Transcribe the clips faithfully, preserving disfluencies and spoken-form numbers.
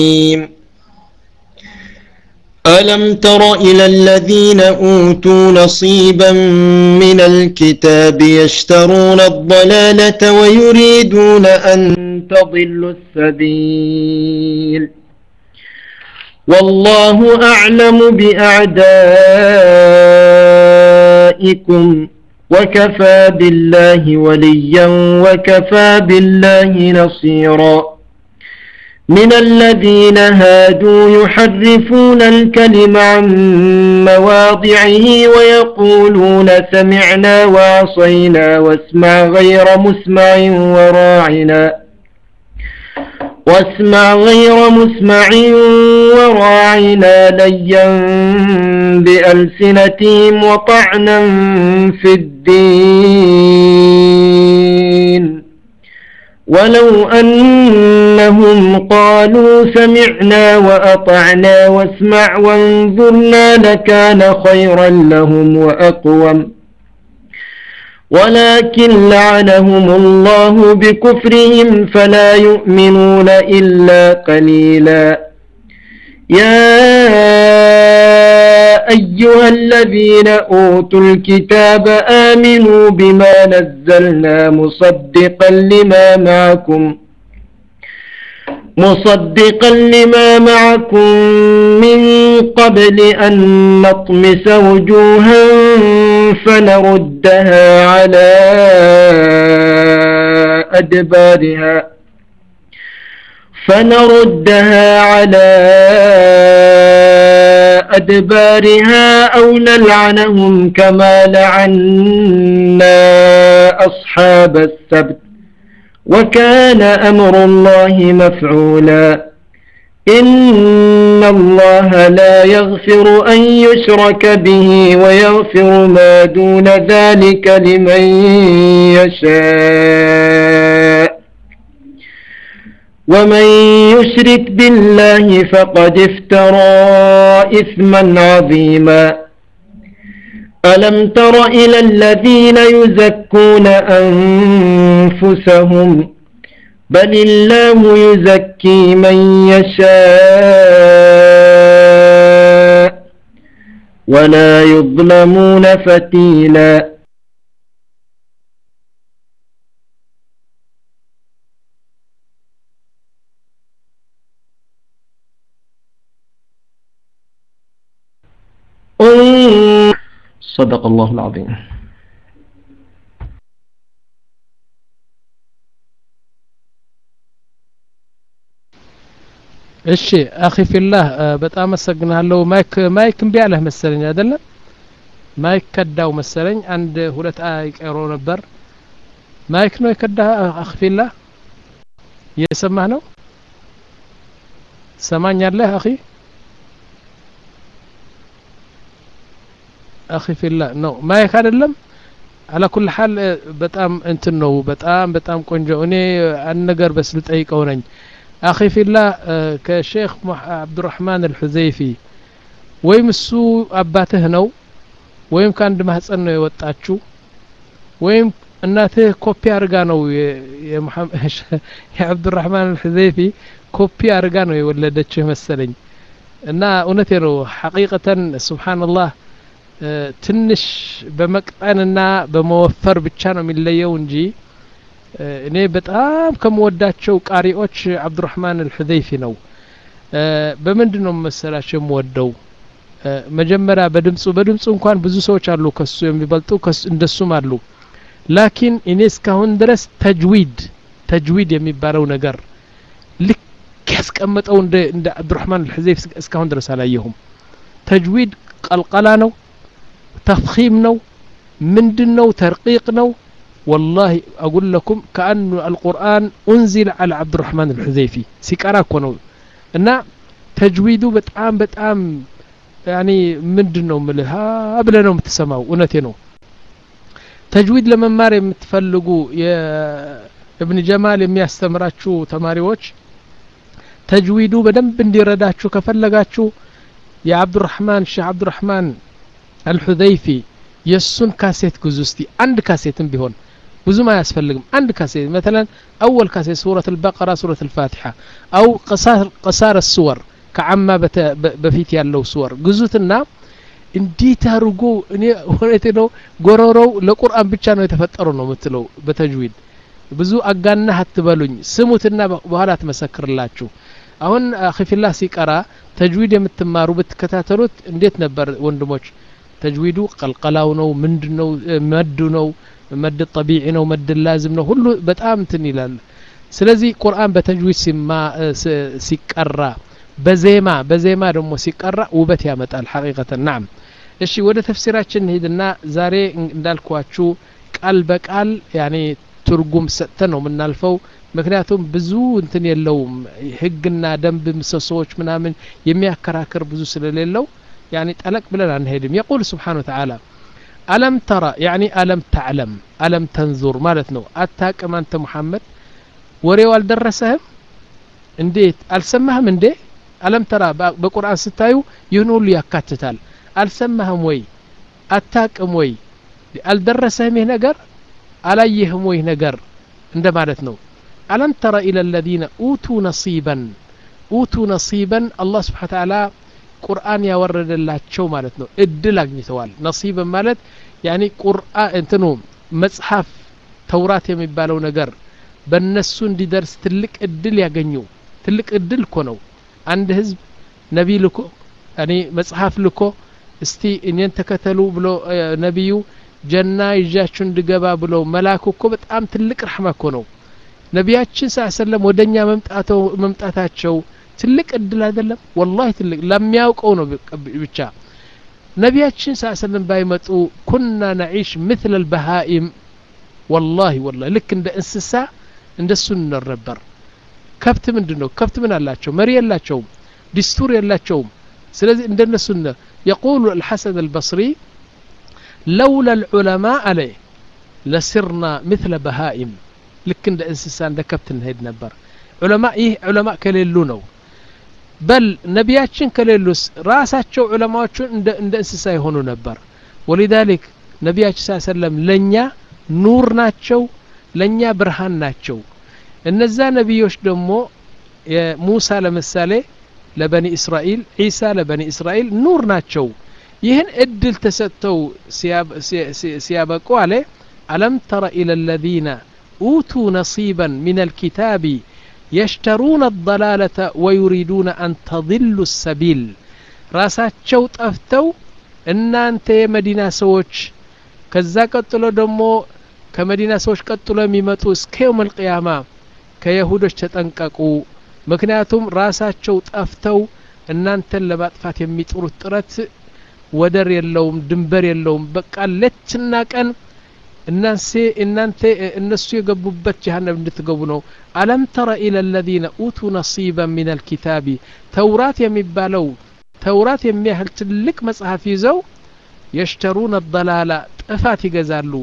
ألم تر إلى الذين أوتوا نصيبا من الكتاب يشترون الضلالة ويريدون أن تضلوا السبيل والله أعلم بأعدائكم وكفى بالله وليا وكفى بالله نصيرا من الذين هادوا يحرفون الكلم عن مواضعه ويقولون سمعنا وعصينا واسمع غير مسمع وراعنا واسمع غير مسمع وراعنا ليا بألسنتهم وطعنا في الدين ولو أنهم قالوا سمعنا وأطعنا واسمع وانظرنا لكان خيرا لهم وأقوم ولكن لعنهم الله بكفرهم فلا يؤمنون إلا قليلا يا أيها الذين أوتوا الكتاب آمنوا بما نزلنا مصدقا لما معكم مصدقا لما معكم من قبل أن نطمس وجوها فنردها على أدبارها فنردها على أدبارها أو نلعنهم كما لعنا أصحاب السبت وكان أمر الله مفعولا إن الله لا يغفر أن يشرك به ويغفر ما دون ذلك لمن يشاء ومن يشرك بالله فقد افترى إثما عظيما ألم تر إلى الذين يزكون أنفسهم بل الله يزكي من يشاء ولا يظلمون فتيلا صدق الله العظيم እሺ አኺ ፊላህ በጣም አመሰግናለሁ ማይክ ማይክ እምቢ አለህ መሰለኝ አይደለ ማይክ ከዳው መሰለኝ አንድ ሁለት አይቀሮ ነበር ማይክ ነው የከዳ አኺ ፊላህ እየሰማህ ነው ሰማኛለህ አኺ አኺ ፊላህ ነው ማይክ አይደለም على كل حال በጣም እንትን ነው በጣም በጣም ቆንጆ እኔ አንድ ነገር በስል ጠይቀው ነኝ أخي في الله كشيخ عبد الرحمن الحذيفي ويم السو أباته نو ويم كان دمهصن ነው የወጣችው ወይም እናትህ ኮፒ አርጋ ነው የعبد الرحمن الحذيفي ኮፒ አርጋ ነው የወለደችህ መሰለኝ እና እውነቴ ነው ሐቂቀተን ሱብሃንአላህ ትንሽ በመቅጠንና በመወፈር ብቻ ነው የሚለየው እንጂ እኔ በጣም ከመወዳቸው ቃሪዎች አብዱራህማን አልሁዘይፊ ነው በመንድነው መሰላቸው የምወደው መጀመሪያ በድምጹ በድምጹ እንኳን ብዙ ሰዎች አሉ ከሱ የሚበልጡ እንደሱም አሉ ላኪን እኔ እስካሁን ድረስ ተጅዊድ ተጅዊድ የሚባለው ነገር ልክ ያስቀመጠው እንደ እንደ አብዱራህማን አልሁዘይፊ እስካሁን ድረስ አላየሁም ተጅዊድ ቀልቀላ ነው ተፍኺም ነው ምንድነው ተርቂቅ ነው والله أقول لكم كأن القرآن أنزل على عبد الرحمن الحذيفي سيكارا كونو إن تجويده بتعام بتعام يعني من دنو ملها أبلنا متسمعوا ونتينو تجويد لما ماري متفلقوا يا ابن جمال يستمراتشو تماريوش تجويده بدم بنديرداتشو كفلقاتشو يا عبد الرحمن شيخ عبد الرحمن الحذيفي يسون كاسيت كوزوستي عند كاسيتم بهون ብዙ ما ያስፈልግም አንድ ካሴት مثلا اول ካሴት سوره البقره سوره الفاتحه او قصار قصار السور ከዓማ በፊት ያለው ሱወር ግዙትና እንዴት አርጎ እኔ ሆነቴ ነው ጎሮሮው ለቁርአን ብቻ ነው የተፈጠረው ነው የምትለው በተጅዊድ ብዙ አጋና አትበሉኝ ስሙትና በኋላ ተመሰክርላችሁ አሁን አኺፊላ ሲቀራ ተጅዊድ የምትማሩ ብትከታተሉት እንዴት ነበር ወንድሞች ተጅዊዱ ቀልቀላው ነው ምንድነው መዱ ነው መድ ጠቢዒ ነው መድ ላዝም ነው ሁሉ በጣም እንትን ይላል ስለዚህ ቁርአን በተጅዊድ ሲማ ሲቀራ በዜማ በዜማ ደግሞ ሲቀራ ውበት ያመጣል ሐቂቀተን نعم እሺ ወደ ተፍሲራችን ሄድና ዛሬ እንዳልኳችሁ ቃል በቃል ያኒ ትርጉም ሰጥተን ነው የምናልፈው ምክንያቱም ብዙ እንትን የለውም ህግና ደንብ ምሰሶች ምናምን የሚያከራክር ብዙ ስለሌለው ያኒ ጠለቅ ብለን አንሄድም يقول سبحانه وتعالى ألم ترى يعني ألم تعلم ألم تنظر ማለት ነው አታቅም አንተ ሙሐመድ ወሬው አልደረሰህም እንዴት አልሰማህም እንዴ ألم ترى በቁርአን ስታዩ ይሁን ሁሉ ያካትታል አልሰማህም ወይ አታቅም ወይ አልደረሰህም ይሄ ነገር አላየህም ወይ ነገር እንደማለት ነው ألم ترى إلى الذين أوتوا نصيبا أوتوا نصيبا الله سبحانه وتعالى ቁርአን ያወረደላቸው ማለት ነው እድል አግኝተዋል ነሲብ ማለት ያኒ ቁርአን እንትኑ መጽሐፍ ተውራት የሚባለው ነገር በእነሱ እንዲደርስ ትልቅ እድል ያገኙ ትልቅ እድል እኮ ነው አንድ ህዝብ ነብይ ልኮ ያኒ መጽሐፍ ልኮ እስቲ እኔን ተከተሉ ብሎ ነብዩ ጀና ይጃችሁ እንድገባ ብሎ መላኩ እኮ በጣም ትልቅ ረህማ እኮ ነው ነብያችን ሰለላሁ ዐለይሂ ወሰለም ወደኛ መምጣታቸው መምጣታቸው ትልቅ እድል አይደለም والله ትልቅ ለሚያውቀው ነው ብቻ ነብያችን ሰለላሁ ዐለይሂ ወሰለም ባይመጡ ኩና ነعيش مثل البهائم والله والله ልክ እንደ እንስሳ እንደሱ እንነበር ከብት ምንድነው ከብት ምን አላቸው መሪ ያላቸው ዲስቱር ያላቸው ስለዚህ እንደነሱ يقول الحسن البصري لولا العلماء عليه لسرنا مثل بهائم ልክ እንደ እንስሳ እንደ ከብት እንሄድ ነበር علماء ይህ علماء ከሌሉ ነው በል ነቢያችን ከሌሉስ ራሳቸው ዑለማዎቹን እንደ እንደ እንስሳ ይሆኑ ነበር ولذلك ነቢያችን ሰለላሁ ዐለይሂ ወሰለም ለኛ ኑር ናቸው ለኛ ብርሃን ናቸው እነዛ ነቢዮች ደግሞ ሙሳ ለምሳሌ ለበኒ እስራኤል ኢሳ ለበኒ እስራኤል ኑር ናቸው ይህን እድል ተሰጥተው ሲያበቁ አለ ألم تر إلى الذين أوتوا نصيبا من الكتاب يشترون الضلالة ويريدون أن تضلوا السبيل راساتشو طفتو ان انت مدينة سوچ كذا قتلو دمو كمدينة سوچ قتلو يميمطو اسك يوم القيامة كيهودوች ተጠንቀቁ ምክንያቱም ራሳቸው ጠፍተው እናንተን ለማጥፋት የሚጥሩት ጥረት ወደር የለውም ድንበር የለውም በቃ ለትና ቀን እናንተ እናንተ እነሱ የገቡበት ጀሃነም እንድትገቡ ነው አለም ተረ ኢለ الذين اوتوا نصيبا من الكتاب ተውራት የሚባለው ተውራት የሚያህል ትልቅ መጽሐፍ ይዘው يشترون الضلالة ጥፋት ይገዛሉ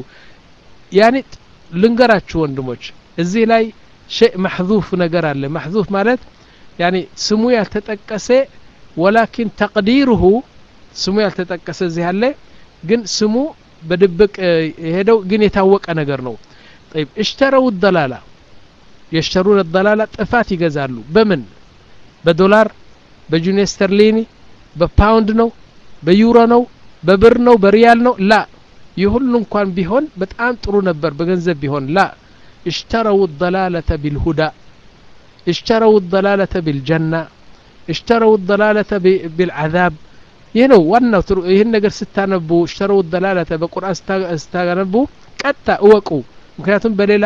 ያኒ ልንገራችሁ ወንድሞች እዚህ ላይ شيء محذوف ነገር አለ محذوف ማለት يعني ስሙ ያልተጠቀሰ ولكن تقديره ስሙ ያልተጠቀሰ እዚህ አለ ግን ስሙ በድብቅ ሄደው ግን የታወቀ ነገር ነው طيب اشتروا الضلالة يشترون الضلالة ጥፋት ይገዛሉ በምን በዶላር በጁኒ ስተርሊኒ በፓውንድ ነው በዩሮ ነው በብር ነው በሪያል ነው ላ ይሁሉ እንኳን ቢሆን በጣም ጥሩ ነበር በገንዘብ ቢሆን ላ اشتروا الضلالة بالهدى اشتروا الضلالة بالجنة اشتروا الضلالة بالعذاب ينو ዋናው ይሄን ነገር ስታነቡ اشتروا الضلالة በቁርአን ስታነቡ ቀጣ እወቁ ምክንያቱም በሌላ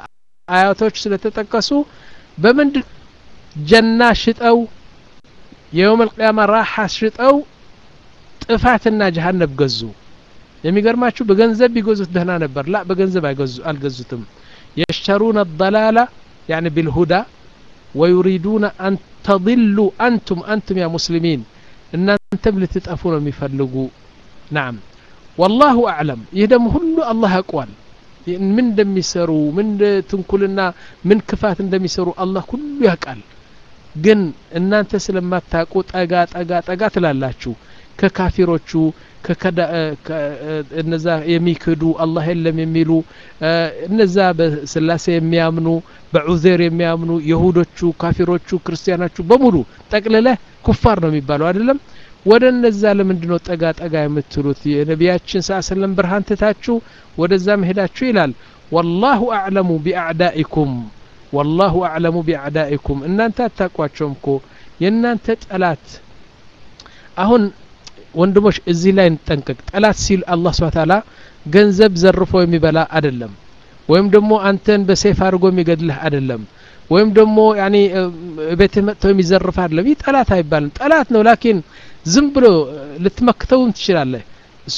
አያቶች ስለተጠቀሱ በመንድ ጀና ሽጠው የውም القيامة راحة ሽጠው ጥፋትና ጀሃነም ገዙ የሚገርማችሁ በገንዘብ ቢገዙት ደህና ነበር ላ በገንዘብ አይገዙ አልገዙትም يشترون الضلالة يعني بالهدى ويريدون أن تضلوا أنتم أنتم يا مسلمين إن أنتم لتتأفون مفلقوا نعم والله أعلم يهدم هلو الله أقوال من دم يسروا من تنكلنا من كفات دم يسروا الله كله يقال جن إن أنت سلمات تاقوت أقات أقات أقات لا لا شو ከካፊሮቹ ከከዳ እነዛ የሚክዱ አላህ የለም የሚሉ እነዛ በስላሴ የሚያምኑ በዑዘር የሚያምኑ ይሁዶቹ ካፊሮቹ ክርስቲያኖቹ በሙሉ ጠቅልለህ ኩፋር ነው የሚባለው አይደለም ወደ እነዛ ለምንድነው ጠጋ ጠጋ የምትሉት የነቢያችን ሰለላም ብርሃን ተታችሁ ወደዛ መሄዳችሁ ይላል والله اعلم باعدائكم والله اعلم باعدائكم እናንተ አታቋቸውም እኮ የናንተ ጠላት አሁን ወንድሞች እዚህ ላይ እንጠንቀቅ ጠላት ሲል አላህ Subhanahu Ta'ala ገንዘብ ዘርፎ የሚበላ አይደለም ወይም ደግሞ አንተን በሰይፍ አድርጎ የሚገድልህ አይደለም ወይም ደግሞ ያኒ ቤት መጥቶ የሚዘርፍ አይደለም ይህ ጠላት አይባልም ጠላት ነው ላኪን ዝም ብሎ ልትመክተውም ትችላለህ እሱ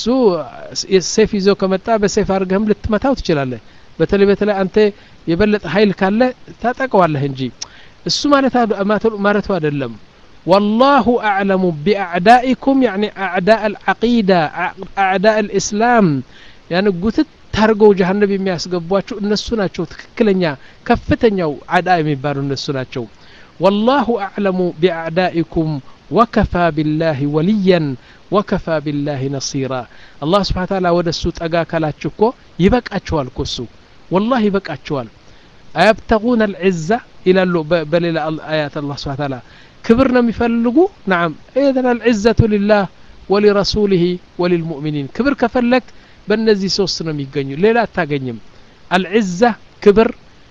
ሰይፍ ይዞ ከመጣ በሰይፍ አድርገህም ልትመታው ትችላለህ በተለይ በተለይ አንተ የበለጠ ኃይል ካለ ታጠቀዋለህ እንጂ እሱ ማለት ማለቱ አይደለም والله أعلم بأعدائكم يعني أعداء العقيدة أعداء الإسلام يعني قلت ترجو جهنم የሚያስገቧቸው እነሱ ናቸው ትክክለኛ ከፍተኛው አዳይ የሚባሉ እነሱ ናቸው والله أعلم بأعدائكم وكفى بالله وليا وكفى بالله نصيرا الله سبحانه وتعالى ወደሱ ጠጋ ካላችሁ እኮ ይበቃቸዋል እሱ والله ይበቃቸዋል أيبتغون العزة إلى بليل آيات الله سبحانه وتعالى كبر ነው የሚፈልጉ نعم اذا العزة لله ولرسوله وللمؤمنين كبر ከፈለክ በእነዚህ ሶስት ነው የሚገኙ ሌላ አታገኝም العزة كبر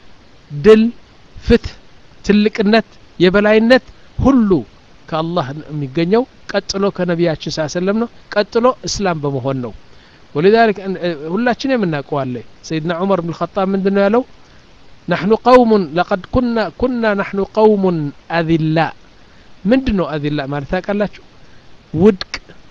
ድል ፍትህ ትልቅነት የበላይነት ሁሉ ከአላህ የሚገኘው ቀጥሎ ከነቢያችን ሰለላም ነው ቀጥሎ እስላም በመሆን ነው ولذلك ሁላችንም እናውቀዋለን سيدنا عمر بن الخطاب ምንድነው ያለው نحن قوم لقد كنا كنا نحن قوم أذلاء ምንድነው أذلاء ማለት ታውቃላችሁ ውድቅ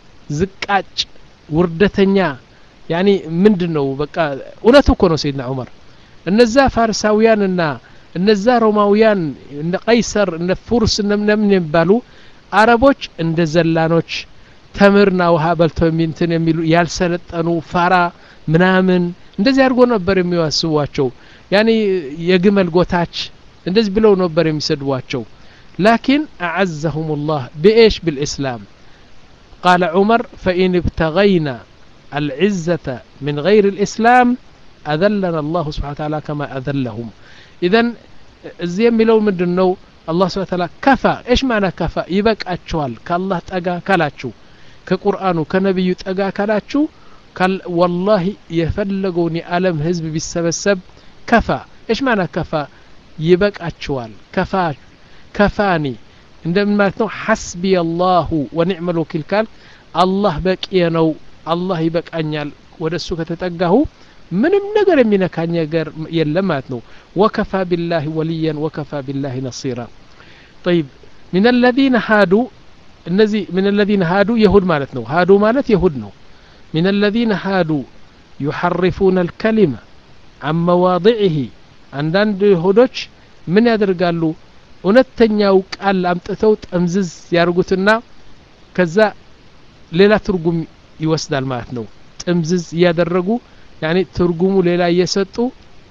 ዝቃጭ ውርደተኛ ያኒ ምንድነው በቃ እውነቱ እኮ ነው سيدنا عمر እነዛ ፋርሳውያንና እነዛ ሮማውያን እነ ቀይሰር እነ ፉርስ እነ ምን ይባሉ አረቦች እንደ ዘላኖች ተምርና ውሃ በልተው እንትን የሚሉ ያልሰለጠኑ ፋራ ምናምን እንደዚህ አድርጎ ነበር የሚያስቧቸው ያኒ የግመል ጎታች እንደዚህ ብለው ነበር የሚሰድቧቸው لكن أعزهم الله بإيش بالإسلام قال عمر فإن ابتغينا العزة من غير الإسلام أذلنا الله سبحانه وتعالى كما أذلهم إذن زي ملو مدنو الله سبحانه وتعالى كفى إيش معنى كفى يبقى أتشوال كالله تأقى كالاتشو كقرآن كنبي تأقى كالاتشو قال والله يفلقوني ألم هزب بالسبسب كفى إيش معنى كفى يبقى أتشوال كفى كفاني عندما ماتنو حسبي الله ونعم الوكيل قال الله بقينو الله يبقى أنيال ودسو كتتأقاه ምንም ነገር የሚነካኝ ነገር የለም ማለት ነው وكفى بالله وليا وكفى بالله نصيرا طيب من الذين هادوا እነዚህ من الذين هادوا يهود ማለት ነው هادوا ማለት يهود ነው من الذين هادوا يحرفون الكلمة عن مواضعه አንዳንድ ይሁዶች ምን ያደርጋሉ እውነተኛው ቃል አምጥተው ጠምዝዝ ያርጉትና ከዛ ሌላ ትርጉም ይወስዳል ማለት ነው ጠምዝዝ ያደረጉ يعني ترجموا ليلا يسطو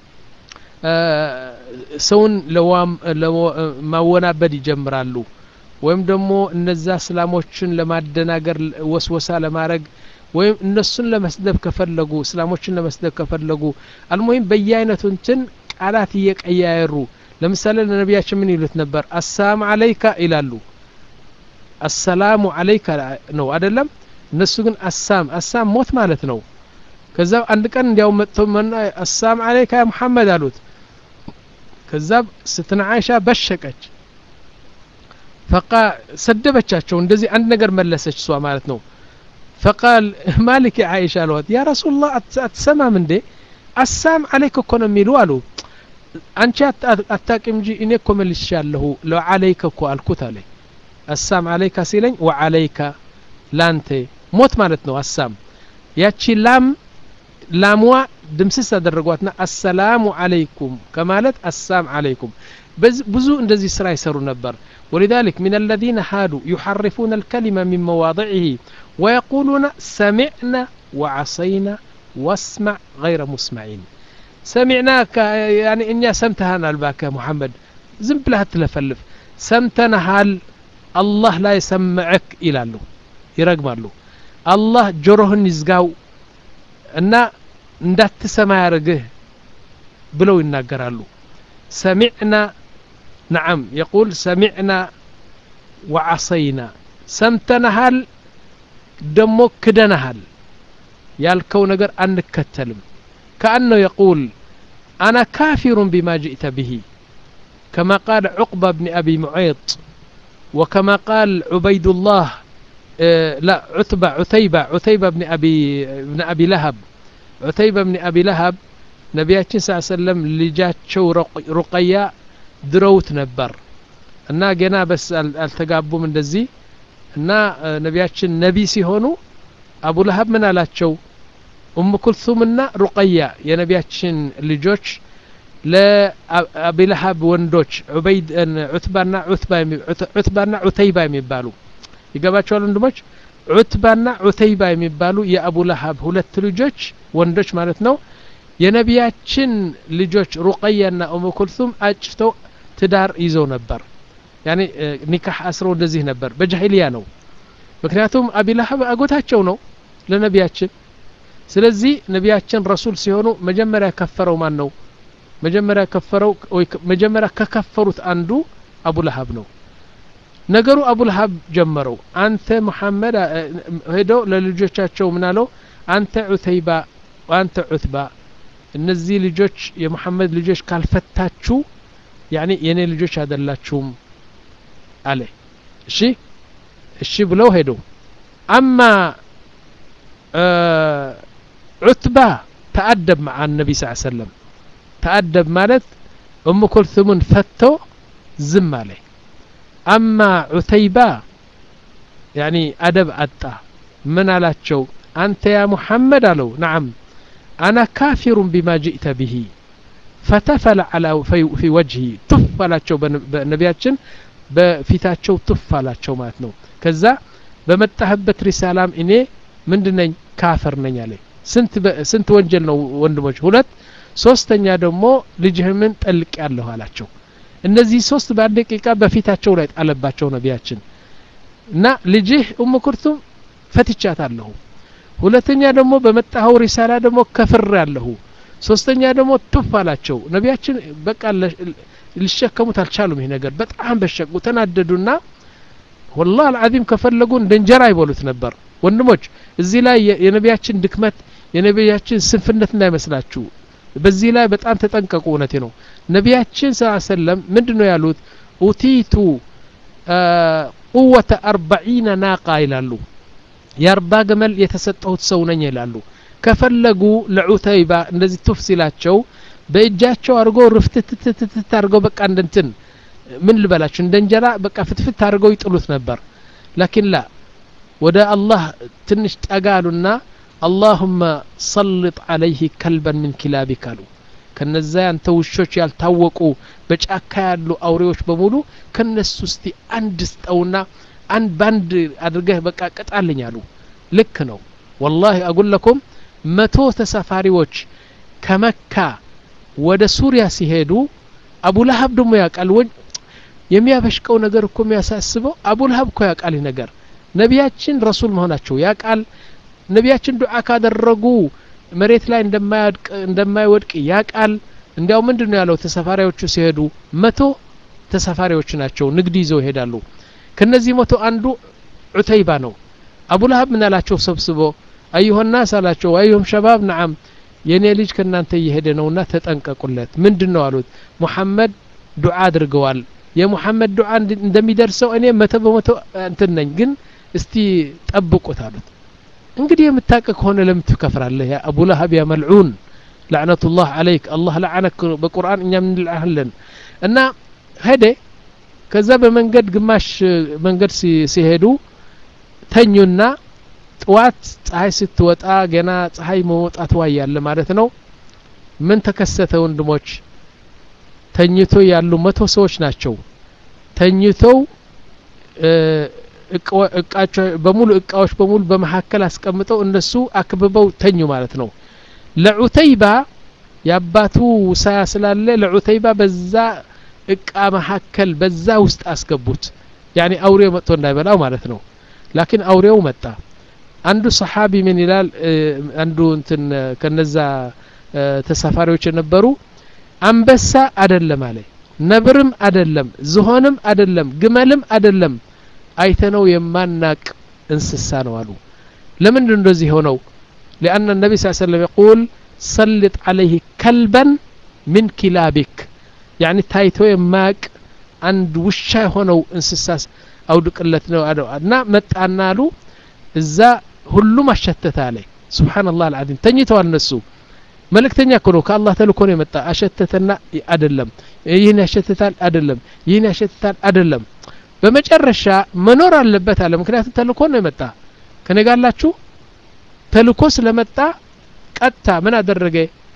ሰውን ለማወናበድ ይጀምራሉ ወይም ደግሞ እነዛ እስላሞችን ለማደናገር ወስወሳ ለማድረግ ወይም እነሱን ለመስደብ ከፈለጉ እስላሞችን ለመስደብ ከፈለጉ አልሙሂም በየአይነቱ እንትን ቃላት እየቀያየሩ ለምሳሌ ለነብያችን ምን ይሉት ነበር አሰላሙ አለይካ ይላሉ አሰላሙ አለይካ ነው አይደለም እነሱ ግን አሳም አሳም ሞት ማለት ነው ከዛ አንድ ቀን እንዲያው መጥተው መና አሰላሙ አለይካ ያ መሐመድ አሉት ከዛ ስትነ አይሻ በሸቀች فقال سدبቻቸው እንደዚህ አንድ ነገር መለሰች ሷ ማለት ነው فقال مالك يا عائشه አሏት ያ رسول الله አትሰማም እንዴ አሰላሙ አለይካ እኮ ነው የሚሉ አሉ አንቺ አታቂም እንጂ እኔ እኮ መልሻለሁ ለዓለይከ እኮ አልኩት አለ አሰላሙ አለይካ ሲለኝ ወዓለይካ ላንተ ሞት ማለት ነው አሰላም ያቺ ላም ላምዋ ድምስስ አደረጓትና አሰላሙ አለይኩም ከማለት አሰላም አለይኩም ብዙ እንደዚህ ስራ ይሰሩ ነበር ولذلك من الذين هادوا يحرفون الكلمة من مواضعه ويقولون سمعنا وعصينا واسمع غير مسمعين سمعناك يعني إني سمتها الباك محمد زم بلها تلفلف سمتنا هل الله لا يسمعك إلى له ይረግማሉ አላህ ጆሮህን ይዝጋው እና እንዳትሰማ ያርግህ ብለው ይናገራሉ سمعنا نعم يقول سمعنا وعصينا سمتنهال دمو كدنهال يالكو نجر أنكتلم كأنه يقول أنا كافر بما جئت به كما قال عقبة بن أبي معيط وكما قال عبيد الله آه لا عتبة عتيبة عتيبة بن أبي بن أبي لهب عتيبة بن أبي لهب نبياتنا صلى الله عليه وسلم لجاتشو رقيا دروت نبر እና ገና በስ አልተጋቡም እንደዚህ እና ነቢያችን ነቢ ሲሆኑ አቡ ለሀብ ምን አላቸው ኡም ኩልሱምና ሩቀያ የነቢያችን ልጆች ለአቢ ለሀብ ወንዶች ዑበይድ ዑትባና ዑትባ ዑትባና ዑተይባ የሚባሉ ይገባቸዋል ወንድሞች ዑትባና ዑተይባ የሚባሉ የአቡ ለሀብ ሁለት ልጆች ወንዶች ማለት ነው የነቢያችን ልጆች ሩቀያና ኡም ኩልሱም አጭተው ትዳር ይዘው ነበር يعني ኒካህ አስረው እንደዚህ ነበር በጃሂሊያ ነው ምክንያቱም አቢ ለሀብ አጎታቸው ነው ለነቢያችን ስለዚህ ነቢያችን ረሱል ሲሆኑ መጀመሪያ ከፈረው ማን ነው መጀመሪያ ከፈረው ወይ መጀመሪያ ከከፈሩት አንዱ አቡ ለሀብ ነው ነገሩ አቡ ለሀብ ጀመረው አንተ መሐመድ ሄዶ ለልጆቻቸው ምናለው አንተ ዑተይባ ወአንተ ዑትባ እነዚህ ልጆች የመሐመድ ልጆች ካልፈታችሁ يعني የኔ ልጆች አይደላችሁም አለ እሺ እሺ ብለው ሄዱ አማ ዑትባ ተአደብ مع النبي صلى الله عليه وسلم ተአደብ ማለት ኡም ኩልሱምን ፈቶ ዝም አለ አማ ዑተይባ يعني አደብ አጣ ምን አላቸው አንተ ያ ሙሐመድ አለው نعم انا كافر بما جئت به فتفل على في وجهي تفلاچو በነቢያችን በፊታቸው ተፋላቸው ማለት ነው ከዛ በመጣህበት ሪሳላም እኔ ምንድነኝ ካፈር ነኝ አለ ስንት ስንት ወንጀል ነው ወንድሞች ሁለት ሶስተኛ ደግሞ ልጅህምን ጠልቅ ያለው አላቸው እነዚህ ሶስት በደቂቃ በፊታቸው ላይ ጣለባቸው ነቢያችን እና ልጅህ ኡም ኩልሱም ፈትቻታለሁ ሁለተኛ ደግሞ በመጣው ሪሳላ ደግሞ ከፍር ያለሁ ሶስተኛ ደግሞ ተፋላቸው ነቢያችን በቃ ሊሸከሙት አልቻሉም ይሄ ነገር በጣም በሸቁ ተናደዱና والله العظيم ከፈለጉ እንደንጀራ ይበሉት ነበር ወንድሞች እዚህ ላይ የነቢያችን ድክመት የነቢያችን ስንፍነት እንዳይመስላችሁ በዚህ ላይ በጣም ተጠንቀቁ እውነቴ ነው ነቢያችን ሰለላሁ ዐለይሂ ወሰለም ምንድነው ያሉት ኡቲቱ قوة أربعين ناقة ይላሉ የአርባ ገመል የተሰጠሁት ሰው ነኝ ይላሉ ከፈለጉ ለዑተይባ እንደዚህ ተፍሲላቸው በእጃቸው አርጎ ርፍትትትት አርጎ በቃ እንደንትን ምን ልበላችሁ እንደንጀራ በቃ ፍትፍት አርገው ይጥሉት ነበር لكن لا ወደ አላህ ትንሽ ጠጋሉና اللهم سلط عليه كلبا من كلابك አሉ ከነዛ አንተ ውሾች ያልታወቁ በጫካ ያሉ አውሬዎች በሙሉ ከነሱ እስቲ አንድ ስጠውና አንድ ባንድ አድርገህ በቃ ቀጣልኝ አሉ ልክ ነው والله اقول لكم መቶ ተሳፋሪዎች ከመካ ወደ ሱሪያ ሲሄዱ አቡ ለሀብ ደሞ ያቃል ወን የሚያበሽቀው ነገር እኮ የሚያሳስበው አቡ ለሀብ እኮ ያቃል ነገር ነቢያችን ረሱል መሆናቸው ያቃል ነቢያችን ዱዓ ካደረጉ መሬት ላይ እንደማያድቅ እንደማይወድቅ ያቃል እንዲያው ምንድነው ያለው ተሳፋሪዎቹ ሲሄዱ መቶ ተሳፋሪዎች ናቸው ንግድ ይዘው ይሄዳሉ ከነዚህ መቶ አንዱ ዑተይባ ነው አቡ ለሀብ ምን አላቸው ሰብስቦ አዩሃና ሳላቸው አዩም ሸባብ نعم የኔ ልጅ ከናንተ ይሄደ ነውና ተጠንቀቁለት ምንድነው አሉት ሙሐመድ ዱዓ አድርገዋል የሙሐመድ ዱዓ እንደሚደርሰው እኔ መቶ በመቶ እንትን ነኝ ግን እስቲ ጠብቁት አሉት እንግዲህ የምታቀ ከሆነ ለምን ትከፍራለህ ያ አቡ ለሀብ ያ መልዑን لعنة الله عليك الله لعنك በቁርአን እኛም እንልዓለን እና ሄደ ከዛ በመንገድ ግማሽ መንገድ ሲሄዱ ተኙና ጥዋት ፀሐይ ስትወጣ ገና ፀሐይ መውጣት ያያለ ማለት ነው ምን ተከሰተ ወንድሞች ተኝቶ ያሉ መቶ ሰዎች ናቸው ተኝተው እቃቸው በሙሉ እቃዎች በሙሉ በመሐከል አስቀምጠው እነሱ አክብበው ተኙ ማለት ነው ለዑተይባ ያባቱ ሳያ ስላለ ለዑተይባ በዛ እቃ መሐከል በዛ ውስጥ አስገቡት يعني አውሬ መጥቶ እንዳይበላው ማለት ነው ላኪን አውሬው መጣ አንዱ ሰሃቢ ምን ይላል አንዱ እንትን ከነዛ ተሳፋሪዎች የነበሩ አንበሳ አይደለም አለ ነብርም አይደለም ዝሆንም አይደለም ግመልም አይደለም አይተነው የማናቅ እንስሳ ነው አሉ ለምን እንደዚህ ሆነው لأن النبي صلى الله عليه وسلم يقول سلط عليه كلبا من كلابك يعني ታይቶ የማቅ አንድ ውሻ ሆነው እንስሳስ አውድቅለት ነው እና መጣና አሉ እዛ ሁሉም አሸተተ አለ ሱብሃንአላህ العظيم ተኝተዋል እነሱ መልእክተኛ እኮ ነው ከአላህ ተልኮ ነው የመጣ አሸተተና አይደለም ይሄን ያሸተታል አይደለም ይሄን ያሸተታል አይደለም በመጨረሻ መኖር አለበት አለ ምክንያቱም ተልኮ ነው የመጣ ከነጋላችሁ ተልኮ ስለመጣ ቀጣ ምን አደረገ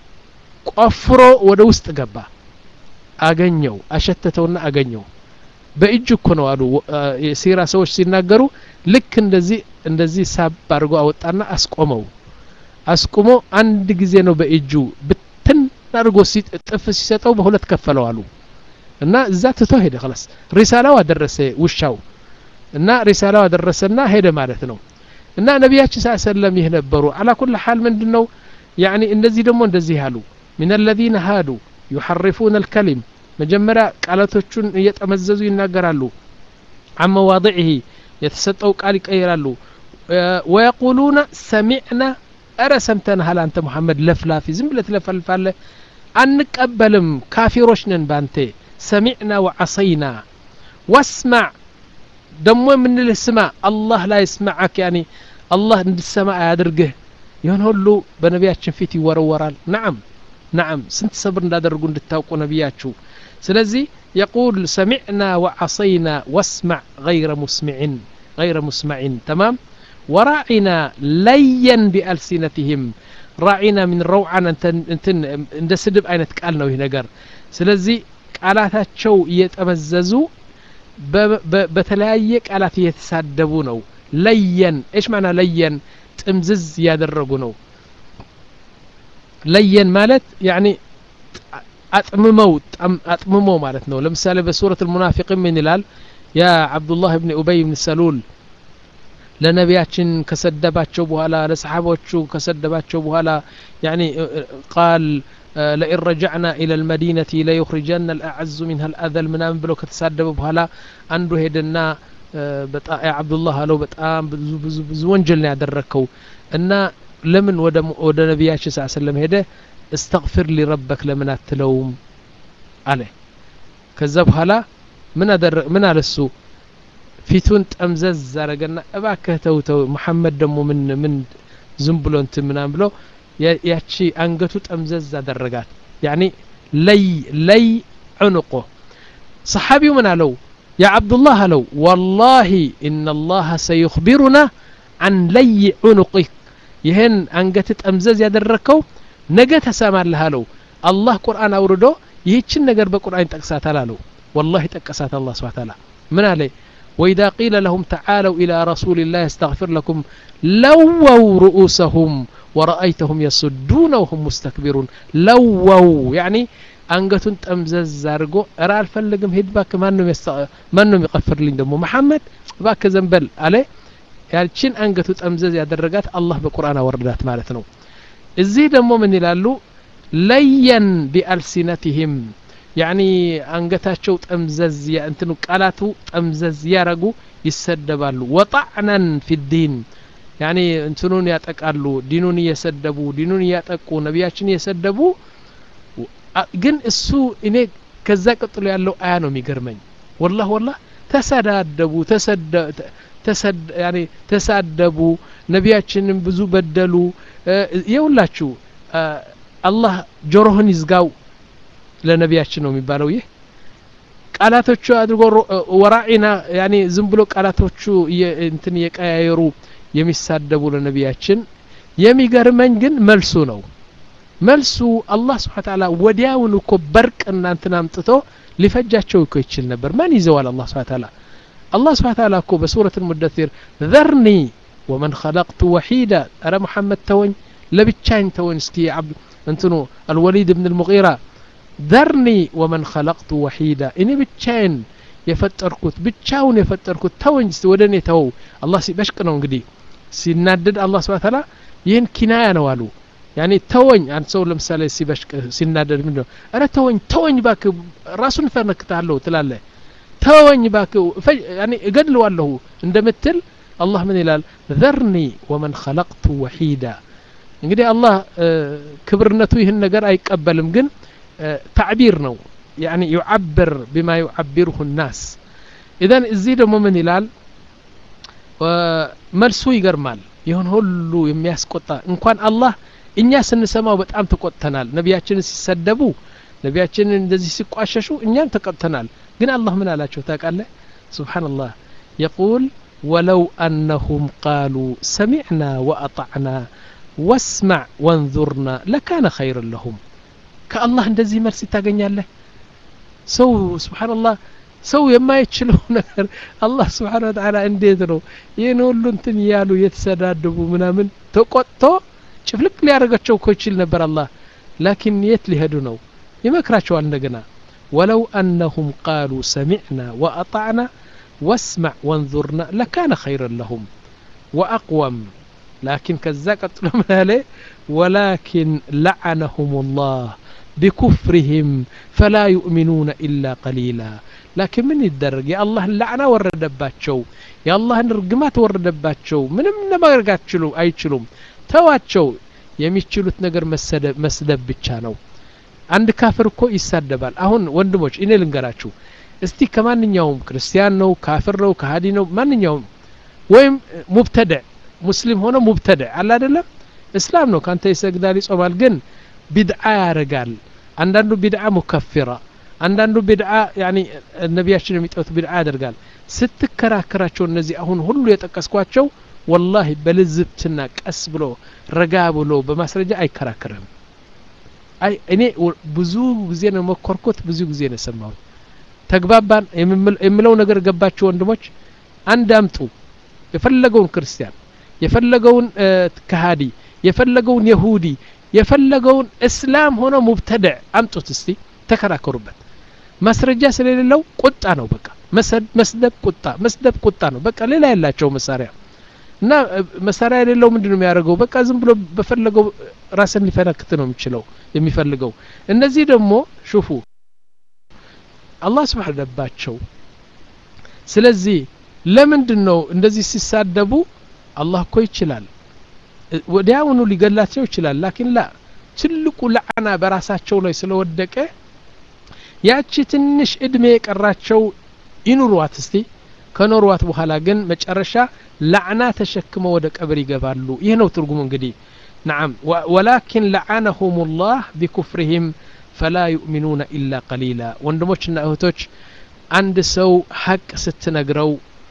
ቆፍሮ ወደ ውስጥ ገባ አገኘው አሸተተውና አገኘው በእጅ እኮ ነው አሉ የሲራ ሰዎች ሲናገሩ ልክ እንደዚህ እንደዚህ ሳብ አድርጎ አወጣና አስቆመው አስቆሞ አንድ ጊዜ ነው በእጁ ብትን አድርጎ ሲጥፍ ሲሰጠው በሁለት ከፈለው አሉ እና እዛ ትቶ ሄደ خلاص ሪሳላው አደረሰ ውሻው እና ሪሳላው አደረሰና ሄደ ማለት ነው እና ነብያችን ሰለላሁ ዐለይሂ ወሰለም ይህ ነበሩ على كل حال ምንድነው يعني እንደዚህ ደግሞ እንደዚህ ያሉ من الذين هادوا يحرفون الكلم መጀመሪያ ቃላቶቹን እየተመዘዙ ይናገራሉ عن مواضعه የተሰጠው ቃል ይቀይራሉ ويقولون سمعنا أرى سمتنا هل أنت محمد لفلافي زملة لفلفالة أنقبلم كافروش نن بانتي سمعنا وعصينا واسمع دمو من السماء الله لا يسمعك يعني الله عند السماء يدرجه ينهلو بنبياتشن فيتي ورورال نعم نعم سنت صبر ندرجو ندتاوقو نبياتشو سلازي يقول سمعنا وعصينا واسمع غير مسمع غير مسمع تمام وراعنا لين بألسنتهم راعنا من روعنا انتن እንደ ስድብ አይነት ቃል ነው ይሄ ነገር ስለዚህ ቃላታቸው እየተመዘዙ በተለያየ ቃላት እየተሳደቡ ነው ለየን ايش معنى لين ጥምዝዝ ያደረጉ ነው ለየን ማለት يعني አጥምመው አጥምመው ማለት ነው ለምሳሌ በሱረቱ المنافقين ምን ይላል يا عبد الله بن ابي بن سلول ለነቢያችን ከሰደባቸው በኋላ ለሰሃቦቹ ከሰደባቸው በኋላ يعني قال لئن رجعنا الى المدينه ليخرجن الاعز منها الاذل ምናምን ብሎ ከተሳደበ በኋላ አንዱ ሄደና በጣም አብዱላህ አለው በጣም ብዙ ብዙ ብዙ ወንጀል ነው ያደረከው እና ለምን ወደ ወደ ነቢያችን ሰለላሁ ዐለይሂ ወሰለም ሄደ استغفر لي ربك ለምን አትለውም አለ ከዛ በኋላ ምን አደረ ምን አለሱ ፊቱን ጠምዘዝ አረገና እባክህ ተው ተው መሐመድ ደሞ ምን ምን ዝም ብሎ እንት ምናም ብሎ ያቺ አንገቱ ጠምዘዝ አደረጋት يعني لي لي عنقه صحابي من አለው يا عبد الله አለው والله ان الله سيخبرنا عن لي عنقك ይሄን አንገት ጠምዘዝ ያደረከው ነገ ተሰማለህ አለው አላህ ቁርአን አውርዶ ይህችን ነገር በቁርአን ጠቅሳታል አለው والله ጠቅሳት አላህ Subhanahu Wa Ta'ala ምን አለ وإذا قيل لهم تعالوا إلى رسول الله يستغفر لكم لووا رؤوسهم ورأيتهم يصدون وهم مستكبرون لووا يعني أنقتن تمزز زارقو أرى الفلقم هيد باك مانهم يست... مانهم يغفر لي دمو محمد باك زنبل عليه يعني شين أنقتو تمزز يا درجات الله بقرآن وردات مالتنا الزي دمو من يلالو لين بألسنتهم يعني አንገታቸው ጠምዘዝ እንትኑ ቃላቱ ጠምዘዝ ያረጉ ይሰደባሉ ወጣዕናን في الدين يعني እንትኑን ያጠቃሉ ዲኑን እየሰደቡ ዲኑን ያጠቁ ነብያችን እየሰደቡ ግን እሱ እኔ ከዛ ቀጥሎ ያለው አያ ነው የሚገርመኝ والله والله ተሰዳደቡ ተሰደ ተሰድ يعني ተሳደቡ ነብያችንን ብዙ በደሉ ይውላችሁ አላህ ጆሮህን ይዝጋው ለነብያችን ነው የሚባለው ይሄ ቃላቶቹ አድርጎ ወራኢና ያኒ ዝም ብሎ ቃላቶቹ እንትን የቀያየሩ የሚሳደቡ ለነብያችን የሚገርመኝ ግን መልሱ ነው መልሱ አላህ Subhanahu Wa Ta'ala ወዲያውኑ እኮ በርቅ እናንተን አምጥቶ ሊፈጃቸው እኮ ይችል ነበር ማን ይዘዋል አላህ Subhanahu Wa Ta'ala አላህ Subhanahu Wa Ta'ala እኮ በሱረቱ المدثر ذرني ومن خلقت وحيدا أرى محمد توኝ ለብቻኝ ተወኝ እስኪ አብ እንትኑ الوليد بن المغيرة ذرني ومن خلقت وحيدا إني بتشين የፈጠርኩት ብቻውን የፈጠርኩት ተወኝ ወደኔ ተው አላህ ሲበሽቅ ነው እንግዲህ ሲናደድ አላህ Subhanahu Ta'ala ይህን ኪናያ ነው አሉ ያኒ ተወኝ አንተ ሰው ለምሳሌ ሲበሽቅ ሲናደድ ምን ነው አረ ተወኝ ተወኝ ባክ ራሱን ፈነክታለሁ ትላለህ ተወኝ ባክ ያኒ እገድለዋለሁ እንደምትል አላህ ምን ይላል ذرني ومن خلقت وحيدا እንግዲህ አላህ ክብርነቱ ይህን ነገር አይቀበልም ግን تعبير ነው يعني يعبر بما يعبره الناس اذا እዚህ ደግሞ ምን ይላል መልሱ ይገርማል ይሁን ሁሉ የሚያስቆጣ እንኳን አላህ እኛ ስንሰማው በጣም ተቆጥተናል ነቢያችን ሲሰደቡ ነቢያችን እንደዚህ ሲቋሸሹ እኛም ተቆጥተናል ግን አላህ ምን አላቸው ታውቃለህ ሱብሃንአላህ يقول ولو أنهم قالوا سمعنا وأطعنا واسمع وانظرنا لكان خيرا لهم كالله እንደዚህ መልስ ታገኛለህ ሰው ሱብሃንአላህ ሰው የማይችለው ነገር አላህ Subhanahu Wa Ta'ala እንዴት ነው ይሄን ሁሉ እንትን ያሉ የተሰዳደቡ ምናምን ተቆጥቶ ጭፍልቅ ሊያረጋቸው እኮ ይችል ነበር አላህ لكن የት ሊሄዱ ነው ይመክራቸዋል እንደገና ولو أنهم قالوا سمعنا وأطعنا واسمع وانظرنا لكان خيرا لهم وأقوم لكن كذا قتلوا من عليه ولكن لعنهم الله بكفرهم فلا يؤمنون إلا قليلا لكن من يدرج يا الله اللعنة وردباتشو يا الله الرقمات وردباتشو من من ما يرجعتشلو أي تشلوم تواتشو يميتشلوت نجر مسدب مسدب بتشانو عند كافر كو يسدبال أهون وندموش إني لنجراتشو استي كمان نيوم كريستيان نو كافر نو كهادي نو ما نيوم وين مبتدع مسلم هنا مبتدع على دلم إسلام نو كان تيسجدالي صومال جن بدعة رجال عندنا بدعة مكفرة عندنا بدعة يعني النبي عشان يتوت بدعة رجال ست كراكراتشو النزي أهون هلو يتقسقواتشو والله بلزبتنا كأسبلو رجابلو بمسرجة أي كراكرم أي إني بزوج زين مكركوت بزوج زين سماو تجبابان يمل يملو نجر جباتشو عندمش عندامتو يفلقون كريستيان يفلقون اه كهادي يفلقون يهودي يفلقون اسلام هنا مبتدع امطت استي تكراكربت مسرجا ስለሌለው ቁጣ ነው በቃ መስደብ ቁጣ መስደብ ቁጣ ነው በቃ ሌላ ያላቸው መሳሪያ እና መሳሪያ የሌለው ምንድነው የሚያደርገው በቃ ዝም ብሎ በፈለገው ራስን ሊፈነክት ነው የሚችለው የሚፈልገው እነዚህ ደግሞ ሹፉ አላህ Subhanahu ደባቸው ስለዚህ ለምንድነው እንደዚህ ሲሳደቡ አላህ እኮ ይችላል ወዲያውኑ ሊገላቸው ይችላል لكن لا ትልቁ ለዓና በራሳቸው ላይ ስለወደቀ ያቺ ትንሽ እድሜ የቀራቸው ይኑሩዋት እስቲ ከኖሩዋት በኋላ ግን መጨረሻ ለዓና ተሸክመው ወደ ቀብር ይገባሉ ይሄ ነው ትርጉሙ እንግዲህ نعم ولكن لعنهم الله بكفرهم فلا يؤمنون إلا قليلا ወንድሞችና እህቶች አንድ ሰው ሐቅ ስትነግረው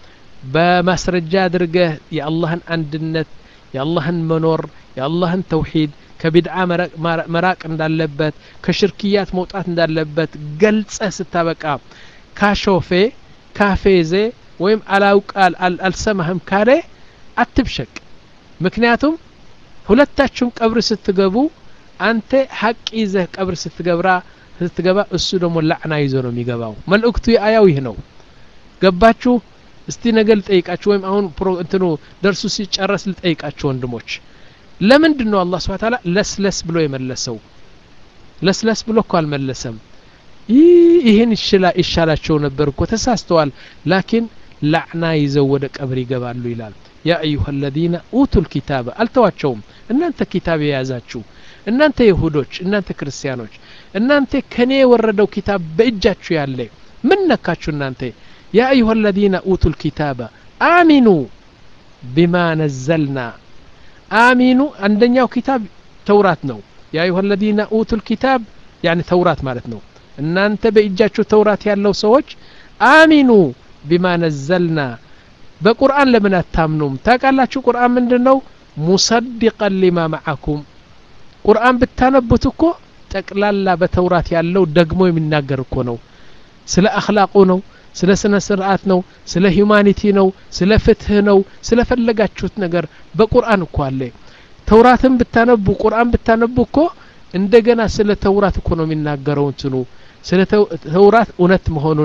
በማስረጃ አድርገህ የአላህን አንድነት የአላህን መኖር የአላህን ተውሂድ ከቢድዓ መራቅ እንዳለበት ከሽርክያት መውጣት እንዳለበት ገልጸ ስታበቃ ካሾፌ ካፌዜ ወይም አላውቃል አልሰማህም ካለ አትብሸቅ ምክንያቱም ሁለታችሁም ቀብር ስትገቡ አንተ ሐቅ ይዘህ ቀብር ስትገብራ ስትገባ እሱ ደግሞ ለዕና ይዞ ነው የሚገባው መልእክቱ ያያው ይሄ ነው ገባችሁ እስቲ ነገር ልጠይቃችሁ ወይም አሁን እንትኑ ደርሱ ሲጨረስ ልጠይቃችሁ ወንድሞች ለምንድነው አላህ Subhanahu Ta'ala ለስለስ ብሎ የመለሰው ለስለስ ብሎ እኮ አልመለሰም ይሄን ይሽላ ይሻላቸው ነበር እኮ ተሳስተዋል لكن ለዕና ይዘው ወደ ቀብር ይገባሉ ይላል ያ ايها الذين اوتوا الكتاب አልተዋቸውም እናንተ ኪታብ የያዛችሁ እናንተ ይሁዶች እናንተ ክርስቲያኖች እናንተ ከኔ ወረደው ኪታብ በእጃችሁ ያለ ምን ነካችሁ እናንተ يا أيها الذين أوتوا الكتاب آمنوا بما نزلنا آمنوا عندنا كتاب توراة نو يا أيها الذين أوتوا الكتاب يعني توراة مالتنا إن أنت بإجاتشو توراة يالله سوج آمنوا بما نزلنا بقرآن لمن أتامنهم تاقال شو قرآن من دنو مصدقا لما معكم قرآن بالتنبتكو تقلال بتوراة يالله دقمو من ناقركو نو سلا أخلاقو ስለ ስነ ስርዓት ነው ስለ ሂዩማኒቲ ነው ስለ ፍትህ ነው ስለ ፈለጋችሁት ነገር በቁርአን እኮ አለ ተውራትን ብታነቡ ቁርአን ብታነቡ እኮ እንደገና ስለ ተውራት እኮ ነው የሚናገረው እንትኑ ስለ ተውራት እውነት መሆኑን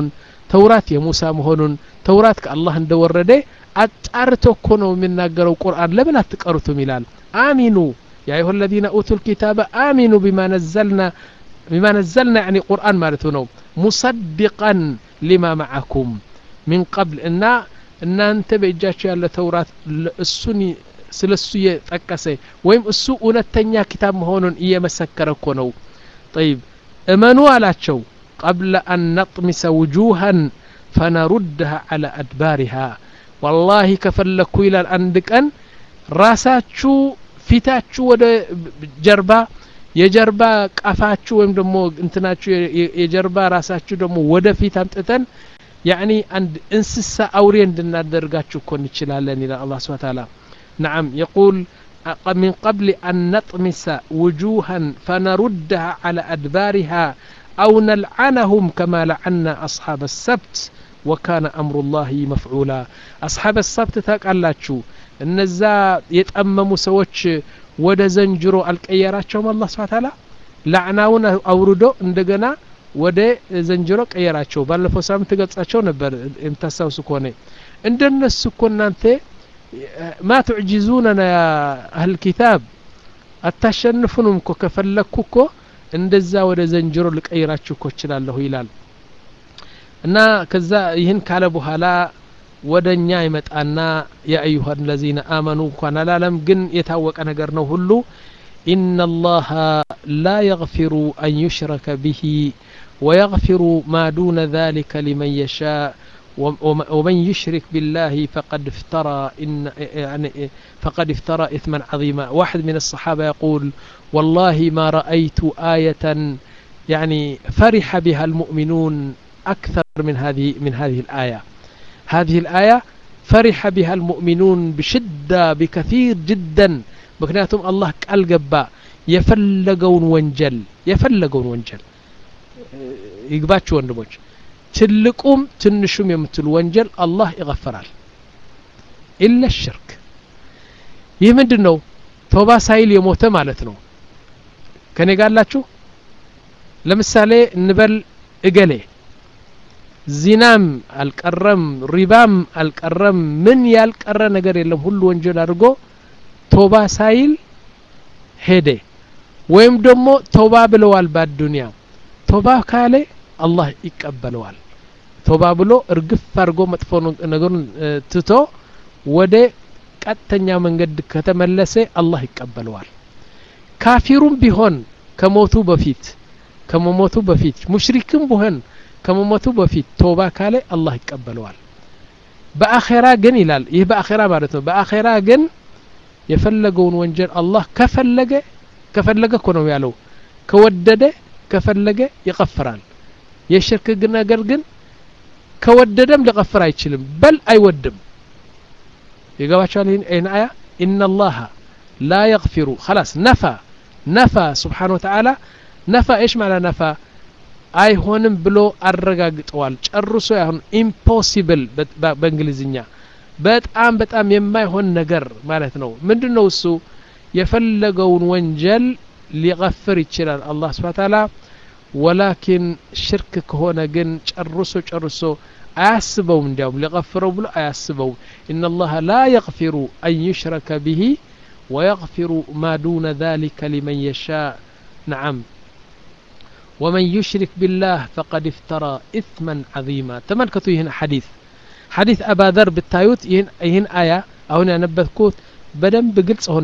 ተውራት የሙሳ መሆኑን ተውራት ከአላህ እንደወረደ አጣርቶ እኮ ነው የሚናገረው ቁርአን ለምን አትቀሩትም ይላል አሚኑ ያ አዩሃ الذين اوتوا الكتاب آمنوا بما نزلنا بما نزلنا يعني قرآن ማለት ነው مصدقا لما معكم من قبل እና እናንተ በእጃችሁ ያለ ተውራት እሱን ስለሱ የጠቀሰ ወይም እሱ እውነተኛ ኪታብ መሆኑን እየመሰከረ እኮ ነው طيب እመኑ አላቸው قبل أن نطمس وجوها فنردها على أدبارها والله ከፈለኩ ይላል አንድ ቀን ራሳችሁ ፊታችሁ ወደ ጀርባ የጀርባ ቀፋችሁ ወይም ደግሞ እንትናችሁ የጀርባ ራሳችሁ ደግሞ ወደ ፊት አምጥተን يعني عند انسس أوري عندنا درجات كون يشلالن إلى الله سبحانه وتعالى نعم يقول من قبل أن نطمس وجوها فنردها على أدبارها أو نلعنهم كما لعنا أصحاب السبت وكان أمر الله مفعولا أصحاب السبت تقال شو النزا يتأمموا سوتش ودا زنجرو الكيارات شوم الله سبحانه وتعالى لعناون أوردو عندنا ወደ ዘንጅሮ ቀየራቸው ባለፈው ሳምንት ገጻቸው ነበር እንታሳውሱ ከሆነ እንደነሱ እኮ እናንተ ما تعجزوننا يا اهل الكتاب አታሸንፉንም እኮ ከፈለኩ እኮ እንደዛ ወደ ዘንጅሮ ልቀይራችሁ እኮ እችላለሁ ይላል እና ከዛ ይህን ካለ በኋላ ወደኛ ይመጣና ያ አዩሃ الذين آمنوا እንኳን አላለም ግን የታወቀ ነገር ነው ሁሉ إن الله لا يغفر أن يشرك به ويغفر ما دون ذلك لمن يشاء ومن يشرك بالله فقد افترى إن يعني فقد افترى إثما عظيما واحد من الصحابة يقول والله ما رأيت آية يعني فرح بها المؤمنون أكثر من هذه من هذه الآية هذه الآية فرح بها المؤمنون بشدة بكثير جدا ምክንያቱም አላህ ቃል ገባ የፈለገውን ወንጀል የፈለገውን ወንጀል ይግባችሁ ወንድሞች ትልቁም ትንሹም የምትሉ ወንጀል አላህ ይغفራል ኢላ الشرك ይህ ምንድነው ተውባ ሳይል የሞተ ማለት ነው ከኔ ጋርላችሁ ለምሳሌ እንበል እገሌ ዚናም አልቀረም ሪባም አልቀረም ምን ያልቀረ ነገር የለም ሁሉ ወንጀል አድርጎ توبا سايل هدي ويم دمو توبا بلوال بعد الدنيا توبا كالي الله يقبلوال توبا بلو ارغف فرغو مطفو نغر تتو ودي ቀጥተኛ መንገድ ከተመለሰ አላህ ይቀበለዋል ካፊሩም ቢሆን ከሞቱ በፊት ከመሞቱ በፊት ሙሽሪክም ቢሆን ከመሞቱ በፊት توبا ካለ አላህ ይቀበለዋል በአኺራ ግን ይላል ይህ በአኺራ ማለት ነው በአኺራ ግን የፈለገውን ወንጀል አላህ ከፈለገ ከፈለገ እኮ ነው ያለው ከወደደ ከፈለገ ይغفራል የሽርክ ነገር ግን ከወደደም ሊغفር አይችልም በል አይወድም يقابل إن آية إن الله لا يغفر خلاص نفى نفى سبحانه وتعالى نفى إيش معنى نفى أي هونم بلو الرقاق طوال الرسو يهون impossible بانجليزينيا بتأم بتأم يما يهون نقر مالتنو من دون السو يفلقون وانجل ليغفر يتشلال الله سبحانه وتعالى ولكن شركك هنا جن الرسو الرسو أيسبوا من ديهم لغفروا بلا أيسبوا إن الله لا يغفر أن يشرك به ويغفر ما دون ذلك لمن يشاء نعم ومن يشرك بالله فقد افترى إثما عظيما تملكتوا هنا حديث حديث أبا ذر بالتايوت هنا هنا آية أو هنا نبذكوت بدم بقلص هون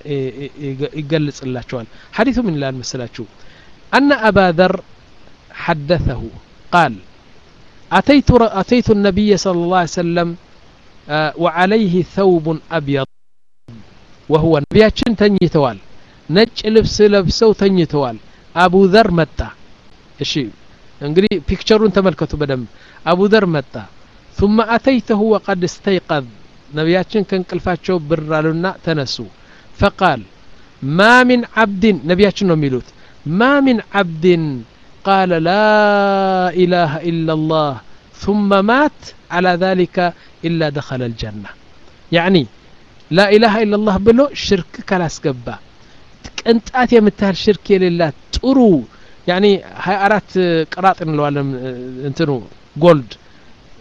يقلص الله شوال حديث من الله المسألة أن أبا ذر حدثه قال أتيت أتيت النبي صلى الله عليه وسلم آه وعليه ثوب أبيض وهو نبياتشن تنيتوال نج لبس لبسو تنيتوال أبو ذر متى إشي انقري بيكتشرون تملكته بدم أبو ذر متى ثم أتيته وقد استيقظ نبياتشن كان كلفاتشو برالنا تنسو فقال ما من عبد نبياتشن نميلوت ما من عبد قال لا إله إلا الله ثم مات على ذلك إلا دخل الجنة يعني لا إله إلا الله بلو شرك كلاس قبا أنت آتي متهل شرك لله ترو يعني هاي أرات قراط إن الوالم انتنو جولد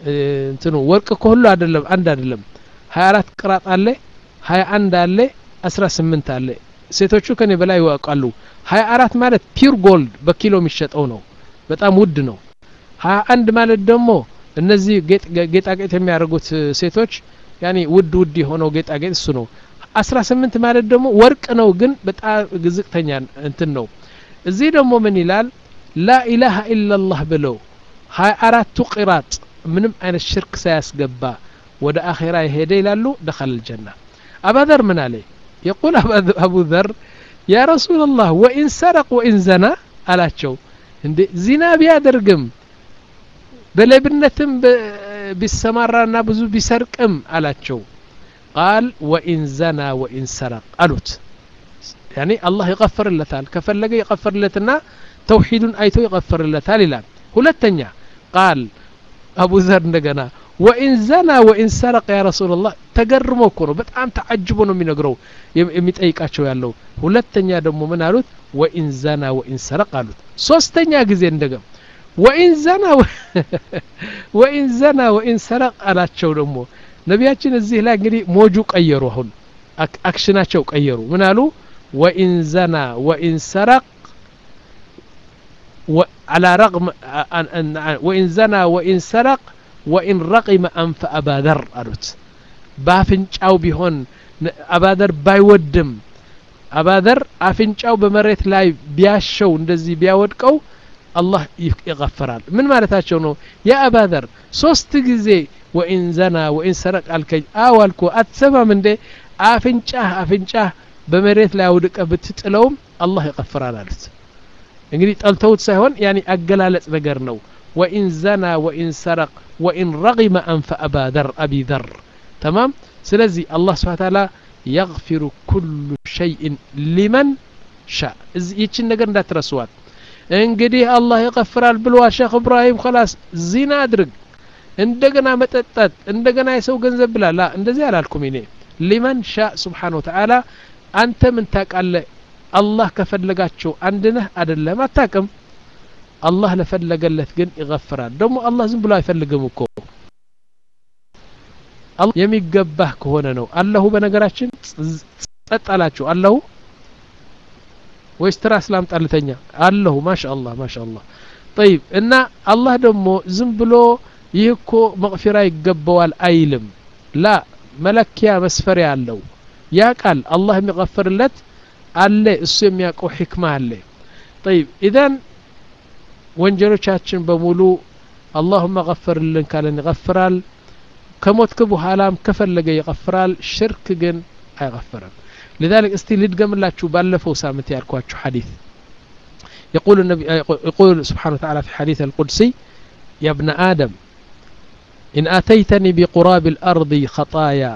እንትኑ ወርቅ ከሁሉ አይደለም አንድ አይደለም ሀያ አራት ቅራጥ አለ ሀያ አንድ አለ አስራ ስምንት አለ ሴቶቹ ከኔ በላይ ያውቃሉ ሀያ አራት ማለት ፒር ጎልድ በኪሎ የሚሸጠው ነው በጣም ውድ ነው ሀያ አንድ ማለት ደግሞ እነዚህ ጌጣጌጥ የሚያደርጉት ሴቶች ያኒ ውድ ውድ የሆነው ጌጣጌጥ እሱ ነው አስራ ስምንት ማለት ደግሞ ወርቅ ነው ግን በጣም ግዝቅተኛ እንትን ነው እዚህ ደግሞ ምን ይላል ላ ኢላሃ ኢላላህ ብለው ሀያ አራቱ ቅራጥ ምንም አይነት ሽርክ ሳያስገባ ወደ አኺራ ይሄደ ይላሉ دخل الجنة أبا ذر من عليه يقول أبو ذر يا رسول الله وإن سرق وإن زنا አላቸው እንዴ ዚና ቢያደርግም በለብነትም ቢሰማራና ብዙ ቢሰርቅም አላቸው قال وإن زنا وإن سرق قالوت يعني الله يغفر لتال كفلجه يغفر لتنا توحيد ايتو يغفر لتال ይላል ሁለተኛ قال أبو ذر እንደገና وإن زنا وإن سرق يا رسول الله ተገርሞ እኮ ነው በጣም ተዓጅቦ ነው የሚነግረው የሚጠይቃቸው ያለው ሁለተኛ ደግሞ ምን አሉት وإن زنا وإن سرق አሉት ሶስተኛ ጊዜ እንደገና وإن زنا وإن زنا وإن سرق አላቸው ደግሞ ነቢያችን እዚህ ላይ እንግዲህ ሞጁ ቀየሩ አሁን አክሽናቸው ቀየሩ ምን አሉ وإن زنا وإن سرق على رغم وإن زنا وإن سرق وإن رغم أنف أبا ذر አሉት ባፍንጫው ቢሆን አባ ذر ባይወድም አባ ذر አፍንጫው በመሬት ላይ ቢያሸው እንደዚህ ቢያወድቀው الله يغفرال من مالتاچو نو يا أبا ذر ሶስት ጊዜ وإن زنا وإن سرق الكج አዋልኩ አትሰማም እንደ አፍንጫህ አፍንጫህ በመሬት ላይ አውድቀ ብትጥለውም الله يغفرال አሉት እንግዲህ ጠልተውት ሳይሆን ያኒ አገላለጽ ነገር ነው وإن زنا وإن سرق وإن رغم أنف أبا ذر أبي ذر تمام ስለዚህ الله سبحانه وتعالى يغفر كل شيء لمن شاء ይችን ነገር እንዳትረሱዋት እንግዲህ الله يغفرال ብሏል ሼክ ኢብራሂም خلاص ዚና አድርግ እንደገና መጠጣት እንደገና የሰው ገንዘብ ብላ ላ እንደዚህ አላልኩም እኔ لمن شاء سبحانه وتعالى አንተ ምን ታውቃለህ الله ከፈለጋቸው አንድ ነህ አይደለም አታውቅም الله ለፈለገለት ግን ይغفራል ደግሞ الله ዝም ብሎ አይፈልግም እኮ الله የሚገባህ ከሆነ ነው አላሁ በነገራችን ጸጣላችሁ አላሁ ወይስ ትራስ ላምጣልተኛ አላሁ ማሻአላህ ማሻአላህ طيب እና الله ደግሞ ዝም ብሎ ይህኮ መግፊራ ይገባዋል አይልም ላ መለኪያ መስፈሪያ አለው ያ ቃል الله የሚغفርለት አለ እሱ የሚያውቀው ህክማ አለ طيب اذا ወንጀሎቻችን በሙሉ اللهم غفرልን ካለን ይغفራል ከሞትክ በኋላም ከፈለገ ይغفራል ሽርክ ግን አይغفርም لذلك استي ልድገምላችሁ ባለፈው ሳምንት ያልኳችሁ حديث يقول النبي يقول سبحانه وتعالى في حديث القدسي يا ابن آدم إن أتيتني بقراب الأرض خطايا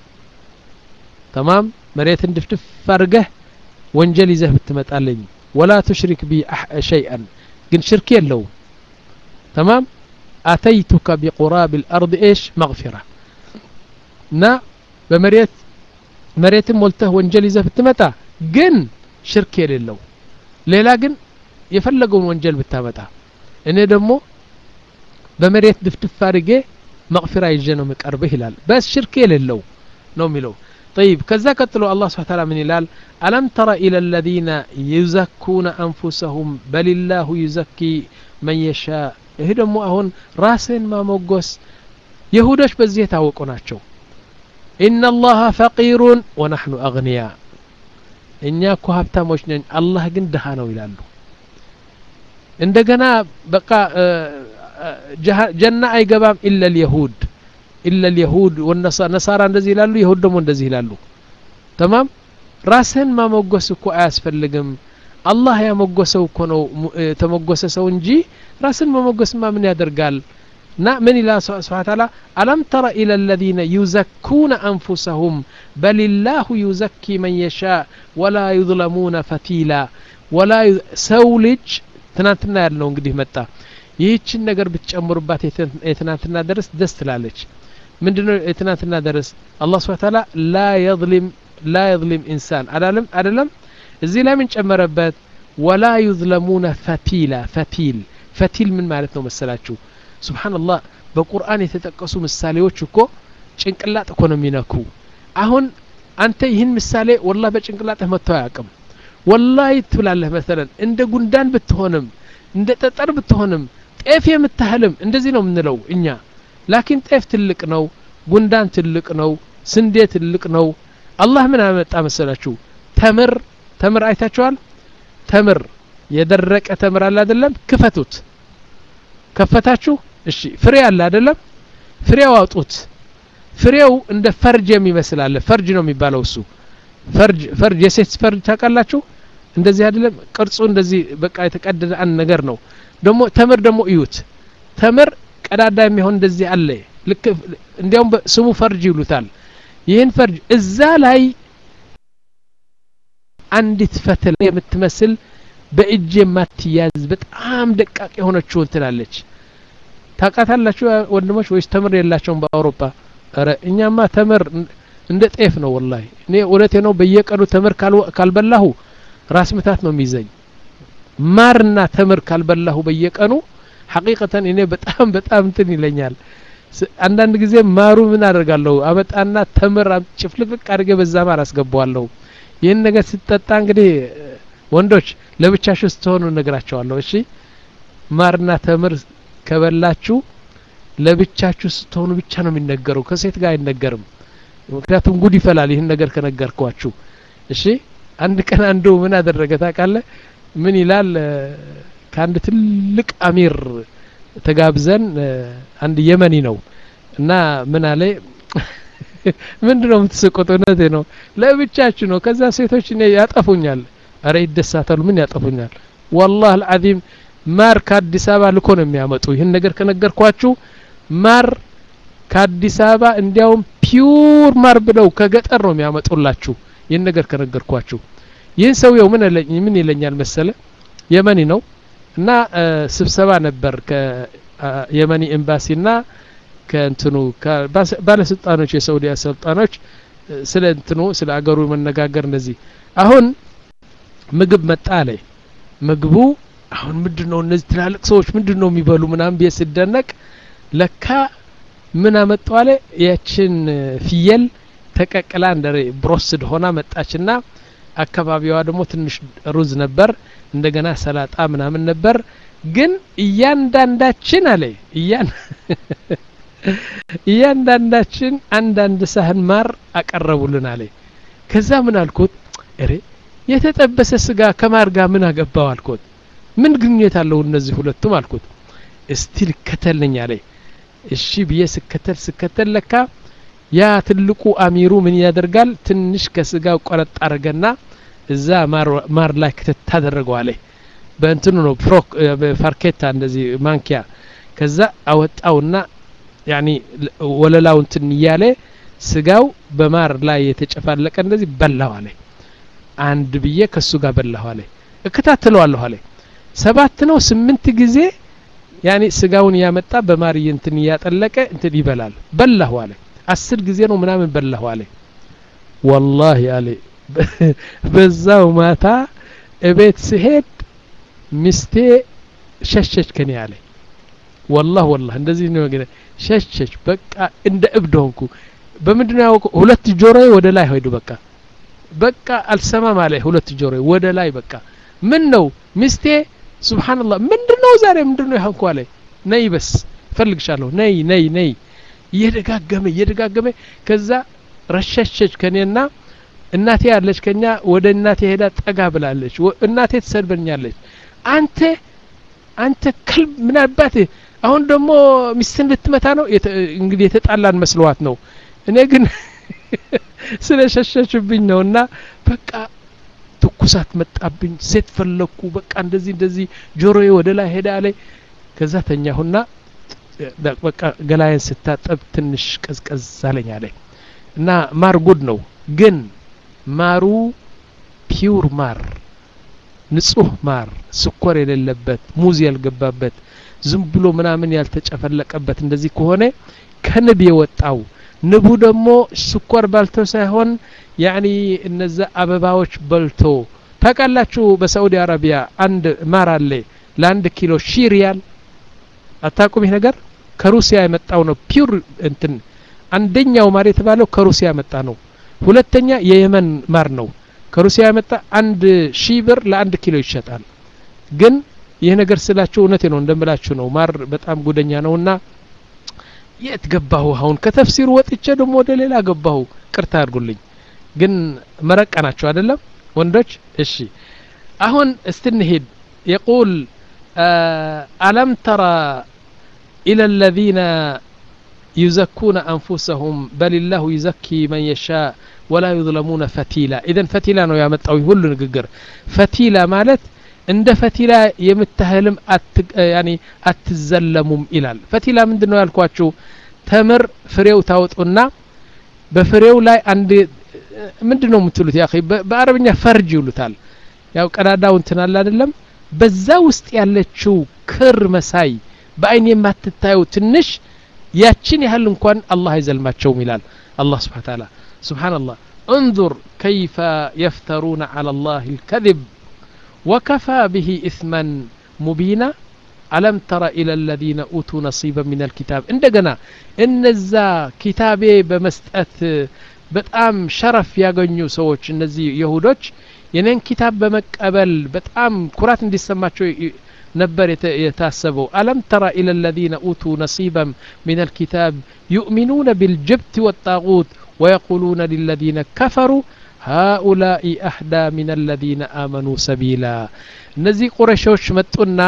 تمام مريت اندفتف فرقه وانجلي زه بتمتقلني ولا تشرك بي شيئا قل شركي له تمام أتيتك بقراب الأرض إيش مغفرة نا بمريت مريت مولته وانجلي زه بتمتا قن شركي له ليلا قن يفلقون وانجل بتمتا إني دمو بمريت دفتف فرقه مغفرة يجنو مقربه هلال بس شركي له نومي له طيب كذا قتلوا الله سبحانه وتعالى من هلال ألم تر إلى الذين يزكون أنفسهم بل الله يزكي من يشاء هدم أهون راسين ما موقس يهودش بزيه ታወቁናቸው إن الله فقير ونحن أغنياء እኛ እኮ ሀብታሞች ነን አላህ ግን ደሃ ነው ይላሉ እንደገና በቃ ጀና አይገባም إلا اليهود إلا اليهود والنصارى እንደዚህ ይላሉ ይሁድ ደግሞ እንደዚህ ይላሉ تمام ራስን ማሞገስ እኮ አያስፈልግም አላህ ያሞገሰው እኮ ነው ተሞገሰ ሰው እንጂ ራስን ማሞገስማ ምን ያደርጋል نا من الله سبحانه وتعالى ألم تر إلى الذين يزكون أنفسهم بل الله يزكي من يشاء ولا يظلمون فتيلا ولا سولج تناتنا ያለው እንግዲህ መጣ ይህችን ነገር ብትጨምሩባት የትናንትና ደረስ ደስ ትላለች ምንድነው የትናንትና ደረስ الله سبحانه وتعالى لا يظلم لا يظلم إنسان أدلم أدلم እዚህ ላይ ምን ጨመረበት ولا يظلمون فتيلا فتيل فتيل ምን ማለት ነው መሰላችሁ سبحان الله በቁርአን የተጠቀሱ ምሳሌዎች እኮ ጭንቅላት እኮ ነው የሚነኩ አሁን አንተ ይህን ምሳሌ والله በጭንቅላትህ መጥቶ አያውቅም والله ትብላለህ مثلا እንደ ጉንዳን ብትሆንም እንደ ጠጠር ብትሆንም ጤፍ የምታህልም እንደዚህ ነው የምንለው እኛ ላኪን ጤፍ ትልቅ ነው ጉንዳን ትልቅ ነው ስንዴ ትልቅ ነው አላህ ምን አመጣ መሰላችሁ ተምር ተምር አይታችኋል ተምር የደረቀ ተምር አለ አይደለም ክፈቱት ከፈታችሁ እሺ ፍሬ አለ አይደለም ፍሬው አውጡት ፍሬው እንደ ፈርጅ የሚመስል አለ ፈርጅ ነው የሚባለው እሱ ፈርጅ ፈርጅ የሴት ፈርጅ ታውቃላችሁ እንደዚህ አይደለም ቅርጹ እንደዚህ በቃ የተቀደደ አንድ ነገር ነው ደሞ ተምር ደሞ እዩት ተምር ቀዳዳ የሚሆን እንደዚህ አለ ልክ እንዲያውም ስሙ ፈርጅ ይሉታል ይሄን ፈርጅ እዛ ላይ አንዲት ፈትል የምትመስል በእጅ የማትያዝ በጣም ደቃቅ የሆነችው እንትላለች ታቃታላችሁ ወንድሞች ወይስ ተምር የላቸውም በአውሮፓ አረ እኛማ ተምር እንደ ጤፍ ነው والله እኔ ወለቴ ነው በየቀኑ ተምር ካልበላሁ ራስ ምታት ነው የሚይዘኝ ማርና ተምር ካልበላሁ በየቀኑ ሐቂቀተን እኔ በጣም በጣም እንትን ይለኛል አንዳንድ ጊዜ ማሩ ምን አደርጋለሁ አመጣና ተምር ጭፍልፍቅ አድርጌ በዛ ማር አስገባዋለሁ ይሄን ነገር ሲጠጣ እንግዲህ ወንዶች ለብቻችሁ ስትሆኑ ነግራቸዋለሁ እሺ ማርና ተምር ከበላችሁ ለብቻችሁ ስትሆኑ ብቻ ነው የሚነገረው ከሴት ጋር አይነገርም ምክንያቱም ጉድ ይፈላል ይሄን ነገር ከነገርኳችሁ እሺ አንድ ቀን አንዱ ምን አደረገ ታውቃለህ ምን ይላል ከአንድ ትልቅ አሚር ተጋብዘን አንድ የመኒ ነው እና ምን አለ ምንድነው የምትስቁት እውነቴ ነው ለብቻችሁ ነው ከዛ ሴቶች እኔ ያጠፉኛል አረ ይደሳታሉ ምን ያጠፉኛል والله العظيم ማር ከአዲስ አበባ ልኮ ነው የሚያመጡ ይሄን ነገር ከነገርኳችሁ ማር ከአዲስ አበባ እንዲያውም ፒውር ማር ብለው ከገጠር ነው የሚያመጡላችሁ ይሄን ነገር ከነገርኳችሁ ይሄን ሰውየው ምን ለኝ ምን ይለኛል መሰለ የመኒ ነው እና ስብሰባ ነበር ከየመኒ ኤምባሲና ከእንትኑ ባለስልጣኖች የሳውዲ ባለስልጣኖች ስለ እንትኑ ስለ አገሩ መነጋገር እንደዚህ አሁን ምግብ መጣ አለ ምግቡ አሁን ምንድነው እነዚህ ትላልቅ ሰዎች ምንድነው የሚበሉ ምናምን ቢያስደነቅ ለካ ምን አመጣው አለ ያችን ፍየል ተቀቅላ እንደ ብሮስድ ሆና መጣችና አካባቢዋ ደግሞ ትንሽ ሩዝ ነበር እንደገና ሰላጣ ምናምን ነበር ግን እያንዳንዳችን አለ እያን እያንዳንዳችን አንዳንድ ሳህን ማር አቀረቡልን አለ ከዛ ምን አልኩት እሬ የተጠበሰ ስጋ ከማር ጋር ምን አገባው አልኩት ምን ግንኙነት አለው እነዚህ ሁለቱም አልኩት እስቲ ልከተልኝ አለ እሺ ብዬ ስከተል ስከተል ለካ ያ ትልቁ አሚሩ ምን ያደርጋል ትንሽ ከስጋው ቆረጥ አርገና እዛ ማር ማር ላይ ከተታደረገው አለ በእንትኑ ነው ፕሮክ በፋርኬታ እንደዚህ ማንኪያ ከዛ አወጣውና ያኒ ወለላው እንትን ይያለ ስጋው በማር ላይ የተጨፋለቀ እንደዚህ በላው አለ አንድ ብዬ ከሱ ጋር በላው አለ እከታተለዋለሁ አለ ሰባት ነው ስምንት ጊዜ ያኒ ስጋውን ያመጣ በማር እንትን ያጠለቀ እንትን ይበላል በላው አለ አስር ጊዜ ነው ምናምን በላው አለ والله አለ በዛው ማታ እቤት ሲሄድ ሚስቴ ሸሸች ከኔ አለ والله والله እንደዚህ ነው ግን ሸሸች በቃ እንደ እብድ ሆንኩ በምንድነው ያወቀው ሁለት ጆሮዬ ወደ ላይ ሄዱ በቃ በቃ አልሰማም አለ ሁለት ጆሮዬ ወደ ላይ በቃ ምን ነው ሚስቴ ሱብሃንአላህ ምንድነው ዛሬ ምንድነው ያንኩ አለ ነይ በስ ፈልግሻለሁ ነይ ነይ ነይ እየደጋገመ እየደጋገመ ከዛ ረሸሸች ከኔና እናቴ ያለች ከኛ ወደ እናቴ ሄዳ ጠጋ ብላለች እናቴ ተሰድበኛለች አንተ አንተ ክልብ ምን አባቴ አሁን ደግሞ ሚስትን ልትመታ ነው እንግዲህ የተጣላን መስሏት ነው እኔ ግን ስለሸሸችብኝ ነውና በቃ ትኩሳት መጣብኝ ሴት ፈለኩ በቃ እንደዚህ እንደዚህ ጆሮዬ ወደ ላይ ሄዳ አለ ከዛ ተኛሁና በቃ ገላዬን ስታጠብ ትንሽ ቀዝቀዝ አለኝ አለ እና ማር ጉድ ነው ግን ማሩ ፒውር ማር ንጹህ ማር ስኳር የሌለበት ሙዝ ያልገባበት ዝም ብሎ ምናምን ያልተጨፈለቀበት እንደዚህ ከሆነ ከንብ የወጣው ንቡ ደግሞ ስኳር ባልቶ ሳይሆን ያኒ እነዛ አበባዎች በልቶ ታቃላችሁ በሳውዲ አረቢያ አንድ ማር አለ ለአንድ ኪሎ ሺህ ሪያል አታቁም ይሄ ነገር ከሩሲያ የመጣው ነው ፒውር እንትን አንደኛው ማር የተባለው ከሩሲያ የመጣ ነው ሁለተኛ የየመን ማር ነው ከሩሲያ የመጣ አንድ ሺህ ብር ለአንድ ኪሎ ይሸጣል ግን ይሄ ነገር ስላችሁ እውነቴ ነው እንደምላችሁ ነው ማር በጣም ጉደኛ ነውና የት ገባሁ አሁን ከተፍሲሩ ወጥቼ ደሞ ወደ ሌላ ገባሁ ቅርታ አድርጉልኝ ግን መረቃናችሁ አይደለም ወንዶች እሺ አሁን استنهد يقول ألم ترى إلى الذين يزكون أنفسهم بل الله يزكي من يشاء ولا يظلمون فتيلا إذن فتيلا ነው ያመጣው ሁሉ ንግግር ፈቲላ ማለት እንደ ፈቲላ የምትህልም ያኒ አትዘለሙም ይላል ፈቲላ ምንድነው ያልኳችሁ ተምር ፍሬው ታወጡና በፍሬው ላይ አንድ ምንድነው የምትሉት ያ اخي በአረብኛ ፈርጅ ይሉታል ያው ቀዳዳው እንትን አለ አይደለም በዛ ውስጥ ያለችው ክር መሳይ በአይን የማትታየው ትንሽ ያችን ያህል እንኳን አላህ አይዘልማቸውም ይላል አላህ Subhanahu Wa Ta'ala Subhanallah انظر كيف يفترون على الله الكذب وكفى به إثما مبينا ألم تر إلى الذين أوتوا نصيبا من الكتاب عندنا إن الزا كتابي بمستأت بتأم شرف يغنيو سوچ እነዚህ يهودوች የነን كتاب بمقبل بتأم ኩራት እንዲሰማቸው ነበር የታሰበው ألم تر إلى الذين أوتوا نصيبا من الكتاب يؤمنون بالجبت والطاغوت ويقولون للذين كفروا هؤلاء أحدى من الذين آمنوا سبيلا እነዚህ ቁረሾች መጡና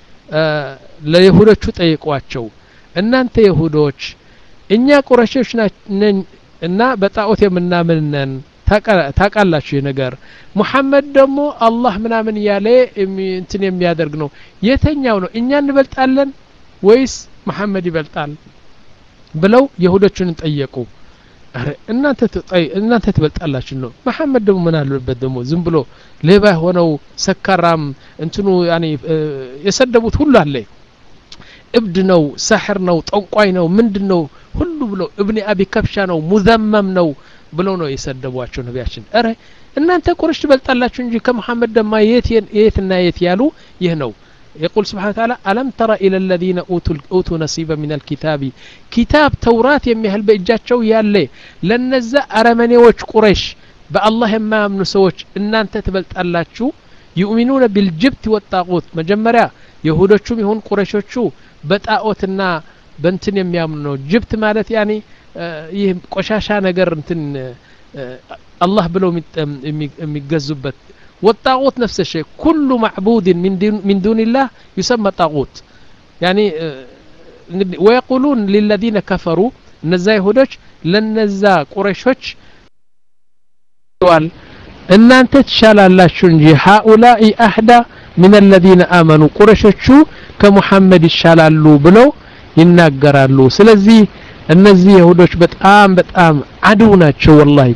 ለይሁዶቹ ጠይቋቸው እናንተ ይሁዶች እኛ ቁረሾች ነን እና በጣዖት የምናምን ነን ታቃላችሁ ነገር ሙሐመድ ደግሞ አላህ ምናምን ያለ እንትን የሚያደርግ ነው የተኛው ነው እኛ እንበልጣለን ወይስ ሙሐመድ ይበልጣል ብለው ይሁዶቹን ጠየቁ አረ እናንተ ተጣይ እናንተ ትበልጣላችሁ ነው መሐመድ ደግሞ ምን አለበት ደግሞ ዝም ብሎ ሌባ ሆነው ሰካራም እንትኑ ያኒ የሰደቡት ሁሉ አለ እብድ ነው ሳህር ነው ጠንቋይ ነው ምንድነው ሁሉ ብሎ እብኒ አቢ ከብሻ ነው ሙዘመም ነው ብሎ ነው የሰደቧቸው ነቢያችን አረ እናንተ ቁረሽ ትበልጣላችሁ እንጂ ከመሐመድ ደማ የት የትና የት ያሉ ይህ ነው يقول سبحانه وتعالى ألم ترى إلى الذين أوتوا, أوتوا نصيبا من الكتاب كتاب توراة يميهل بإجاتشو يالي لنزا أرمانيوش قريش بالله ما من سوش إن أنت تبلت ألاتشو يؤمنون بالجبت والطاغوت مجمرا يهودوشو يهون قريشوشو بتاغوتنا بنتن يميامنو جبت مالت يعني ይህ ቆሻሻ ነገር እንትን አላህ ብለው የሚገዙበት والطاغوت نفس الشيء كل معبود من دون من دون الله يسمى طاغوت يعني ويقولون للذين كفروا نزا يهودوች ለነዛ ቁረይሾች እናንተ ትሻላላችሁ እንጂ هؤلاء احدى من الذين امنوا ቁረይሾቹ ከሙሐመድ ይሻላሉ ብለው ይናገራሉ ስለዚህ እነዚህ ይሁዶች በጣም በጣም አድው ናቸው والله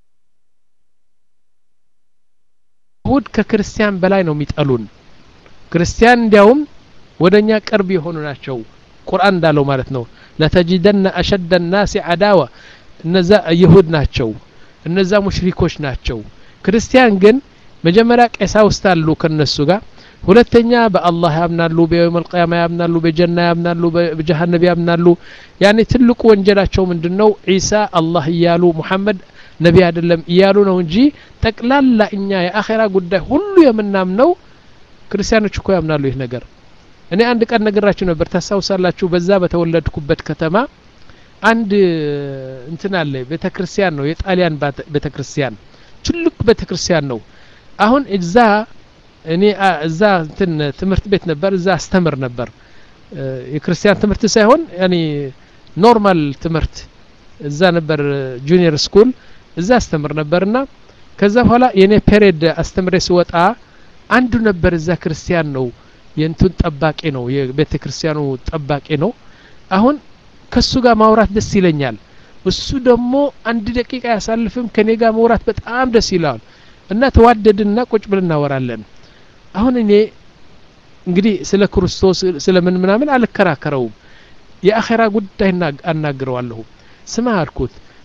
ይሁድ ከክርስቲያን በላይ ነው የሚጠሉን ክርስቲያን እንዲያውም ወደኛ ቅርብ የሆኑ ናቸው ቁርአን እንዳለው ማለት ነው ለተጂደና አሸደ الناس عداوه እነዛ ይሁድ ናቸው እነዛ ሙሽሪኮች ናቸው ክርስቲያን ግን መጀመሪያ ቀሳውስት አሉ ከነሱ ጋር ሁለተኛ በአላህ ያምናሉ በየውመል ቂያማ ያምናሉ በጀና ያምናሉ በጀሃነም ያምናሉ ያኔ ትልቁ ወንጀላቸው ምንድነው ኢሳ አላህ ይያሉ ሙሐመድ ነቢ አይደለም ይያሉ ነው እንጂ ጠቅላላ እኛ የአኺራ ጉዳይ ሁሉ የምናምነው ክርስቲያኖች እኮ ያምናሉ ይህ ነገር እኔ አንድ ቀን ነገራችሁ ነበር ታሳውሳላችሁ በዛ በተወለድኩበት ከተማ አንድ እንትን አለ ቤተክርስቲያን ነው የጣሊያን ቤተክርስቲያን ትልቅ ቤተክርስቲያን ነው አሁን እዛ እኔ እዛ እንትን ትምህርት ቤት ነበር እዛ አስተምር ነበር የክርስቲያን ትምህርት ሳይሆን ያኒ ኖርማል ትምህርት እዛ ነበር ጁኒየር ስኩል እዛ አስተምር ነበርና ከዛ በኋላ የኔ ፔሪድ አስተምሬ ስወጣ አንዱ ነበር እዛ ክርስቲያን ነው የንቱን ጠባቂ ነው የቤተክርስቲያኑ ጠባቂ ነው አሁን ከሱ ጋር ማውራት ደስ ይለኛል እሱ ደግሞ አንድ ደቂቃ ያሳልፍም ከኔ ጋር ማውራት በጣም ደስ ይላል እና ተዋደድና ቁጭ ብለን እናወራለን አሁን እኔ እንግዲህ ስለ ክርስቶስ ስለ ምን ምናምን አልከራከረውም የአኺራ ጉዳይ አናግረዋለሁ ስማ አልኩት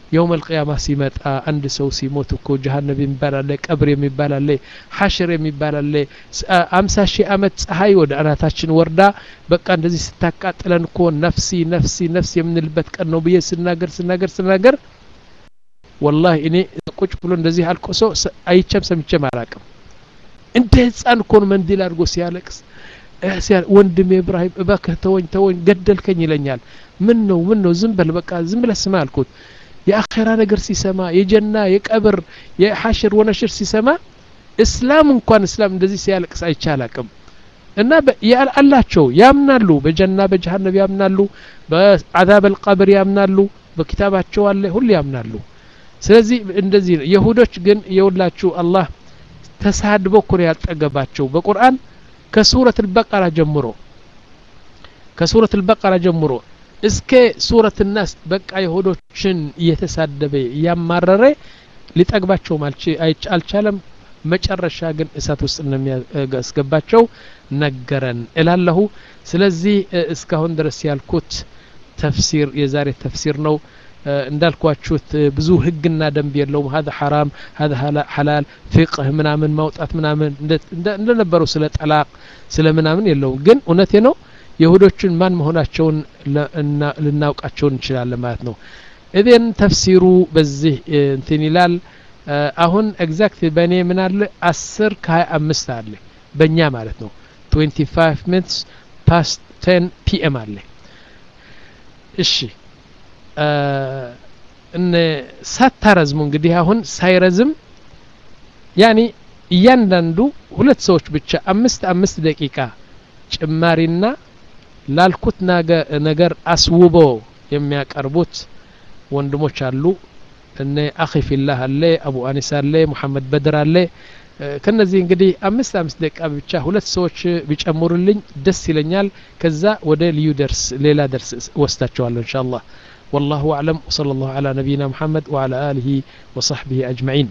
يوم القيامة سيمتا عند سو سيموت እኮ جهنم የሚባል አለ ቀብር የሚባል አለ ሐሽር የሚባል አለ አምሳ ሺህ አመት ፀሐይ ወደ አናታችን ወርዳ በቃ እንደዚህ ስታቃጥለን እኮ ነፍሲ ነፍሲ ነፍሲ የምንልበት ቀን ነው ብዬ ስናገር ስናገር ስናገር والله እኔ ቁጭ ብሎ እንደዚህ አልቆሶ አይቸም ሰምቼም አላቅም እንደ ህፃን እኮ ነው መንዲል አድርጎ ሲያለቅስ ሲያል ወንድሜ ኢብራሂም እባክህ ተወኝ ተወኝ ገደልከኝ ይለኛል ምን ነው ምን ነው ዝም በል በቃ ዝም ብለህ ስማ አልኩት የአኺራ ነገር ሲሰማ የጀና የቀብር የሐሽር ወነሽር ሲሰማ እስላም እንኳን እስላም እንደዚህ ሲያለቅስ አይቻላቅም እና ያላቸው ያምናሉ በጀና በጀሃነም ያምናሉ በአዛብ القبر ያምናሉ በኪታባቸው አለ ሁሉ ያምናሉ ስለዚህ እንደዚህ ይሁዶች ግን የውላችሁ አላህ ተሳድቦ እኮ ያልጠገባቸው በቁርአን ከሱረት البقرة ጀምሮ ከሱረት البقرة ጀምሮ እስከ ሱረት الناس በቃ ይሁዶችን እየተሳደበ ያማረረ ሊጠግባቸው ማልቺ አልቻለም መጨረሻ ግን እሳት ውስጥ እንደሚያስገባቸው ነገረን እላለሁ ስለዚህ እስካሁን ድረስ ያልኩት ተፍሲር የዛሬ ተፍሲር ነው እንዳልኳችሁት ብዙ ህግና ደንብ የለውም هذا حرام هذا حلال فقه ምናምን ማውጣት ምናምን እንደነበረው ስለ ጠላቅ ስለ ምናምን የለውም ግን እውነቴ ነው ይሁዶችን ማን መሆናቸውን ልናውቃቸው እንችላለን ማለት ነው እذن ተፍሲሩ በዚህ እንትን ይላል አሁን ኤግዛክት በኔ ምን አለ አስር ከ25 አለ በእኛ ማለት ነው twenty-five minutes past ten p m አለ እሺ እነ ሳታረዝሙ እንግዲህ አሁን ሳይረዝም ያኒ እያንዳንዱ ሁለት ሰዎች ብቻ አምስት አምስት ደቂቃ ጭማሪና ላልኩት ነገር አስውቦ የሚያቀርቡት ወንድሞች አሉ እነ አኺ ፊላህ አለ አቡ አኒስ አለ መሐመድ በድር አለ ከነዚህ እንግዲህ አምስት አምስት ደቂቃ ብቻ ሁለት ሰዎች ቢጨምሩልኝ ደስ ይለኛል ከዛ ወደ ልዩ ደርስ ሌላ ደርስ ወስታቸዋለሁ ኢንሻአላህ والله اعلم وصلى الله على نبينا محمد وعلى اله وصحبه اجمعين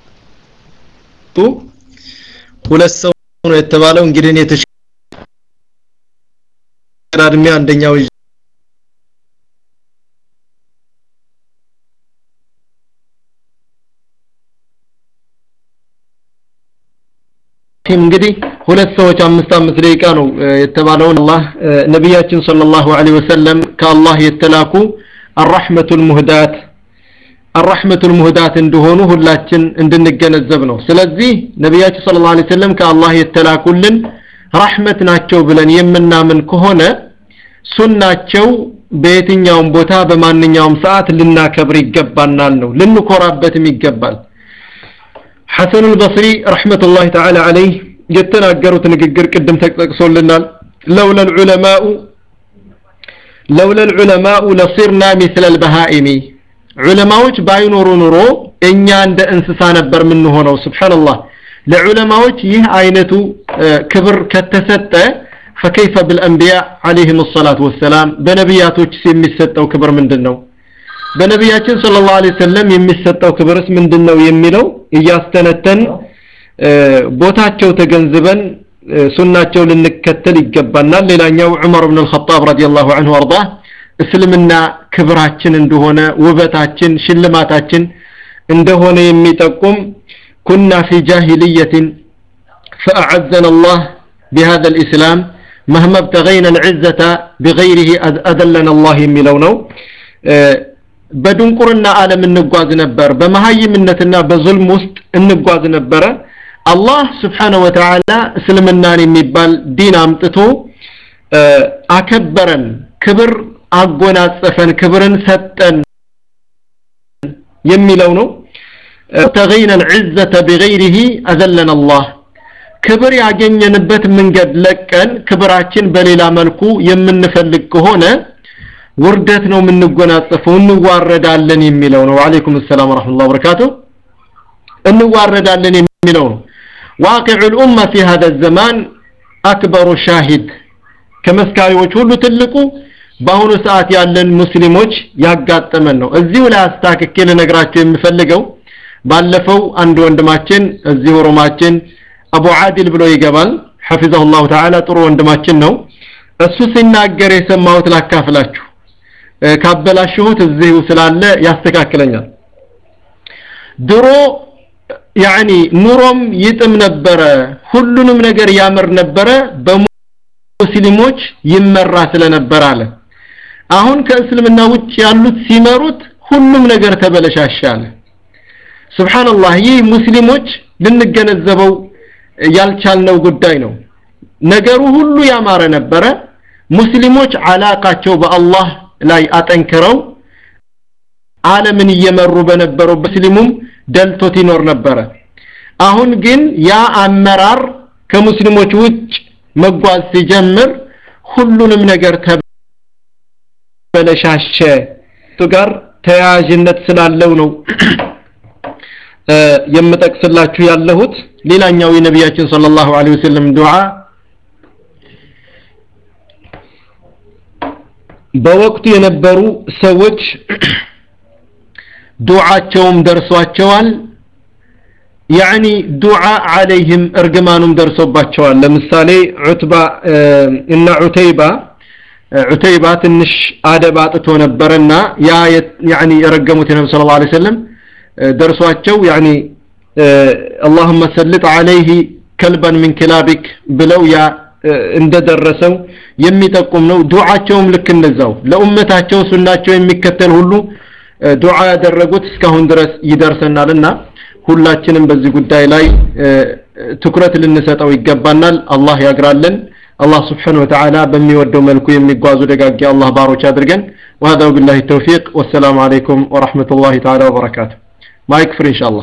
ሁለት ሰው ነው የተባለው እንግዲህ እኔ ተሽራድሚ አንደኛው እንግዲህ ሁለት ሰዎች አምስት አምስት ደቂቃ ነው የተባለው አላህ ነብያችን ሰለላሁ ዐለይሂ ወሰለም ከአላህ የተላኩ الرحمة المهدات الرحمة المهدات እንደሆኑ ሁላችን እንድንገነዘብ ነው ስለዚህ ነብያችን ሰለላሁ ዐለይሂ ወሰለም ከአላህ የተላኩልን ረህመት ናቸው ብለን የምናምን ከሆነ ሱናቸው በየትኛውም ቦታ በማንኛውም ሰዓት ልናከብር ይገባናል ነው ልንኮራበትም ይገባል ሐሰን البصري رحمة الله تعالى عليه የተናገሩት ንግግር ቅድም ተጠቅሶልናል لولا العلماء لولا العلماء لصرنا مثل البهائم علماءዎች ባይኖሩ ኑሮ እኛ እንደ እንስሳ ነበር ምን ሆነው ሱብሃንአላህ ለዑለማዎች ይህ አይነቱ ክብር ከተሰጠ فكيف بالانبياء عليهم الصلاه والسلام በነቢያቶች የሚሰጠው ክብር ምንድነው በነቢያችን ሰለላሁ ዐለይሂ ወሰለም የሚሰጠው ክብርስ ምንድነው የሚለው እያስተነተን ቦታቸው ተገንዝበን ሱናቸው ልንከተል ይገባናል ሌላኛው ዑመር ኢብኑ አልኸጣብ ረዲየላሁ ዐንሁ ወርዳ እስልምና ክብራችን እንደሆነ ውበታችን ሽልማታችን እንደሆነ የሚጠቁም كنا في جاهلية فأعزنا الله بهذا الإسلام مهما ابتغينا العزة بغيره أذلنا الله የሚለው በድንቁርና ዓለም እንጓዝ ነበር በመሃይምነትና በዙልም ውስጥ እንጓዝ ነበር አላህ Subhanahu Wa Ta'ala እስልምናን የሚባል ዲን አምጥቶ አከበረን ክብር አጎናጸፈን ክብርን ሰጠን የሚለው ነው تغينا العزة بغيره أذلنا الله ክብር ያገኘንበት መንገድ ለቀን ክብራችን በሌላ መልኩ የምንፈልግ ከሆነ ውርደት ነው የምንጎናጸፈው እንዋረዳለን የሚለው ነው ወአለይኩም ሰላም ወራህመቱላሂ ወበረካቱ እንዋረዳለን የሚለው ነው واقع الامه في هذا الزمان اكبر شاهد ከመስካሪዎች ሁሉ ትልቁ በአሁኑ ሰዓት ያለን ሙስሊሞች ያጋጠመን ነው እዚሁ ላይ አስተካክለ ነግራችሁ የሚፈልገው ባለፈው አንድ ወንድማችን እዚሁ ሮማችን አቡ አዲል ብሎ ይገባል حفظه الله تعالى ጥሩ ወንድማችን ነው እሱ ሲናገር የሰማሁት ላካፍላችሁ ካበላሽሁት እዚሁ ስላለ ያስተካክለኛል ድሮ ያኒ ኑሮም ይጥም ነበረ ሁሉንም ነገር ያመር ነበረ በሙስሊሞች ይመራ ስለነበር አለ አሁን ከእስልምና ውጭ ያሉት ሲመሩት ሁሉም ነገር ተበለሻሻለ ሱብሃንአላህ ይህ ሙስሊሞች ልንገነዘበው ያልቻልነው ጉዳይ ነው ነገሩ ሁሉ ያማረ ነበረ ሙስሊሞች አላቃቸው በአላህ ላይ አጠንክረው ዓለምን እየመሩ በነበረው ሙስሊሙም ደልቶት ይኖር ነበር አሁን ግን ያ አመራር ከሙስሊሞች ውጭ መጓዝ ሲጀምር ሁሉንም ነገር ተበለሻሸ ጋር ተያያዥነት ስላለው ነው የምጠቅስላችሁ ያለሁት ሌላኛው የነብያችን ሰለላሁ ዐለይሂ ወሰለም ዱዓ በወቅቱ የነበሩ ሰዎች ዱዓቸውም ደርሷቸዋል يعني دعاء عليهم ارغمانهم درسوባቸዋል ለምሳሌ ዑትባ እና ዑተይባ ዑተይባ ትንሽ አደብ አጥቶ ነበርና ያ يعني يرغሙት ነብዩ ሰለላሁ ዐለይሂ ወሰለም ደርሷቸው يعني اللهم سلط عليه كلبا من كلابك ብለው ያ እንደደረሰው የሚጠቁም ነው ዱዓቸውም ልክ እንደዛው ለኡመታቸው ሱናቸው የሚከተል ሁሉ ዱዓ ያደረጉት እስካሁን ድረስ ይደርሰናልና ሁላችንም በዚህ ጉዳይ ላይ ትኩረት ልንሰጠው ይገባናል አላህ ያግራልን አላህ Subhanahu Wa Ta'ala በሚወደው መልኩ የሚጓዙ ደጋግ አላህ ባሮች አድርገን وهذا بالله التوفيق والسلام عليكم ورحمة الله تعالى وبركاته ማይክ ፍሪ ኢንሻአላህ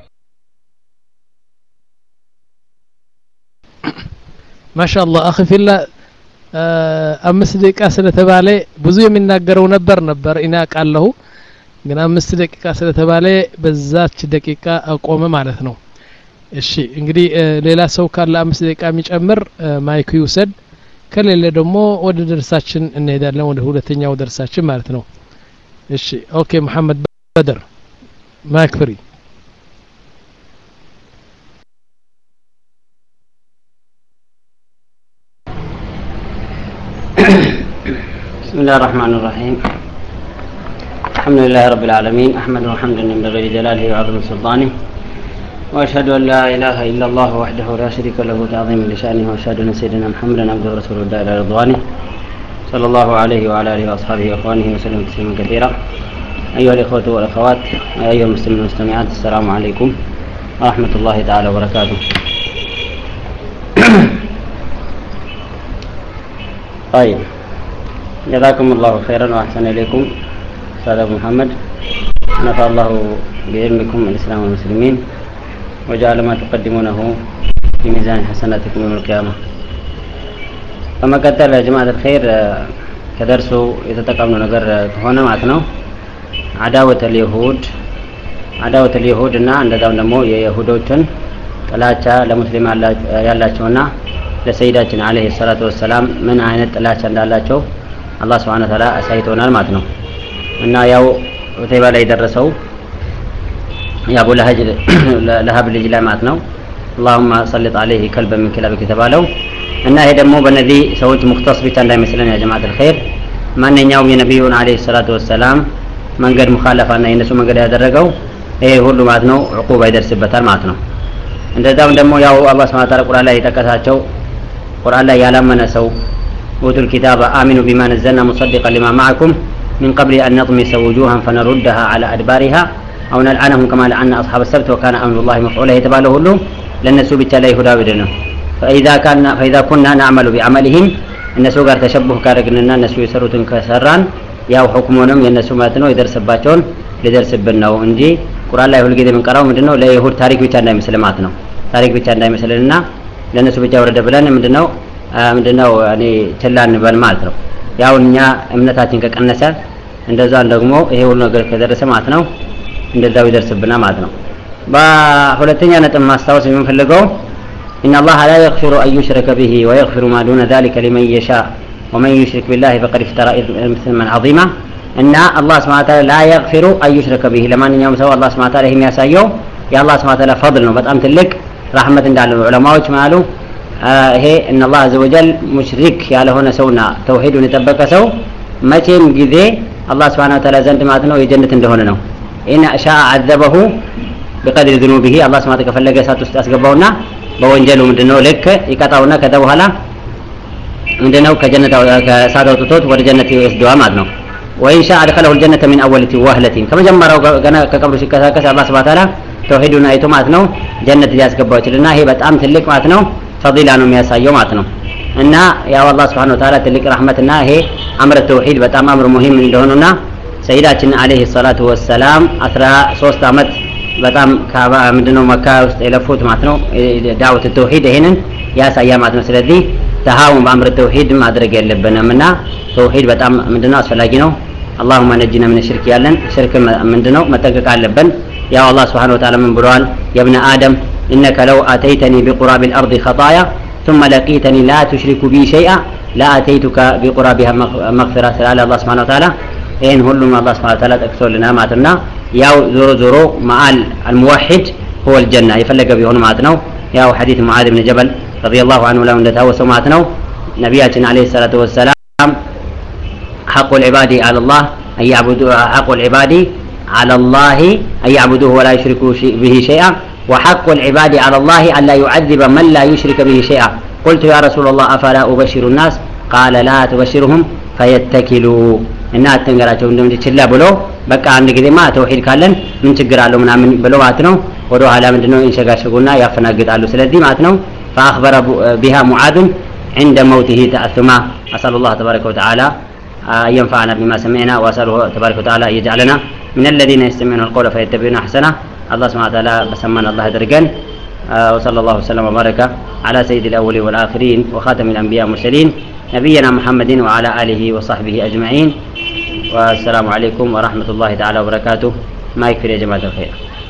ما شاء الله اخي في الله አምስት ደቂቃ ስለተባለ ብዙ የሚናገረው ነበር ነበር ኢና ቃለሁ ግን አምስት ደቂቃ ስለተባለ በዛች ደቂቃ አቆመ ማለት ነው እሺ እንግዲህ ሌላ ሰው ካለ አምስት ደቂቃ የሚጨምር ማይክ ይውሰድ ከሌለ ደግሞ ወደ ደርሳችን እንሄዳለን ወደ ሁለተኛው ደርሳችን ማለት ነው እሺ ኦኬ መሐመድ በድር ማይክ ፍሪ بسم الله الرحمن الرحيم الحمد لله رب العالمين أحمد حمدا ينبغي لجلاله وعظيم سلطانه وأشهد أن لا إله إلا الله وحده لا شريك له تعظيما لشأنه وأشهد أن سيدنا محمدا عبده ورسوله الداعي إلى رضوانه صلى الله عليه وعلى آله وأصحابه وإخوانه وسلم تسليما كثيرا أيها الإخوة والأخوات أيها المسلمين والمستمعات السلام عليكم ورحمة الله تعالى وبركاته طيب جزاكم الله خيرا وأحسن إليكم أستاذ أبو محمد نفع الله بعلمكم الإسلام والمسلمين وجعل ما تقدمونه في ميزان حسناتكم يوم القيامة فما قدر يا جماعة الخير كدرسوا إذا تقامنا نقر هنا معتنا عداوة اليهود عداوة اليهود إننا عند دون نمو يهودوتن طلاچا لمسلم ያላቸውና ለሰይዳችን አለይሂ ሰላቱ ወሰለም ምን አይነት ጥላቻ እንዳላቸው አላህ Subhanahu Wa Ta'ala አሳይቶናል ማለት ነው እና ያው ዑተይባ ላይ ደረሰው ያቡ ለሀጅ ለሀብ ልጅ ላይ ማለት ነው اللهم صلت عليه كلبا من كلابك ተባለው እና ይሄ ደግሞ በነዚህ ሰዎች ሙክተስ ብቻ እንዳይመስለን ያ ጀማዓት الخير ማንኛውም የነብዩን አለይሂ ሰላቱ ወሰለም መንገድ ሙኻለፋና የነሱ መንገድ ያደረገው ይሄ ሁሉ ማለት ነው ዕቁባ ይደርስበታል ማለት ነው እንደዛም ደግሞ ያው አላህ Subhanahu Wa Ta'ala ቁርአን ላይ ተቀሳቸው ቁርአን ላይ ያላመነ ሰው ኡቱል ኪታበ አሚኑ ቢማ ነዘልና ሙሰድቀን ሊማ ማዕኩም من قبل أن نطمس وجوها فنردها على أدبارها أو نلعنهم كما لعنا أصحاب السبت وكان أمر الله مفعولا يتباله له لن نسوا بالتالي هدى بدنا فإذا كان فإذا كنا نعمل بعملهم الناس قال تشبه كارجنا الناس يسرون كسران يا حكمهم ينسوا ماتنو يدرس باتون لدرس بنا وإنجي قرآن لا يقول كذا من كرام مدنو لا يهود تاريخ بيتنا مسلماتنا تاريخ بيتنا مسلمنا لن نسوا بتجاور دبلان مدنو مدنو يعني تلان بالمالترو ያው እኛ እምነታችን ከቀነሰ እንደዛን ደግሞ ይሄ ሁሉ ነገር ከደረሰ ማለት ነው እንደዛው ይደርስብና ማለት ነው በሁለተኛ ነጥብ ማስታወስ የምንፈልገው ان الله لا يغفر ان يشرك به ويغفر ما دون ذلك لمن يشاء ومن يشرك بالله فقد افترى اثما عظيما ان الله سبحانه وتعالى لا يغفر ان يشرك به ለማንኛውም ሰው አላህ Subhanahu Wa Ta'ala የሚያሳየው የአላህ Subhanahu Wa Ta'ala ፈضል ነው በጣም ትልቅ ረህመት እንዳለው ዑለማዎች ማሉ ይሄ ان الله عز وجل ሙሽሪክ ያልሆነ ሰውና ተውሂዱን የጠበቀ ሰው መቼም ጊዜ الله سبحانه وتعالى زند ماتنو የጀነት እንደሆነ ነው إن شاء عذبه بقدر ذنوبه الله سبحانه وتعالى ፈለገ እሳት ውስጥ ያስገባውና በወንጀሉ ምንድነው ልክ ይቀጣውና ከዛ በኋላ ምንድነው ከጀነት ከእሳት አውጥቶት ወደ ጀነት ይወስደዋል ማለት ነው وإن شاء أدخله الجنة من أول وهلة كما جمعوا جنا كقبل شكاكس الله سبحانه وتعالى توحيدنا أيتم ماتنو جنة ياسقبوا تلنا هي بتأم تلك ماتنو فضيلة نوم ياسايو ماتنو إن يا الله سبحانه وتعالى تلك رحمتنا هي أمر التوحيد بتأم أمر مهم من دوننا سيداتنا عليه الصلاة والسلام أثرى صوص تامت بتأم كابا مدنو مكة استلفوت ماتنو دعوة التوحيد هنا ياسايا ماتنو سلدي تهاون بأمر التوحيد ما أدرك اللي بنا منا توحيد بتأم مدنو أسفلاجينو اللهم نجنا من الشرك يالن شرك مدنو متقق على اللبن يا الله سبحانه وتعالى من بران يا ابن آدم إنك لو أتيتني بقراب الأرض خطايا ثم لقيتني لا تشرك بي شيئا لا أتيتك بقرابها مغفرة على الله سبحانه وتعالى إن هلم الله سبحانه وتعالى تكسر لنا ماتنا يا زورو زورو مع الموحد هو الجنة يفلق بيهون ماتنو يا حديث معاذ بن جبل رضي الله عنه لو نتهوسوا ماتنو نبياتنا عليه الصلاة والسلام حق العباد على الله أن يعبدوا حق العباد على الله أن يعبدوه ولا يشركوا به شيئا وحق العباد على الله أن لا يعذب من لا يشرك به شيئا قلت يا رسول الله أفلا أبشر الناس قال لا تبشرهم فيتكلوا الناس تنقرأتهم دون تشلا بلو بقى عندك ذي ما توحيد كالن من تقرأ من من بلو ماتنو ودو على من دنو إن شقاشقونا يفنا قد قالوا سلدي ماتنو فأخبر بها معاذ عند موته تأثما أسأل الله تبارك وتعالى أن ينفعنا بما سمعنا وأسأله تبارك وتعالى أن يجعلنا من الذين يستمعون القول فيتبعون أحسنه الله سبحانه وتعالى بسمنا الله درجان وصلى الله وسلم وبارك على سيد الأولين والآخرين وخاتم الأنبياء والمرسلين نبينا محمد وعلى آله وصحبه أجمعين والسلام عليكم ورحمة الله تعالى وبركاته ما يكفي يا جماعة الخير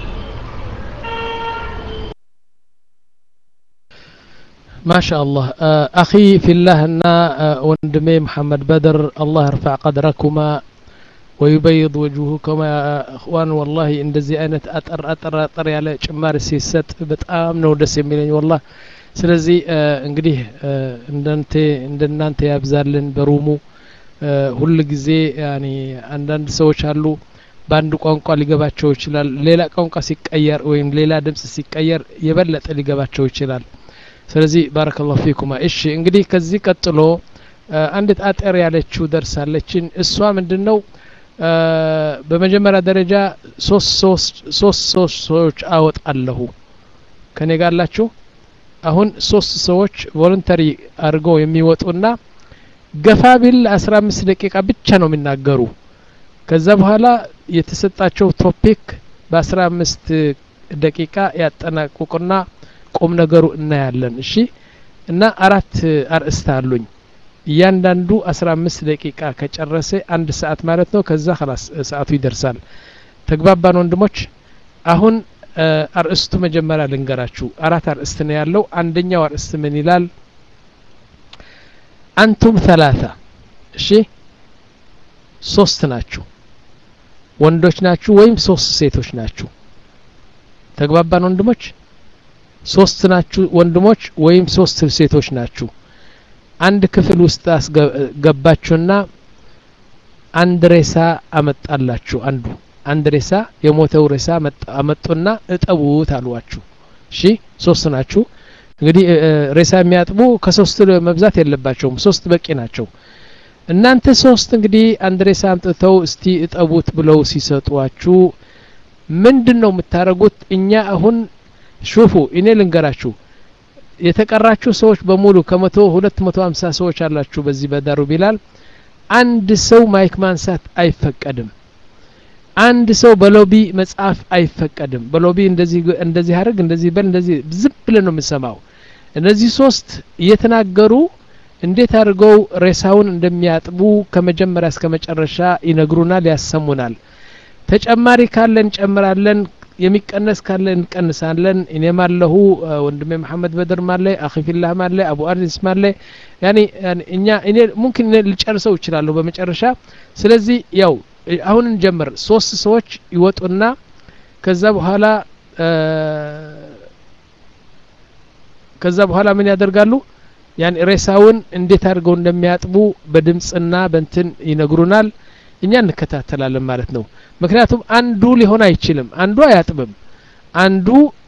ما شاء الله أخي في الله أن وندمي محمد بدر الله يرفع قدركما ويبيض وجوهكما يا أخوان والله إن دزي أنا أطر أطر أطر على شمار السياسات بتأم نودس يميلين والله سلزي እንግዲህ እንደንተ እንደናንተ ያብዛልን በሩሙ ሁሉ ጊዜ ያኒ አንዳንድ ሰዎች አሉ በአንድ ቋንቋ ሊገባቸው ይችላል ሌላ ቋንቋ ሲቀየር ወይም ሌላ ድምጽ ሲቀየር የበለጠ ሊገባቸው ይችላል ስለዚህ ባረከላሁ ፊኩማ እሺ እንግዲህ ከዚህ ቀጥሎ አንዲት አጠር ያለችው ደርሳለችን እሷ ምንድነው በመጀመሪያ ደረጃ ሶስት ሶስት ሶስት ሰዎች አወጣለሁ ከኔ ጋር አላችሁ አሁን ሶስት ሰዎች ቮለንተሪ አርገው የሚወጡና ገፋቢል አስራ አምስት ደቂቃ ብቻ ነው የሚናገሩ ከዛ በኋላ የተሰጣቸው ቶፒክ በ15 ደቂቃ ያጠናቅቁና ቁም ነገሩ እናያለን እሺ እና አራት አርእስት አሉኝ እያንዳንዱ አስራ አምስት ደቂቃ ከጨረሰ አንድ ሰዓት ማለት ነው ከዛ خلاص ሰዓቱ ይደርሳል ተግባባን ወንድሞች አሁን አርእስቱ መጀመሪያ ልንገራችሁ አራት አርእስት ነው ያለው አንደኛው አርእስት ምን ይላል አንቱም ثلاثة እሺ ሶስት ናችሁ ወንዶች ናችሁ ወይም ሶስት ሴቶች ናችሁ ተግባባን ወንድሞች ሶስት ናችሁ ወንድሞች ወይም ሶስት ሴቶች ናችሁ አንድ ክፍል ውስጥ አስገባችሁና አንድ ሬሳ አመጣላችሁ አንዱ አንድ ሬሳ የሞተው ሬሳ አመጡና እጠቡት አሏችሁ እሺ ሶስት ናችሁ እንግዲህ ሬሳ የሚያጥቡ ከሶስት መብዛት የለባቸውም ሶስት በቂ ናቸው እናንተ ሶስት እንግዲህ አንድ ሬሳ አምጥተው እስቲ እጠቡት ብለው ሲሰጧችሁ ምንድነው የምታረጉት እኛ አሁን ሹፉ እኔ ልንገራችሁ የተቀራችሁ ሰዎች በሙሉ ከመቶ ሁለት መቶ ሃምሳ ሰዎች አላችሁ በዚህ በዳሩ ቢላል አንድ ሰው ማይክ ማንሳት አይፈቀድም አንድ ሰው በሎቢ መጻፍ አይፈቀድም በሎቢ እንደዚህ እንደዚህ አርግ እንደዚህ በል እንደዚህ ዝም ብለን ነው የምንሰማው እነዚህ ሶስት እየተናገሩ እንዴት አድርገው ሬሳውን እንደሚያጥቡ ከመጀመሪያ እስከ መጨረሻ ይነግሩናል ያሰሙናል ተጨማሪ ካለን ጨምራለን የሚቀነስ ካለ እንቀንሳለን እኔም አለሁ ወንድሜ መሐመድ በድር ማለ አኺ ፊላህ ማለ አቡ አርስ ማለ ያኒ እኛ እኔ ሙምኪን ልጨርሰው ይችላል በመጨረሻ ስለዚህ ያው አሁን እንጀምር ሶስት ሰዎች ይወጡና ከዛ በኋላ ከዛ በኋላ ምን ያደርጋሉ ያን ሬሳውን እንዴት አድርገው እንደሚያጥቡ በድምጽና በእንትን ይነግሩናል እኛ እንከታተላለን ማለት ነው ምክንያቱም አንዱ ሊሆን አይችልም አንዱ አያጥብም አንዱ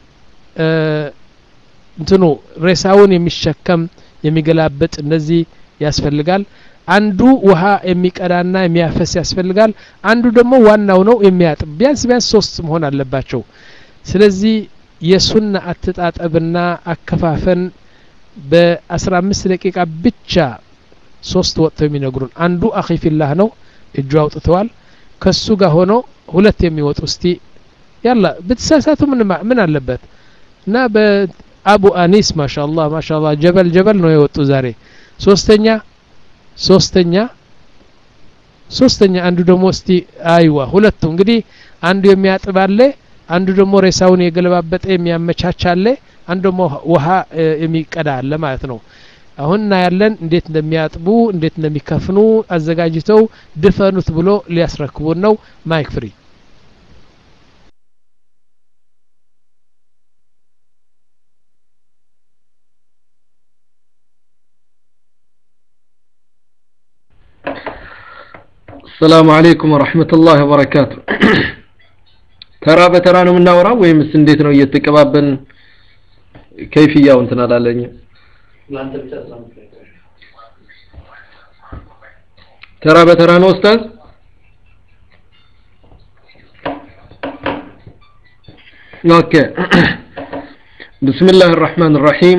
እንትኑ ሬሳውን የሚሸከም የሚገላበጥ እንደዚህ ያስፈልጋል አንዱ ውሃ የሚቀዳና የሚያፈስ ያስፈልጋል አንዱ ደግሞ ዋናው ነው የሚያጥብ ቢያንስ ቢያንስ ሶስት መሆን አለባቸው ስለዚህ የሱና አተጣጠብና አከፋፈን በ15 ደቂቃ ብቻ ሶስት ወጥተው የሚነግሩን አንዱ አኺፊላህ ነው እጁ አውጥተዋል ከሱ ጋር ሆኖ ሁለት የሚወጡ እስቲ ያላ በተሳሳቱ ምን ምን አለበት እና በአቡ አኒስ ማሻአላህ ማሻአላህ ጀበል ጀበል ነው የወጡ ዛሬ ሶስተኛ ሶስተኛ ሶስተኛ አንዱ ደግሞ እስቲ አይዋ ሁለቱ እንግዲህ አንዱ የሚያጥባለ አንዱ ደግሞ ሬሳውን የገለባበጠ የሚያመቻቻለ አንዱ ደግሞ ውሃ የሚቀዳ አለ ማለት ነው አሁንና ያለን እንዴት እንደሚያጥቡ እንዴት እንደሚከፍኑ አዘጋጅተው ድፈኑት ብሎ ሊያስረክቡን ነው ማይክ ፍሪ السلام عليكم ورحمة الله وبركاته ترى بترى ነው የምናወራው ወይስ እንዴት ነው እየተቀባበልን كيفية እንትን አላለኝ ترى بترى ነው ኡስታዝ اوكي بسم الله الرحمن الرحيم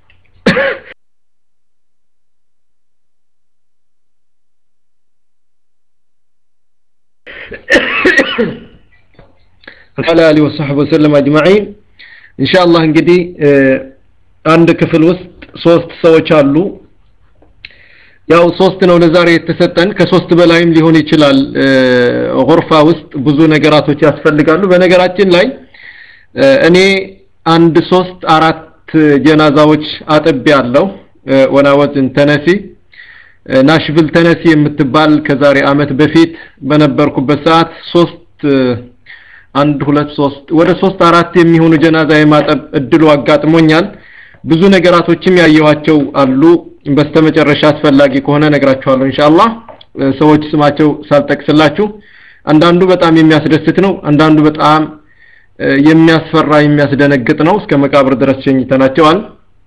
على آله وصحبه وسلم أجمعين إن شاء الله እንግዲህ አንድ ክፍል ውስጥ ሶስት ሰዎች አሉ ያው ሶስት ነው ለዛሬ የተሰጠን ከሶስት በላይም ሊሆን ይችላል غرፋ ውስጥ ብዙ ነገራቶች ያስፈልጋሉ በነገራችን ላይ እኔ አንድ ሶስት አራት ጀናዛዎች አጥብ ያለው ወናወዝን ተነሲ ናሽቪል ተነሲ የምትባል ከዛሬ አመት በፊት በነበርኩበት ሰዓት ሶስት አንድ ሁለት ሶስት ወደ ሶስት አራት የሚሆኑ ጀናዛ የማጠብ እድሉ አጋጥሞኛል ብዙ ነገራቶችም ያየዋቸው አሉ በስተመጨረሻ አስፈላጊ ከሆነ ነግራችኋለሁ ኢንሻአላህ ሰዎች ስማቸው ሳልጠቅስላችሁ አንዳንዱ በጣም የሚያስደስት ነው አንዳንዱ በጣም የሚያስፈራ የሚያስደነግጥ ነው እስከ መቃብር ድረስ ሸኝተናቸዋል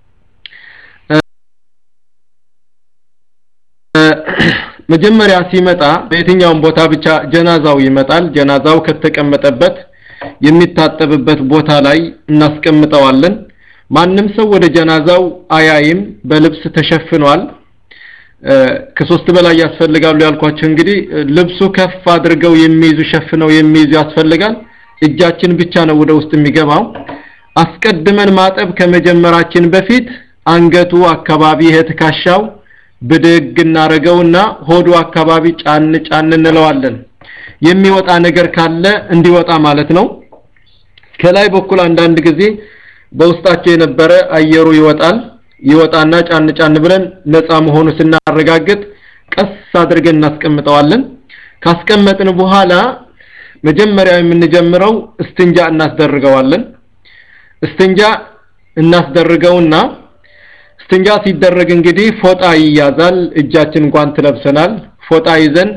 መጀመሪያ ሲመጣ በየትኛውም ቦታ ብቻ ጀናዛው ይመጣል ጀናዛው ከተቀመጠበት የሚታጠብበት ቦታ ላይ እናስቀምጠዋለን ማንንም ሰው ወደ ጀናዛው አያይም በልብስ ተሸፍኗል ከሶስት በላይ ያስፈልጋሉ ያልኳችሁ እንግዲህ ልብሱ ከፍ አድርገው የሚይዙ ሸፍነው የሚይዙ ያስፈልጋል እጃችን ብቻ ነው ወደ ውስጥ የሚገባው አስቀድመን ማጠብ ከመጀመራችን በፊት አንገቱ አካባቢ ህትካሻው በደግ እናረገውና ሆዱ አካባቢ ጫን ጫን እንለዋለን የሚወጣ ነገር ካለ እንዲወጣ ማለት ነው ከላይ በኩል አንዳንድ ጊዜ በውስጣቸው የነበረ አየሩ ይወጣል ይወጣና ጫን ጫን ብለን ነፃ መሆኑ ስናረጋግጥ ቀስ አድርገን እናስቀምጠዋለን ካስቀመጥን በኋላ መጀመሪያ የምንጀምረው እስትንጃ እናስደርገዋለን እስትንጃ እናስደርገውና እስትንጃ ሲደረግ እንግዲህ ፎጣ ይያዛል እጃችን እንኳን ተለብሰናል ፎጣ ይዘን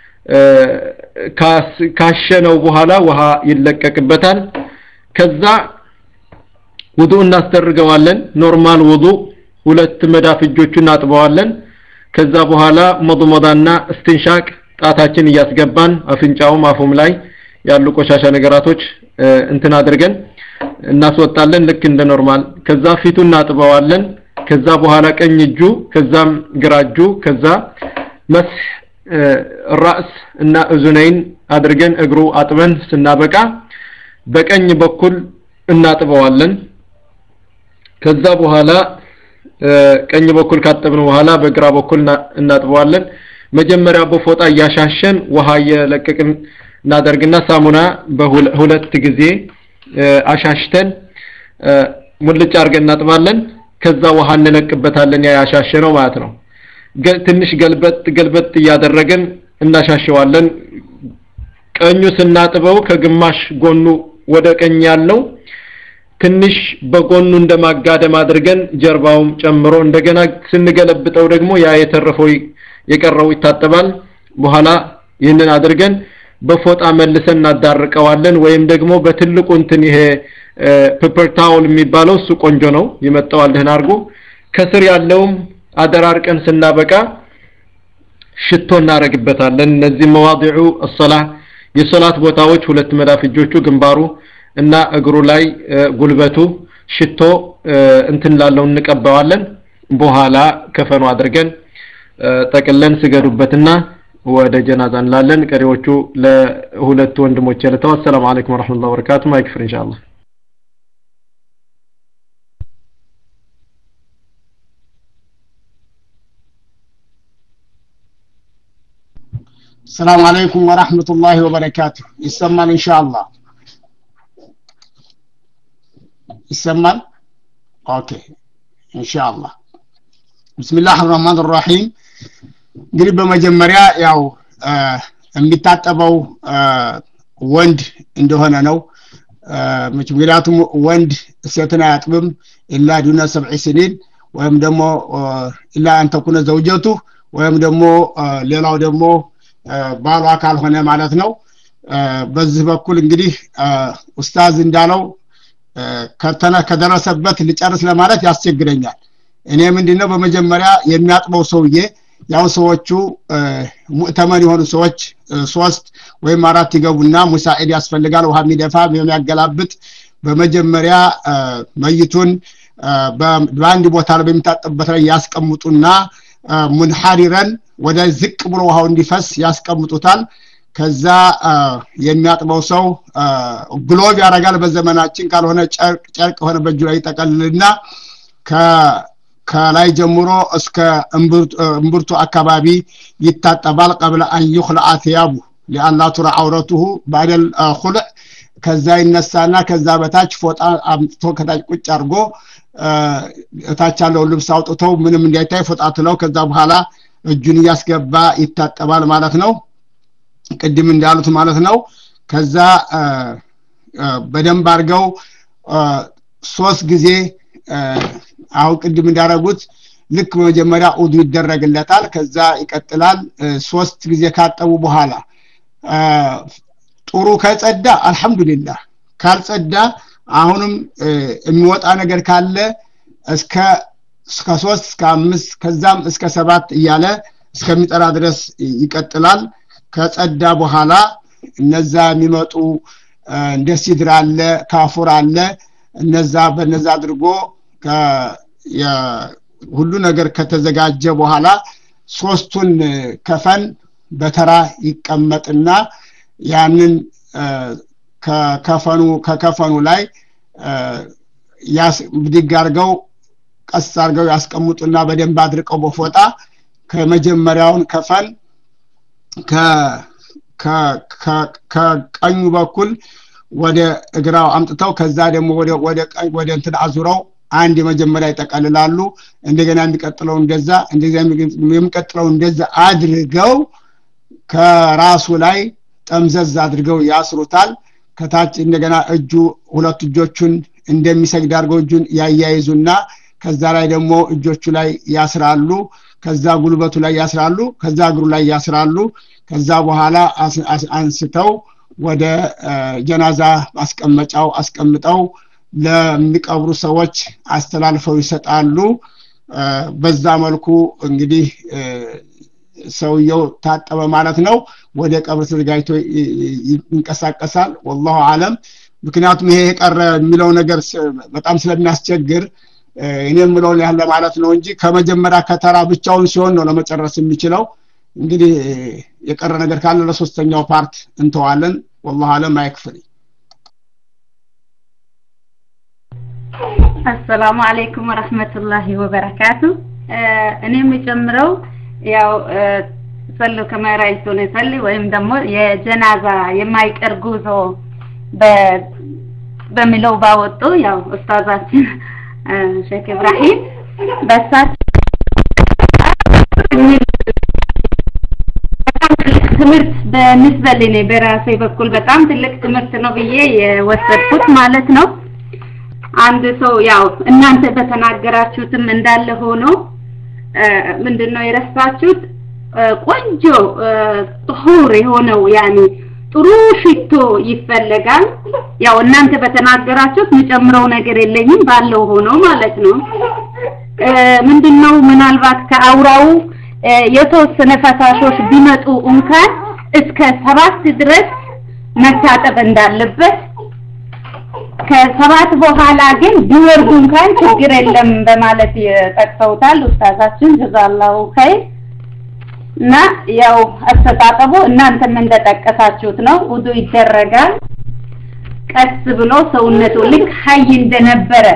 ካሸነው በኋላ ውሃ ይለቀቅበታል ከዛ ውዱእ እናስደርገዋለን ኖርማል ውዱእ ሁለት መዳፍ እጆቹን አጥበዋለን ከዛ በኋላ መضመዳና እስትንሻቅ ጣታችን ያስገባን አፍንጫውም አፉም ላይ ያሉ ቆሻሻ ነገራቶች እንትን አድርገን እናስወጣለን ልክ እንደ ኖርማል ከዛ ፊቱን እናጥበዋለን ከዛ በኋላ ቀኝ እጁ ከዛም ግራ እጁ ከዛ መስህ ራስ እና እዙነይን አድርገን እግሩ አጥበን ስናበቃ በቀኝ በኩል እናጥበዋለን ከዛ በኋላ ቀኝ በኩል ካጠብን በኋላ በግራ በኩል እናጥበዋለን መጀመሪያ በፎጣ ያሻሸን ውሃ የለቀቅን እናደርግና ሳሙና በሁለት ጊዜ አሻሽተን ሙልጭ አርገን እናጥባለን ከዛ ውሃ እንለቅበታለን ያ ያሻሸነው ማለት ነው ትንሽ ገልበጥ ገልበጥ ያደረገን እናሻሸዋለን ቀኙ ስናጥበው ከግማሽ ጎኑ ወደ ቀኝ ያለው ትንሽ በጎኑ እንደማጋደም አድርገን ጀርባውም ጨምሮ እንደገና ስንገለብጠው ደግሞ ያ የተረፈው የቀረው ይታጠባል በኋላ ይህንን አድርገን በፎጣ መልሰን እናዳርቀዋለን ወይም ደግሞ በትልቁ እንትን ይሄ ፔፐር ታውል የሚባለው እሱ ቆንጆ ነው ይመጣዋል ደህና አርጎ ከስር ያለውም አደራርቀን ስናበቃ ሽቶ እናረግበታለን እነዚህ መዋዲዑ الصلاه የሶላት ቦታዎች ሁለት መዳፍጆቹ ግንባሩ እና እግሩ ላይ ጉልበቱ ሽቶ እንትን ላለው እንቀባዋለን በኋላ ከፈኑ አድርገን ተቀለን ስገዱበትና ወደ ጀናዛ እንላለን ቀሪዎቹ ለሁለት ወንድሞች ያለተው ሰላም አለይኩም ወራህመቱላሂ ወበረካቱ ማይክፍር ኢንሻአላህ السلام عليكم ورحمة الله وبركاته يسمى إن شاء الله يسمى أوكي إن شاء الله بسم الله الرحمن الرحيم قريب مجمريا ياو የሚታጠበው ወንድ እንደሆነ ነው ምክንያቱም ወንድ ሴትን አያጥብም ኢላ ዱና ሰብዕ سنين ወይም ደግሞ ኢላ አንተ ኩነ ዘውጀቱ ወይም ደግሞ ሌላው ደግሞ ባሏ ካልሆነ ማለት ነው በዚህ በኩል እንግዲህ ኡስታዝ እንዳለው ከተና ከደረሰበት ልጨርስ ለማለት ያስቸግረኛል እኔ ምንድነው በመጀመሪያ የሚያጥበው ሰውዬ ያው ሰዎቹ ሙእተመን የሆኑ ሰዎች ሶስት ወይም አራት ይገቡና ሙሳኢድ ያስፈልጋል ውሃ የሚደፋ የሚያገላብጥ በመጀመሪያ መይቱን በአንድ ቦታ ላይ በሚታጠብበት ላይ ያስቀምጡና ሙንሐሪረን ወደ ዝቅ ብሎ ውሃው እንዲፈስ ያስቀምጡታል ከዛ የሚያጥበው ሰው ግሎቭ ያረጋል በዘመናችን ካልሆነ ጨርቅ ጨርቅ ሆነ በእጁ ላይ ተቀልልና ከ ከላይ ጀምሮ እስከ እምብርቱ አካባቢ ይታጠባል قبل ان يخلع ثيابه لان لا ترى عورته بعد الخلع ከዛ ይነሳና ከዛ በታች ፎጣ አምጥቶ ከታች ቁጭ አርጎ እታች ያለው ልብስ አውጥተው ምንም እንዳይታይ ፎጣ ትለው ከዛ በኋላ እጁን ያስገባ ይታጠባል ማለት ነው ቅድም እንዳሉት ማለት ነው ከዛ በደንብ አርገው ሶስት ጊዜ አው ቅድም እንዳረጉት ልክ በመጀመሪያ ኡዱ ይደረግለታል ከዛ ይቀጥላል ሶስት ጊዜ ካጠቡ በኋላ ጥሩ ከጸዳ አልহামዱሊላህ ካልጸዳ አሁንም የሚወጣ ነገር ካለ እስከ እስከ ሶስት እስከ አምስት ከዛም እስከ ሰባት እያለ እስከሚጠራ ድረስ ይቀጥላል ከጸዳ በኋላ እነዛ የሚመጡ እንደ ሲድራ አለ ካፉር አለ እነዛ በነዛ አድርጎ ሁሉ ነገር ከተዘጋጀ በኋላ ሶስቱን ከፈን በተራ ይቀመጥና ያንን ከከፈኑ ከከፈኑ ላይ ያስ ብድጋርገው ቀስ አርገው ያስቀምጡና በደንብ አድርቀው በፎጣ ከመጀመሪያውን ከፈን ከ ከቀኙ በኩል ወደ እግራው አምጥተው ከዛ ደግሞ ወደ ወደ ቀኝ ወደ እንትን አዙረው አንድ የመጀመሪያ ይጠቀልላሉ እንደገና የሚቀጥለው እንደዛ እንደዛ የሚቀጥለው እንደዛ አድርገው ከራሱ ላይ ጠምዘዝ አድርገው ያስሩታል ከታች እንደገና እጁ ሁለት እጆቹን እንደሚሰግድ አድርገው እጁን ያያይዙና ከዛ ላይ ደግሞ እጆቹ ላይ ያስራሉ ከዛ ጉልበቱ ላይ ያስራሉ ከዛ እግሩ ላይ ያስራሉ ከዛ በኋላ አንስተው ወደ ጀናዛ ማስቀመጫው አስቀምጠው ለሚቀብሩ ሰዎች አስተላልፈው ይሰጣሉ በዛ መልኩ እንግዲህ ሰውየው ታጠበ ማለት ነው ወደ ቀብር ተዘጋጅቶ ይንቀሳቀሳል والله አለም ምክንያቱም ይሄ የቀረ የሚለው ነገር በጣም ስለሚያስቸግር እኔም ምለው ያለ ማለት ነው እንጂ ከመጀመሪያ ከተራ ብቻውን ሲሆን ነው ለመጨረስ የሚችለው እንግዲህ የቀረ ነገር ካለ ለሶስተኛው ፓርት እንተዋለን والله አለም አይክፍሪ السلام عليكم ورحمة الله وبركاته እኔ የምጨምረው ያው ሰሉ كما رايتون يصلي ወይም ደግሞ የጀናዛ የማይቀር ጉዞ በሚለው ባወጡ ያው ኡስታዛችን ሼክ ኢብራሂም በሳት ትምህርት በንስበة ለኔ በራሴ በኩል በጣም ትልቅ ትምህርት ነው ብዬ የወሰድኩት ማለት ነው አንድ ሰው ያው እናንተ በተናገራችሁትም እንዳለ ሆኖ ምንድነው የረሳችሁት ቆንጆ ጥሁር የሆነው ያኒ ጥሩ ሽቶ ይፈልጋል ያው እናንተ በተናገራችሁት መጨምረው ነገር የለኝም ባለው ሆኖ ማለት ነው ምንድነው ምናልባት ከአውራው የተወሰነ ፈሳሾች ቢመጡ እንኳን እስከ ሰባት ድረስ መታጠብ እንዳለበት ከሰባት በኋላ ግን ቢወርዱ እንኳን ችግር የለም በማለት ተጠቅሰውታል ኡስታዛችን ጀዛላሁ ኸይር እና ያው አስተጣጣቡ እናንተም እንደተጠቀሳችሁት ነው ውዱ ይደረጋል ቀስ ብሎ ሰውነቱ ልክ ሀይ እንደነበረ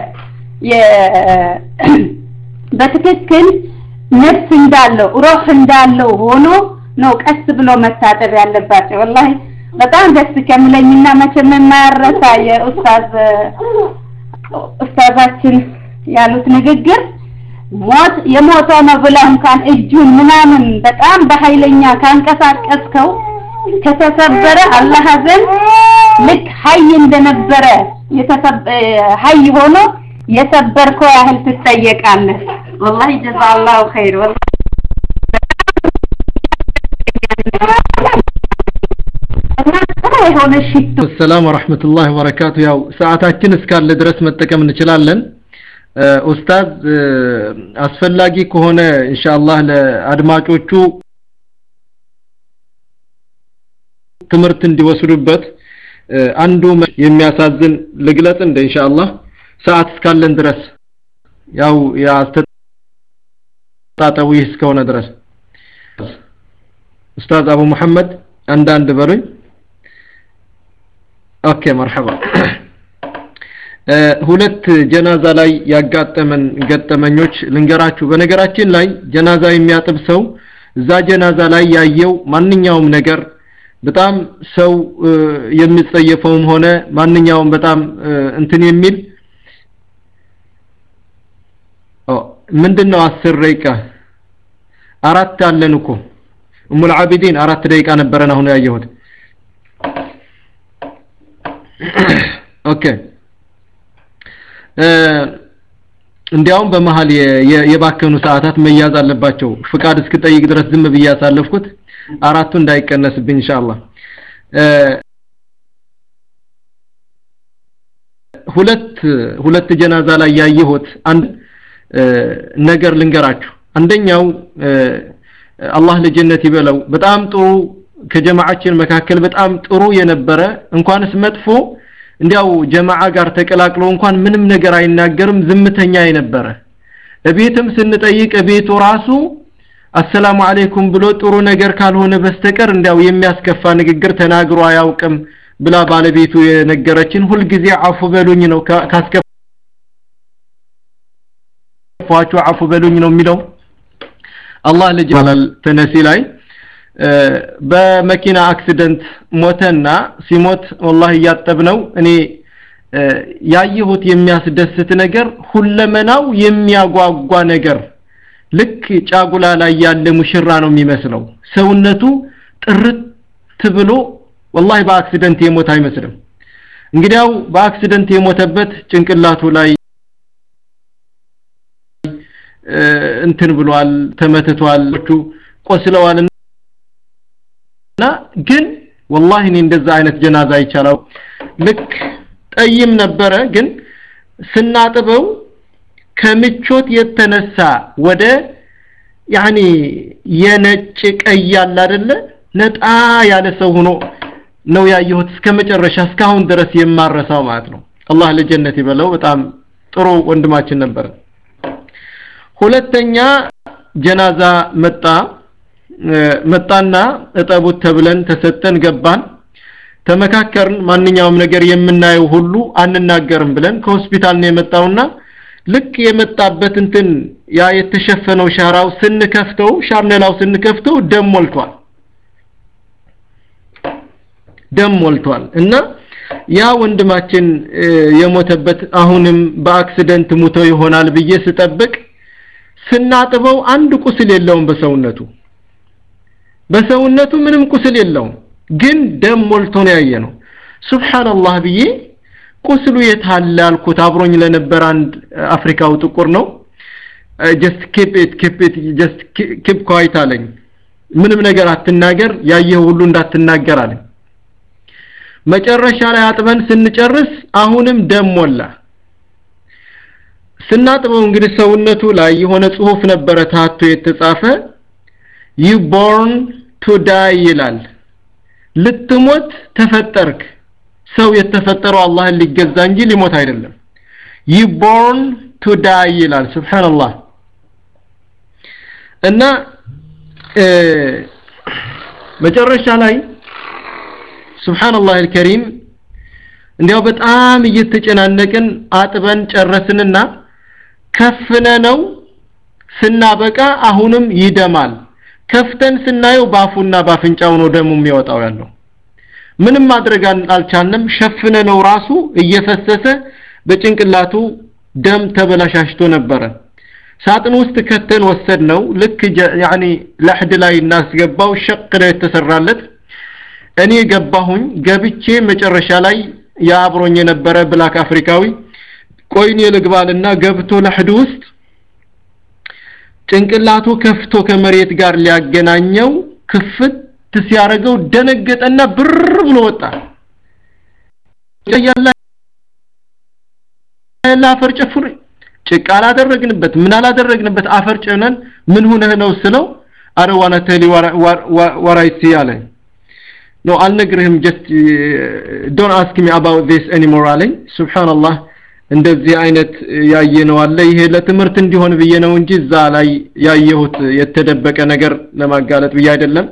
በትክክል ነፍስ እንዳለው ሩህ እንዳለው ሆኖ ነው ቀስ ብሎ መታጠብ ያለባቸው ወላሂ በጣም ደስ ከመለኝና መቼም የማያረሳ የኡስታዝ ኡስታዛችን ያሉት ንግግር ሞት የሞተ ነው ብለው እንኳን እጁን ምናምን በጣም በኃይለኛ ካንቀሳቀስከው ከተሰበረ አላህ ዘንድ ልክ ሀይ እንደነበረ ሀይ ሆኖ የሰበርከው ያህል ትጠየቃለህ والله جزاه الله خير والله السلام ورحمة الله وبركاته ያው ሰዓታችን እስካለ ድረስ መጠቀም እንችላለን ኡስታዝ አስፈላጊ ከሆነ ኢንሻአላህ ለአድማጮቹ ትምርት እንዲወስዱበት አንዱ የሚያሳዝን ልግለጽ እንደ ኢንሻአላህ ሰዓት እስካለን ድረስ ያው ያስተጣጣው እስከሆነ ድረስ ኡስታዝ አቡ መሐመድ አንዳንድ በሉኝ ኦኬ መርሐባ ሁለት ጀናዛ ላይ ያጋጠመን ገጠመኞች ልንገራችሁ በነገራችን ላይ ጀናዛ የሚያጥብ ሰው እዛ ጀናዛ ላይ ያየው ማንኛውም ነገር በጣም ሰው የሚጸየፈውም ሆነ ማንኛውም በጣም እንትን የሚል ኦ ምንድነው አስር ደቂቃ አራት አለን እኮ ኡሙ አልዓቢዲን አራት ደቂቃ ነበረና አሁን ያየሁት ኦኬ እንዲያውም በመሃል የባከኑ ሰዓታት መያዝ አለባቸው ፍቃድ እስክጠይቅ ድረስ ዝም ብዬ ያሳለፍኩት አራቱ እንዳይቀነስብኝ ኢንሻአላህ ሁለት ሁለት ጀናዛ ላይ ያየሁት አንድ ነገር ልንገራችሁ አንደኛው አላህ ለጀነት ይበለው በጣም ጥሩ ከጀማዓችን መካከል በጣም ጥሩ የነበረ እንኳንስ መጥፎ እንዲያው ጀማዓ ጋር ተቀላቅሎ እንኳን ምንም ነገር አይናገርም ዝምተኛ የነበረ እቤትም ስንጠይቅ እቤቱ ራሱ አሰላሙ አለይኩም ብሎ ጥሩ ነገር ካልሆነ በስተቀር እንዲያው የሚያስከፋ ንግግር ተናግሮ አያውቅም ብላ ባለቤቱ የነገረችን ሁሉ ጊዜ አፉ በሉኝ ነው ካስከፋችሁ አፉ በሉኝ ነው የሚለው አላህ ለጀላል ተነሲ ላይ በመኪና አክሲደንት ሞተና ሲሞት والله ያጠብነው እኔ ያየሁት የሚያስደስት ነገር ሁለመናው የሚያጓጓ ነገር ልክ ጫጉላ ላይ ያለ ሙሽራ ነው የሚመስለው ሰውነቱ ጥርት ብሎ والله በአክሲደንት የሞት አይመስልም እንግዲያው በአክሲደንት የሞተበት ጭንቅላቱ ላይ እንትን ብሏል ተመትቷል ቆስለዋልና ግን والله እኔ እንደዛ አይነት ጀናዛ ይቻላል ልክ ጠይም ነበረ ግን ስናጥበው ከምቾት የተነሳ ወደ ያኒ የነጭ ቀይ ያለ አይደለ ነጣ ያለ ሰው ሆኖ ነው ያየሁት እስከመጨረሻ እስካሁን ድረስ የማረሳው ማለት ነው አላህ ለጀነት ይበለው በጣም ጥሩ ወንድማችን ነበር ሁለተኛ ጀናዛ መጣ መጣና እጠቡት ተብለን ተሰጠን ገባን ተመካከርን ማንኛውም ነገር የምናየው ሁሉ አንናገርም ብለን ከሆስፒታል ነው የመጣውና ልክ የመጣበት እንትን ያ የተሸፈነው ሻራው ስንከፍተው ሻርነላው ስንከፍተው ደም ሞልቷል ደም ሞልቷል እና ያ ወንድማችን የሞተበት አሁንም በአክሲደንት ሞቶ ይሆናል ብዬ ስጠብቅ ስናጥበው አንድ ቁስል የለውም በሰውነቱ በሰውነቱ ምንም ቁስል የለውም ግን ደም ሞልቶ ነው ያየነው ሱብሃንአላህ ብዬ ቁስሉ የታላልኩት አብሮኝ ለነበር አንድ አፍሪካው ጥቁር ነው just keep it keep it just keep quiet አለኝ ምንም ነገር አትናገር ያየው ሁሉ እንዳትናገር አለ መጨረሻ ላይ አጥበን ስንጨርስ አሁንም ደም ሞላ ስናጥበው እንግዲህ ሰውነቱ ላይ የሆነ ጽሁፍ ነበረ ታቶ የተጻፈ you born to die ይላል ልትሞት ተፈጠርክ ሰው የተፈጠረው አላህን ሊገዛ እንጂ ሊሞት አይደለም you born to die ይላል ሱብሃንአላህ እና መጨረሻ ላይ ሱብሃንአላህ አልከሪም እንዲያው በጣም እየተጨናነቅን አጥበን ጨረስንና ከፍነ ነው ስናበቃ አሁንም ይደማል ከፍተን ስናየው ባፉና ባፍንጫው ነው ደሙ የሚወጣው ያለው ምንም ማድረግ አልቻልንም ሸፍነ ነው ራሱ እየፈሰሰ በጭንቅላቱ ደም ተበላሽቶ ነበር ሳጥን ውስጥ ከተን ወሰድነው ልክ ያኒ ለህድ ላይ እናስገባው ሸቅ ነው የተሰራለት እኔ ገባሁኝ ገብቼ መጨረሻ ላይ ያብሮኝ የነበረ ብላክ አፍሪካዊ ቆይኔ ልግባልና ገብቶ ለህድ ውስጥ ጭንቅላቱ ከፍቶ ከመሬት ጋር ሊያገናኘው ክፍት ሲያረገው ደነገጠና ብር ብሎ ወጣ ያላ አፈር ጨፍር ጭቃ አላደረግንበት ምን አላደረግንበት አፈር ጨነን ምን ሆነህ ነው ስለው አረዋና ተሊ ወራይት ያለኝ no alnegrihim just uh, don't ask me about this anymore አለኝ ሱብሃንአላህ እንደዚህ አይነት ያየነው አለ ይሄ ለትምርት እንዲሆን ብዬ ነው እንጂ እዛ ላይ ያየሁት የተደበቀ ነገር ለማጋለጥ ብዬ አይደለም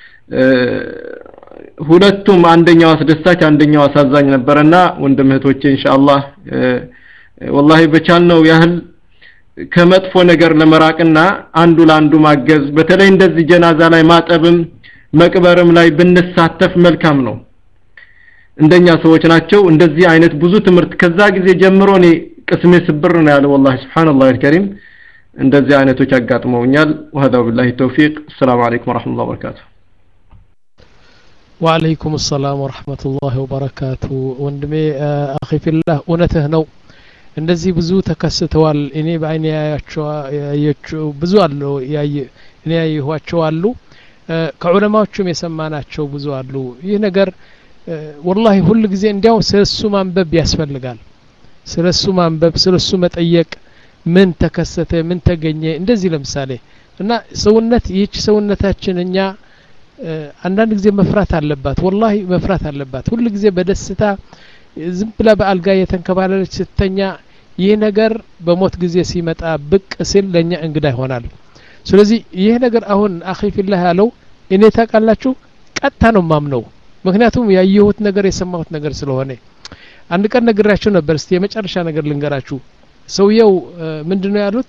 ሁለቱም አንደኛው አስደሳች አንደኛው አሳዛኝ ነበርና ወንድም እህቶቼ ኢንሻአላህ ወላሂ በቻልነው ያህል ከመጥፎ ነገር ለመራቅና አንዱ ለአንዱ ማገዝ በተለይ እንደዚህ ጀናዛ ላይ ማጠብም መቅበርም ላይ ብንሳተፍ መልካም ነው እንደኛ ሰዎች ናቸው እንደዚህ አይነት ብዙ ትምርት ከዛ ጊዜ ጀምሮ እኔ ቅስሜ ስብር ነው ያለው والله سبحان الله الكريم እንደዚህ አይነቶች አጋጥመውኛል وهذا بالله التوفيق السلام عليكم ورحمه الله وبركاته وعليكم السلام ورحمه الله وبركاته ወንድሜ اخي في الله እውነትህ ነው እንደዚህ ብዙ ተከስተዋል እኔ በአይኔ ያያቸው ያያቸው ብዙ አሉ ያየ እኔ ያየኋቸው አሉ ከዑለማዎችም የሰማናቸው ብዙ አሉ ይህ ነገር والله ሁሉ ጊዜ እንዲያው ስለሱ ማንበብ ያስፈልጋል ስለሱ ማንበብ ስለሱ መጠየቅ ምን ተከሰተ ምን ተገኘ እንደዚህ ለምሳሌ እና ሰውነት ይህች ሰውነታችንኛ አንዳንድ ጊዜ መፍራት አለባት والله መፍራት አለባት ሁሉ ጊዜ በደስታ ዝም ብላ በአልጋ የተንከባለለች ስተኛ ይህ ነገር በሞት ጊዜ ሲመጣ ብቅ ሲል ለኛ እንግዳ ይሆናል ስለዚህ ይህ ነገር አሁን አኺ ፊላህ ያለው እኔ ታቃላችሁ ቀጣ ነው ማምነው ምክንያቱም ያየሁት ነገር የሰማሁት ነገር ስለሆነ አንድ ቀን ነግራችሁ ነበር እስቲ የመጨረሻ ነገር ልንገራችሁ ሰውየው ምንድነው ያሉት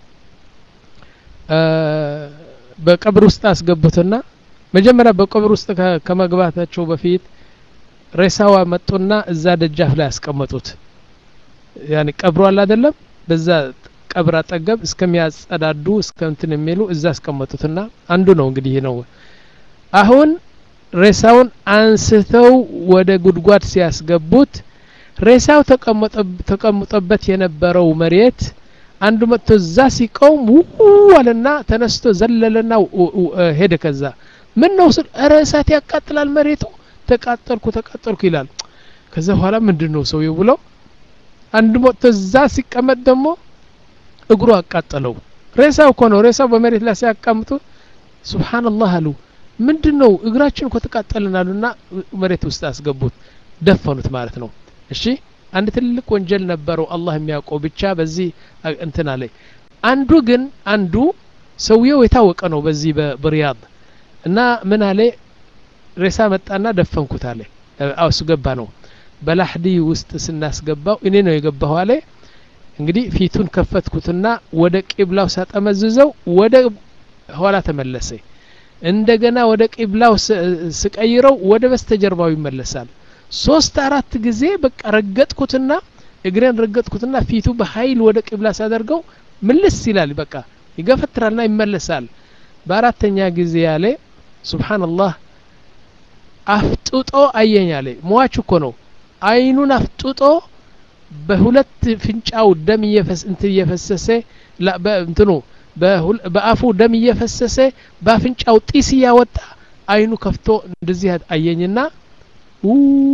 በቀብር ውስጥ አስገቡትና መጀመሪያ በቀብር ውስጥ ከመግባታቸው በፊት ሬሳዋ መጡና እዛ ደጃፍ ላይ ያስቀመጡት ያኒ ቀብሩ አለ አይደለም በዛ ቀብር አጠገብ እስከሚያጸዳዱ እስከንትን የሚሉ እዛ አስቀመጡትና አንዱ ነው እንግዲህ ነው አሁን ሬሳውን አንስተው ወደ ጉድጓድ ሲያስገቡት ሬሳው ተቀምጦበት የነበረው መሬት አንዱ መጥቶ እዛ ሲቆም ወለና ተነስቶ ዘለለና ሄደ ከዛ ምን ነው ሬሳት ያቃጥላል መሬቱ ተቃጠልኩ ተቃጠልኩ ይላል ከዛ በኋላ ምንድነው ሰውየው ብሎ አንዱ መጥቶ እዛ ሲቀመጥ ደግሞ እግሩ አቃጠለው ሬሳው እኮ ነው ሬሳው በመሬት ላይ ሲያቃምጡ ሱብሃንአላህ አሉ ምንድነው እግራችን እኮ ተቃጠለናልና መሬት ውስጥ አስገቡት ደፈኑት ማለት ነው እሺ አንድ ትልቅ ወንጀል ነበረው አላህ የሚያውቀው ብቻ በዚህ እንትና ላይ አንዱ ግን አንዱ ሰውየው የታወቀ ነው በዚህ በሪያድ እና ምን አለ ሬሳ መጣና ደፈንኩት አለ አውስ ገባ ነው በላህዲ ውስጥ ስናስገባው እኔ ነው የገባው አለ እንግዲህ ፊቱን ከፈትኩትና ወደ ቂብላው ሳጠመዝዘው ወደ ኋላ ተመለሰ እንደገና ወደ ቂብላው ስቀይረው ወደ በስተጀርባው ይመለሳል ሶስት አራት ጊዜ በቃ ረገጥኩትና እግሬን ረገጥኩትና ፊቱ በኃይል ወደ ቂብላ ሳደርገው ምልስ ይላል በቃ ይገፈትራልና ይመለሳል በአራተኛ ጊዜ ያለ ሱብሃንአላህ አፍጥጦ አየኝ አለ ሟች እኮ ነው አይኑን አፍጥጦ በሁለት ፍንጫው ደም ይፈስ እንት ይፈሰሰ ላ በእንትኑ በአፉ ደም እየፈሰሰ ባፍንጫው ጢስ ያወጣ አይኑ ከፍቶ እንደዚህ አየኝና ኡ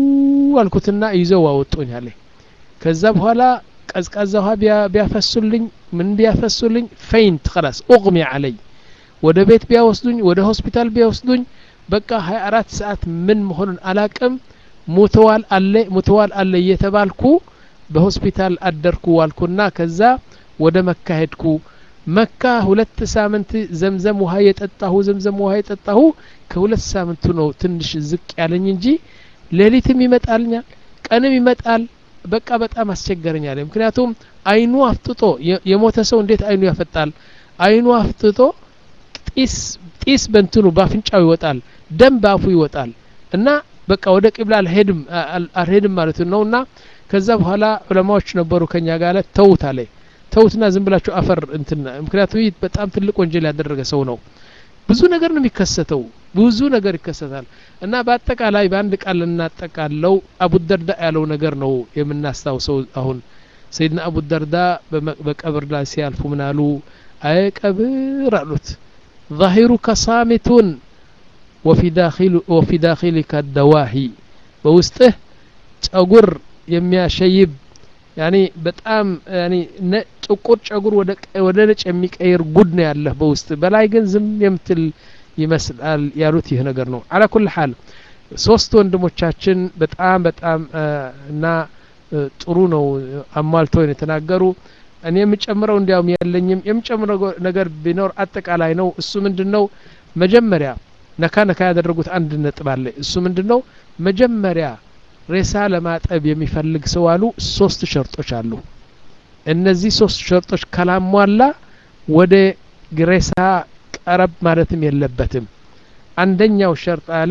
አልኩትና ይዘው አወጡኝ አለ ከዛ በኋላ ቀዝቃዛ ውሃ ቢያፈሱልኝ ምን ቢያፈሱልኝ ፈይንት خلاص اغمي علي ወደ ቤት ቢያወስዱኝ ወደ ሆስፒታል ቢያወስዱኝ በቃ ሃያ አራት ሰዓት ምን መሆኑን አላቅም ሞተዋል አለ ሞተዋል አለ እየተባልኩ በሆስፒታል አደርኩ ዋልኩና ከዛ ወደ መካ ሄድኩ መካ ሁለት ሳምንት ዘምዘም ውሃ የጠጣሁ ዘምዘም ውሃ የጠጣሁ ከሁለት ሳምንቱ ነው ትንሽ ዝቅ ያለኝ እንጂ ሌሊትም ይመጣልኛል ቀንም ይመጣል በቃ በጣም አስቸገረኛል ምክንያቱም አይኑ አፍጥጦ የሞተ ሰው እንዴት አይኑ ያፈጣል አይኑ አፍጥጦ ጢስ ጢስ በእንትኑ ባፍንጫው ይወጣል ደም ባፉ ይወጣል እና በቃ ወደ ቂብላ አልሄድም አልሄድም ማለት ነውና ከዛ በኋላ ዑለማዎች ነበሩ ከኛ ጋር ተውት አለ ተውትና ዝም ብላችሁ አፈር እንትን ምክንያቱም ይህ በጣም ትልቅ ወንጀል ያደረገ ሰው ነው ብዙ ነገር ነው የሚከሰተው ብዙ ነገር ይከሰታል እና በአጠቃላይ በአንድ ቃል እናጠቃለው አቡ ደርዳ ያለው ነገር ነው የምናስታውሰው አሁን ሰይድና አቡ ደርዳ በቀብር ላይ ሲያልፉ ምናሉ አይ ቀብር አሉት ظاهرك صامت وفي داخل وفي داخلك الدواهي በውስጥህ ጸጉር የሚያሸይብ يعني በጣም يعني ጥቁር ጸጉር ወደ ወደ ነጭ የሚቀይር ጉድ ነው ያለህ በውስጥ በላይ ግን ዝም የምትል ይመስላል ያሉት ይህ ነገር ነው على كل حال ሶስት ወንድሞቻችን በጣም በጣም እና ጥሩ ነው አማልተው የተናገሩ እኔ የምጨምረው እንዲያውም ያለኝም የምጨምረው ነገር ቢኖር አጠቃላይ ነው እሱ ምንድነው መጀመሪያ ነካ ነካ ያደረጉት አንድ ነጥብ አለ እሱ ምንድነው መጀመሪያ ሬሳ ለማጠብ የሚፈልግ ሰው አሉ ሶስት ሸርጦች አሉ እነዚህ ሶስት ሸርጦች ካላሟላ ወደ ሬሳ ቀረብ ማለትም የለበትም አንደኛው ሸርጥ አለ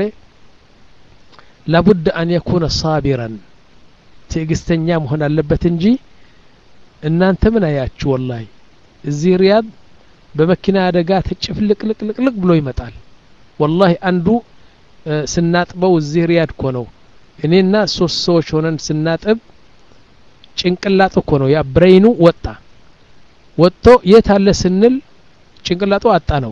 لابد ان يكون صابرا ትዕግስተኛ መሆን አለበት እንጂ እናንተ ምን አያችሁ ወላሂ እዚህ ሪያድ በመኪና አደጋ ተጭፍልቅልቅልቅ ብሎ ይመጣል ወላሂ አንዱ ስናጥበው እዚህ ሪያድ እኮ ነው እኔና ሶስት ሰዎች ሆነን ስናጥብ ጭንቅላቱ እኮ ነው ያ ብሬኑ ወጣ ወጥቶ የት አለ ስንል ጭንቅላቱ አጣ ነው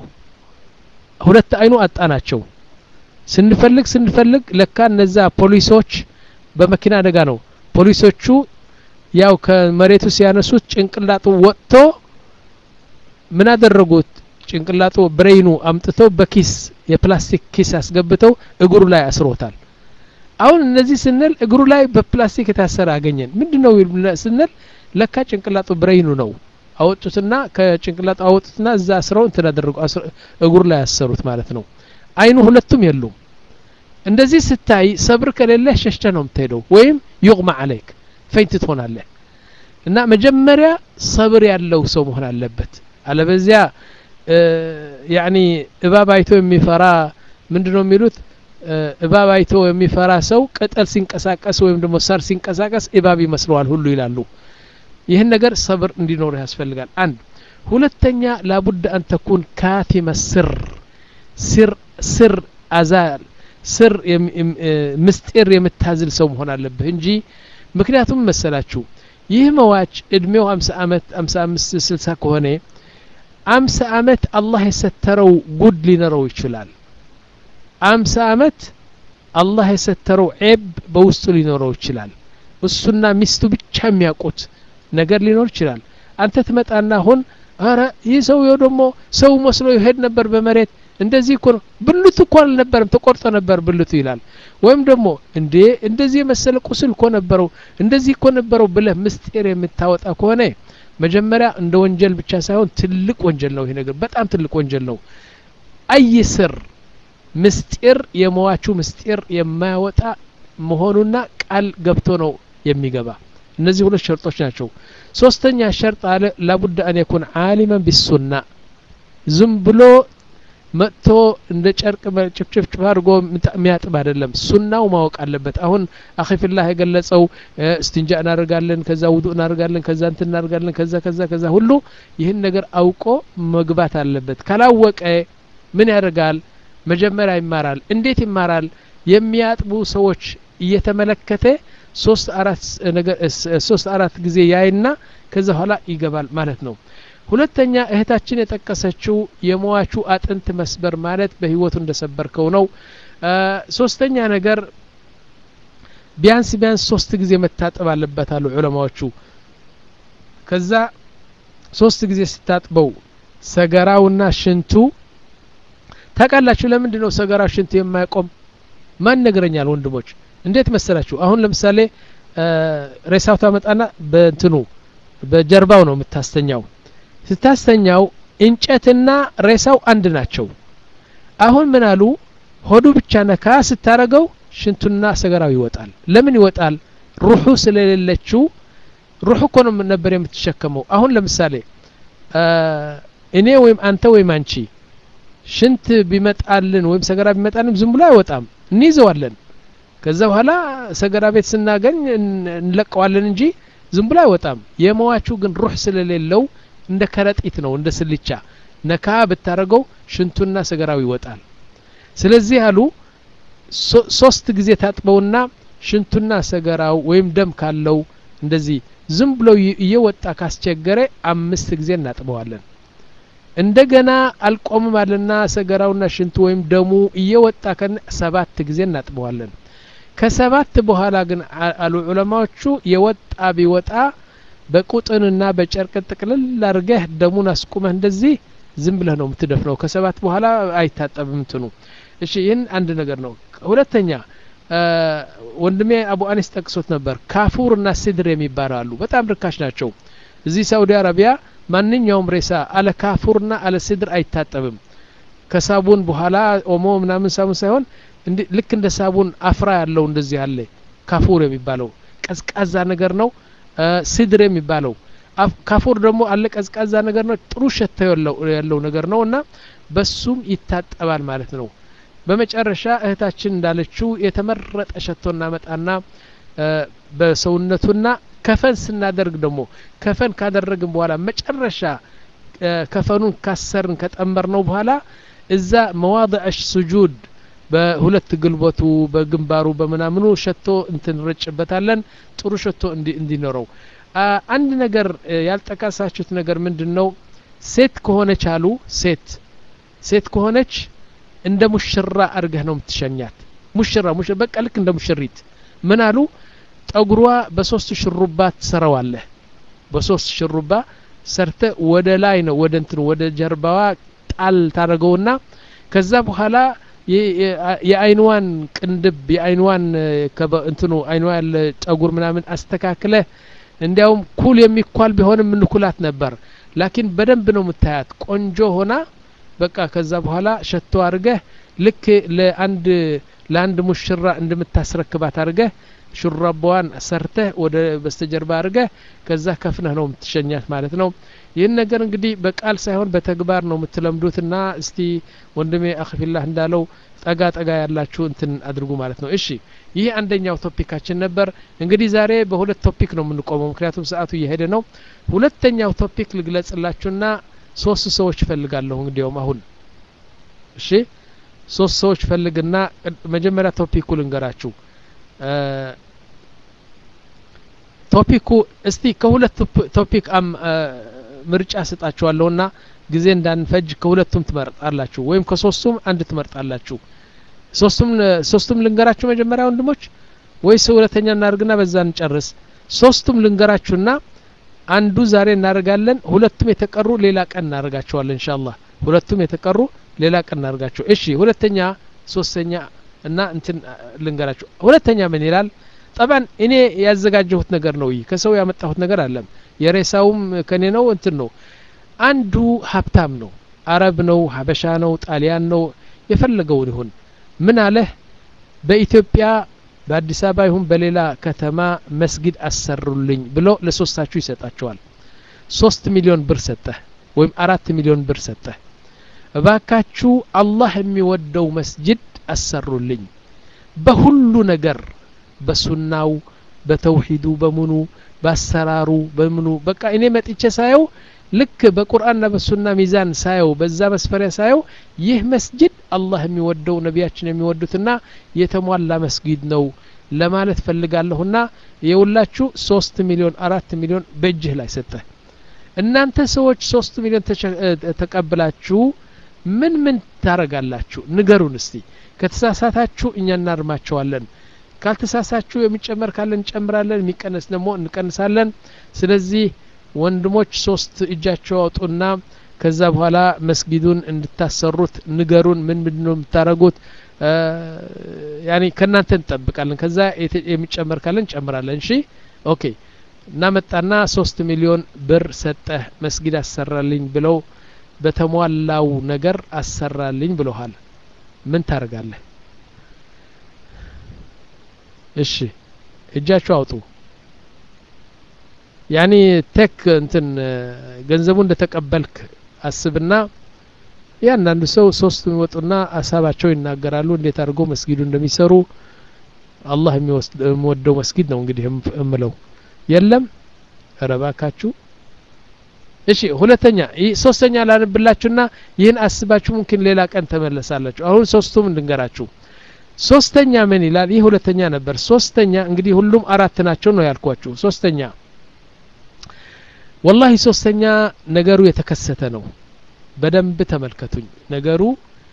ሁለት አይኑ አጣ ናቸው ስንፈልግ ስንፈልግ ለካ እነዛ ፖሊሶች በመኪና አደጋ ነው ፖሊሶቹ ያው ከመሬቱ ሲያነሱት ጭንቅላቱ ወጥቶ ምን አደረጉት ጭንቅላቱ ብሬኑ አምጥተው በኪስ የፕላስቲክ ኪስ አስገብተው እግሩ ላይ አስሮታል አሁን እነዚህ ስንል እግሩ ላይ በፕላስቲክ የታሰረ አገኘን ምንድነው ስንል ለካ ጭንቅላቱ ብሬኑ ነው አወጡትና ከጭንቅላቱ አወጡትና እዛ አስረው እንትን አደረጉ እግሩ ላይ ያሰሩት ማለት ነው አይኑ ሁለቱም የሉም እንደዚህ ስታይ ሰብር ከሌለ ሸሽተ ነው የምትሄደው ወይም ይغማ عليك ፈይንት ትሆናለህ እና መጀመሪያ ሰብር ያለው ሰው መሆን አለበት አለበዚያ يعني እባብ አይቶ የሚፈራ ምንድነው የሚሉት እባብ አይቶ የሚፈራ ሰው ቅጠል ሲንቀሳቀስ ወይም ደግሞ ሳር ሲንቀሳቀስ እባብ ይመስለዋል ሁሉ ይላሉ ይሄን ነገር ሰብር እንዲኖር ያስፈልጋል አንድ ሁለተኛ لابد ان تكون كاتم السر سر سر አዛል ስር ምስጢር የምታዝል ሰው መሆን አለበት እንጂ ምክንያቱም መሰላችሁ ይህ መዋጭ እድሜው ሃምሳ አመት ሃምሳ አምስት ስልሳ ከሆነ ሃምሳ አመት አላህ የሰተረው ጉድ ሊኖረው ይችላል ሃምሳ አመት አላህ የሰተረው ዒብ በውስጡ ሊኖረው ይችላል እሱና ሚስቱ ብቻ የሚያውቁት ነገር ሊኖር ይችላል አንተ ትመጣና አሁን አረ ይህ ሰው ደግሞ ሰው መስሎ ይሄድ ነበር በመሬት እንደዚህ እኮ ብልቱ እኮ አልነበረም ተቆርጦ ነበር ብልቱ ይላል ወይም ደግሞ እንዴ እንደዚህ መሰለ ቁስል እኮ ነበረው እንደዚህ እኮ ነበረው ብለህ ምስጢር የምታወጣ ከሆነ መጀመሪያ እንደ ወንጀል ብቻ ሳይሆን ትልቅ ወንጀል ነው ይሄ ነገር በጣም ትልቅ ወንጀል ነው አይ ስር ምስጢር የመዋቹ ምስጢር የማያወጣ መሆኑና ቃል ገብቶ ነው የሚገባ እነዚህ ሁለት ሸርጦች ናቸው ሶስተኛ ሸርጥ አለ لابد ان يكون عالما بالسنه ዝም ብሎ መጥቶ እንደ ጨርቅ ጭፍጭፍ አድርጎ የሚያጥብ አይደለም ሱናው ማወቅ አለበት አሁን አኺፍላህ የገለጸው እስቲንጃ እናደርጋለን ከዛ ውዱእ እናደርጋለን ከዛ እንትን እናደርጋለን ከዛ ከዛ ከዛ ሁሉ ይህን ነገር አውቆ መግባት አለበት ካላወቀ ምን ያደርጋል መጀመሪያ ይማራል እንዴት ይማራል የሚያጥቡ ሰዎች እየተመለከተ ሶስት አራት ነገር ሶስት አራት ጊዜ ያይና ከዛ ኋላ ይገባል ማለት ነው ሁለተኛ እህታችን የጠቀሰችው የሟቹ አጥንት መስበር ማለት በህይወቱ እንደሰበርከው ነው። ሶስተኛ ነገር ቢያንስ ቢያንስ ሶስት ጊዜ መታጠብ አለበት አሉ ዑለማዎቹ። ከዛ ሶስት ጊዜ ስታጥበው ሰገራውና ሽንቱ ታውቃላችሁ ለምንድን ነው ሰገራው ሽንቱ የማይቆም? ማን ነገረኛል ወንድሞች? እንዴት መሰላችሁ? አሁን ለምሳሌ ሬሳው ታመጣና በእንትኑ በጀርባው ነው የምታስተኛው። ስታስተኛው እንጨትና ሬሳው አንድ ናቸው። አሁን ምን አሉ? ሆዱ ብቻ ነካ ስታረገው ሽንቱና ሰገራው ይወጣል። ለምን ይወጣል? ሩሑ ስለሌለችው። ሩሑ እኮ ነው ነበር የምትሸከመው። አሁን ለምሳሌ እኔ ወይም አንተ ወይም አንቺ ሽንት ቢመጣልን ወይም ሰገራ ቢመጣልን ዝም ብሎ አይወጣም፣ እንይዘዋለን። ከዛ በኋላ ሰገራ ቤት ስናገኝ እንለቀዋለን እንጂ ዝም ብሎ አይወጣም። የሟቹ ግን ሩህ ስለሌለው እንደ ከረጢት ነው፣ እንደ ስልቻ ነካ ብታረገው ሽንቱና ሰገራው ይወጣል። ስለዚህ አሉ ሶስት ጊዜ ታጥበውና ሽንቱና ሰገራው ወይም ደም ካለው እንደዚህ ዝም ብሎ እየወጣ ካስቸገረ አምስት ጊዜ እናጥበዋለን። እንደገና አልቆምም አለና ሰገራውና ሽንቱ ወይም ደሙ እየወጣ ከነ ሰባት ጊዜ እናጥበዋለን። ከሰባት በኋላ ግን አሉ ዑለማዎቹ የወጣ ቢወጣ በቁጥንና በጨርቅ ጥቅልል አድርገህ ደሙን አስቁመህ እንደዚህ ዝም ብለህ ነው የምትደፍነው። ከሰባት በኋላ አይታጠብም እንትኑ። እሺ ይህን አንድ ነገር ነው። ሁለተኛ ወንድሜ አቡ አኒስ ጠቅሶት ነበር ካፉርና ሲድር የሚባሉ አሉ። በጣም ርካሽ ናቸው። እዚህ ሳውዲ አረቢያ ማንኛውም ሬሳ አለ ካፉርና አለ ሲድር አይታጠብም። ከሳቡን በኋላ ኦሞ ምናምን ሳቡን ሳይሆን ልክ እንደ ሳቡን አፍራ ያለው እንደዚህ አለ ካፉር የሚባለው ቀዝቃዛ ነገር ነው። ሲድር የሚባለው ካፉር ደግሞ አለ ቀዝቃዛ ነገር ነው፣ ጥሩ ሸታ ያለው ነገር ነውና በሱም ይታጠባል ማለት ነው። በመጨረሻ እህታችን እንዳለችው የተመረጠ ሸቶና መጣና በሰውነቱና ከፈን ስናደርግ ደግሞ ከፈን ካደረግን በኋላ መጨረሻ ከፈኑን ካሰርን ከጠመርነው በኋላ እዛ መዋضع السجود በሁለት ግልበቱ በግንባሩ በመናምኑ ሸቶ እንትን ረጭበታለን ጥሩ ሸቶ እንዲኖረው። አንድ ነገር ያልጠቀሳችሁት ነገር ምንድነው? ሴት ከሆነች አሉ ሴት ሴት ከሆነች እንደ ሙሽራ አርገህ ነው የምትሸኛት። ሙሽራ ሙሽራ በቃ ልክ እንደ ሙሽሪት ምን አሉ? ጠጉሯ በሶስት ሽሩባ ትሰራዋለህ። በሶስት ሽሩባ ሰርተ ወደ ላይ ነው ወደ እንትን ወደ ጀርባዋ ጣል ታረገውና ከዛ በኋላ የአይንዋን ቅንድብ የአይንዋን እንትኑ አይንዋ ያለ ጠጉር ምናምን አስተካክለ እንዲያውም ኩል የሚኳል ቢሆንም ምንኩላት ነበር። ላኪን በደንብ ነው የምታያት ቆንጆ ሆና በቃ ከዛ በኋላ ሸቶ አርገህ ልክ ለአንድ ለአንድ ሙሽራ እንደምታስረክባት አርገህ ሹራባዋን ሰርተህ ወደ በስተጀርባ አርገህ ከዛ ከፍነህ ነው የምትሸኛት ማለት ነው። ይህን ነገር እንግዲህ በቃል ሳይሆን በተግባር ነው የምትለምዱትና እስቲ ወንድሜ አኽፊላህ እንዳለው ጠጋ ጠጋ ያላችሁ እንትን አድርጉ ማለት ነው። እሺ ይህ አንደኛው ቶፒካችን ነበር። እንግዲህ ዛሬ በሁለት ቶፒክ ነው የምንቆመው ምክንያቱም ሰዓቱ እየሄደ ነው። ሁለተኛው ቶፒክ ልግለጽላችሁና ሶስት ሰዎች ፈልጋለሁ እንግዲያውም አሁን እሺ ሶስት ሰዎች ፈልግና መጀመሪያ ቶፒኩ ልንገራችሁ። ቶፒኩ እስቲ ከሁለት ቶፒክ አም ምርጫ ሰጣችኋለሁና ጊዜ እንዳንፈጅ ከሁለቱም ትመርጣላችሁ ወይም ከሶስቱም አንድ ትመርጣላችሁ። ሶስቱም ሶስቱም ልንገራችሁ መጀመሪያ ወንድሞች ወይስ ሁለተኛ እናርግና በዛ እንጨርስ? ሶስቱም ልንገራችሁና አንዱ ዛሬ እናርጋለን፣ ሁለቱም የተቀሩ ሌላ ቀን እናርጋቸዋለን ኢንሻአላህ። ሁለቱም የተቀሩ ሌላ ቀን እናርጋቸው። እሺ ሁለተኛ ሶስተኛ እና እንትን ልንገራችሁ። ሁለተኛ ምን ይላል? طبعا እኔ ያዘጋጀሁት ነገር ነው። ይሄ ከሰው ያመጣሁት ነገር አይደለም። የሬሳውም ከኔ ነው እንትን ነው። አንዱ ሀብታም ነው፣ አረብ ነው፣ ሀበሻ ነው፣ ጣሊያን ነው፣ የፈለገው ይሁን ምን አለ በኢትዮጵያ በአዲስ አበባ ይሁን በሌላ ከተማ መስጊድ አሰሩልኝ ብሎ ለሶስታችሁ ይሰጣቸዋል። ሶስት ሚሊዮን ብር ሰጠ ወይም አራት ሚሊዮን ብር ሰጠ። እባካችሁ አላህ የሚወደው መስጊድ አሰሩልኝ በሁሉ ነገር በሱናው በተውሂዱ በመኑ በአሰራሩ በመኑ በቃ እኔ መጥቼ ሳየው ልክ በቁርአንና በሱና ሚዛን ሳየው በዛ መስፈሪያ ሳየው ይህ መስጊድ አላህ የሚወደው ነቢያችን የሚወዱትና የተሟላ መስጊድ ነው ለማለት ፈልጋለሁና የውላችሁ ሶስት ሚሊዮን አራት ሚሊዮን በእጅህ ላይ ሰጠ። እናንተ ሰዎች ሶስት ሚሊዮን ተቀበላችሁ ምን ምን ታረጋላችሁ ንገሩን እስቲ ከተሳሳታችሁ እኛ እናርማቸዋለን ካልተሳሳችሁ የሚጨመር ካለ እንጨምራለን የሚቀነስ ደግሞ እንቀንሳለን ስለዚህ ወንድሞች ሶስት እጃቸው አውጡና ከዛ በኋላ መስጊዱን እንድታሰሩት ንገሩን ምን ምን ነው የምታረጉት ያኒ ከናንተ እንጠብቃለን ከዛ የሚጨመር ካለ እንጨምራለን እሺ ኦኬ እናመጣና ሶስት ሚሊዮን ብር ሰጠህ መስጊድ አሰራልኝ ብለው በተሟላው ነገር አሰራልኝ ብለዋል ምን ታረጋለህ እሺ እጃችሁ አውጡ ያኒ ቴክ እንትን ገንዘቡ እንደተቀበልክ አስብና ያንዳንዱ ሰው ሶስት ወጡና አሳባቸው ይናገራሉ እንዴት አድርጎ መስጊዱ እንደሚሰሩ አላህ የሚወደው መስጊድ ነው እንግዲህ እምለው የለም ረባካችሁ እሺ ሁለተኛ ሶስተኛ ላንብላችሁና ይህን አስባችሁ ሙምኪን ሌላ ቀን ተመለሳላችሁ አሁን ሶስቱም እንድንገራችሁ ሶስተኛ ምን ይላል ይህ ሁለተኛ ነበር ሶስተኛ እንግዲህ ሁሉም አራት ናቸው ነው ያልኳችሁ ሶስተኛ والله ሶስተኛ ነገሩ የተከሰተ ነው በደንብ ተመልከቱኝ ነገሩ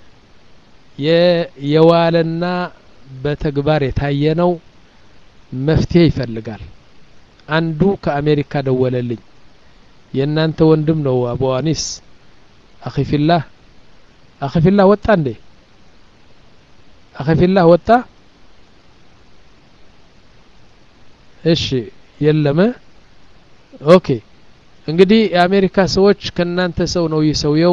የዋለና በተግባር የታየ ነው መፍትሄ ይፈልጋል አንዱ ከአሜሪካ ደወለልኝ የእናንተ ወንድም ነው አቡ አኒስ اخي في الله اخي في الله ወጣ እንዴ اخي في الله ወጣ እሺ የለም ኦኬ እንግዲህ የአሜሪካ ሰዎች ከናንተ ሰው ነው ይሰውየው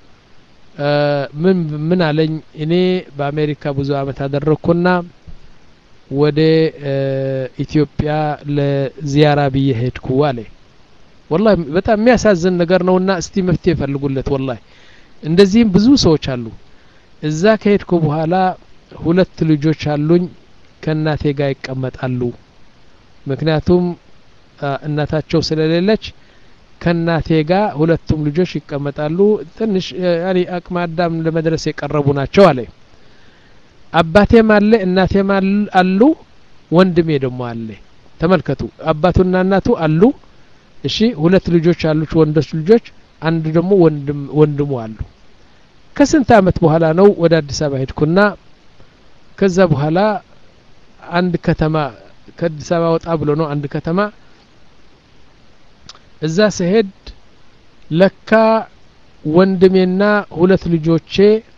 ምን ምን አለኝ እኔ በአሜሪካ ብዙ አመት አደረኩና ወደ ኢትዮጵያ ለዚያራ በየሄድኩ አለ والله በጣም የሚያሳዝን ነገር ነውና እስቲ መፍትሄ ፈልጉለት والله እንደዚህም ብዙ ሰዎች አሉ እዛ ከሄድኩ በኋላ ሁለት ልጆች አሉኝ ከናቴ ጋር ይቀመጣሉ ምክንያቱም እናታቸው ስለሌለች ከናቴ ጋር ሁለቱም ልጆች ይቀመጣሉ ትንሽ ያኒ አቅመ አዳም ለመድረስ የቀረቡ ናቸው አለ አባቴም አለ እናቴም አሉ ወንድሜ ደግሞ አለ ተመልከቱ አባቱና እናቱ አሉ እሺ ሁለት ልጆች አሉት ወንዶች ልጆች አንድ ደግሞ ወንድም ወንድሙ አሉ ከስንት አመት በኋላ ነው ወደ አዲስ አበባ ሄድኩና ከዛ በኋላ አንድ ከተማ ከአዲስ አበባ ወጣ ብሎ ነው አንድ ከተማ እዛ ሰሄድ ለካ ወንድሜና ሁለት ልጆቼ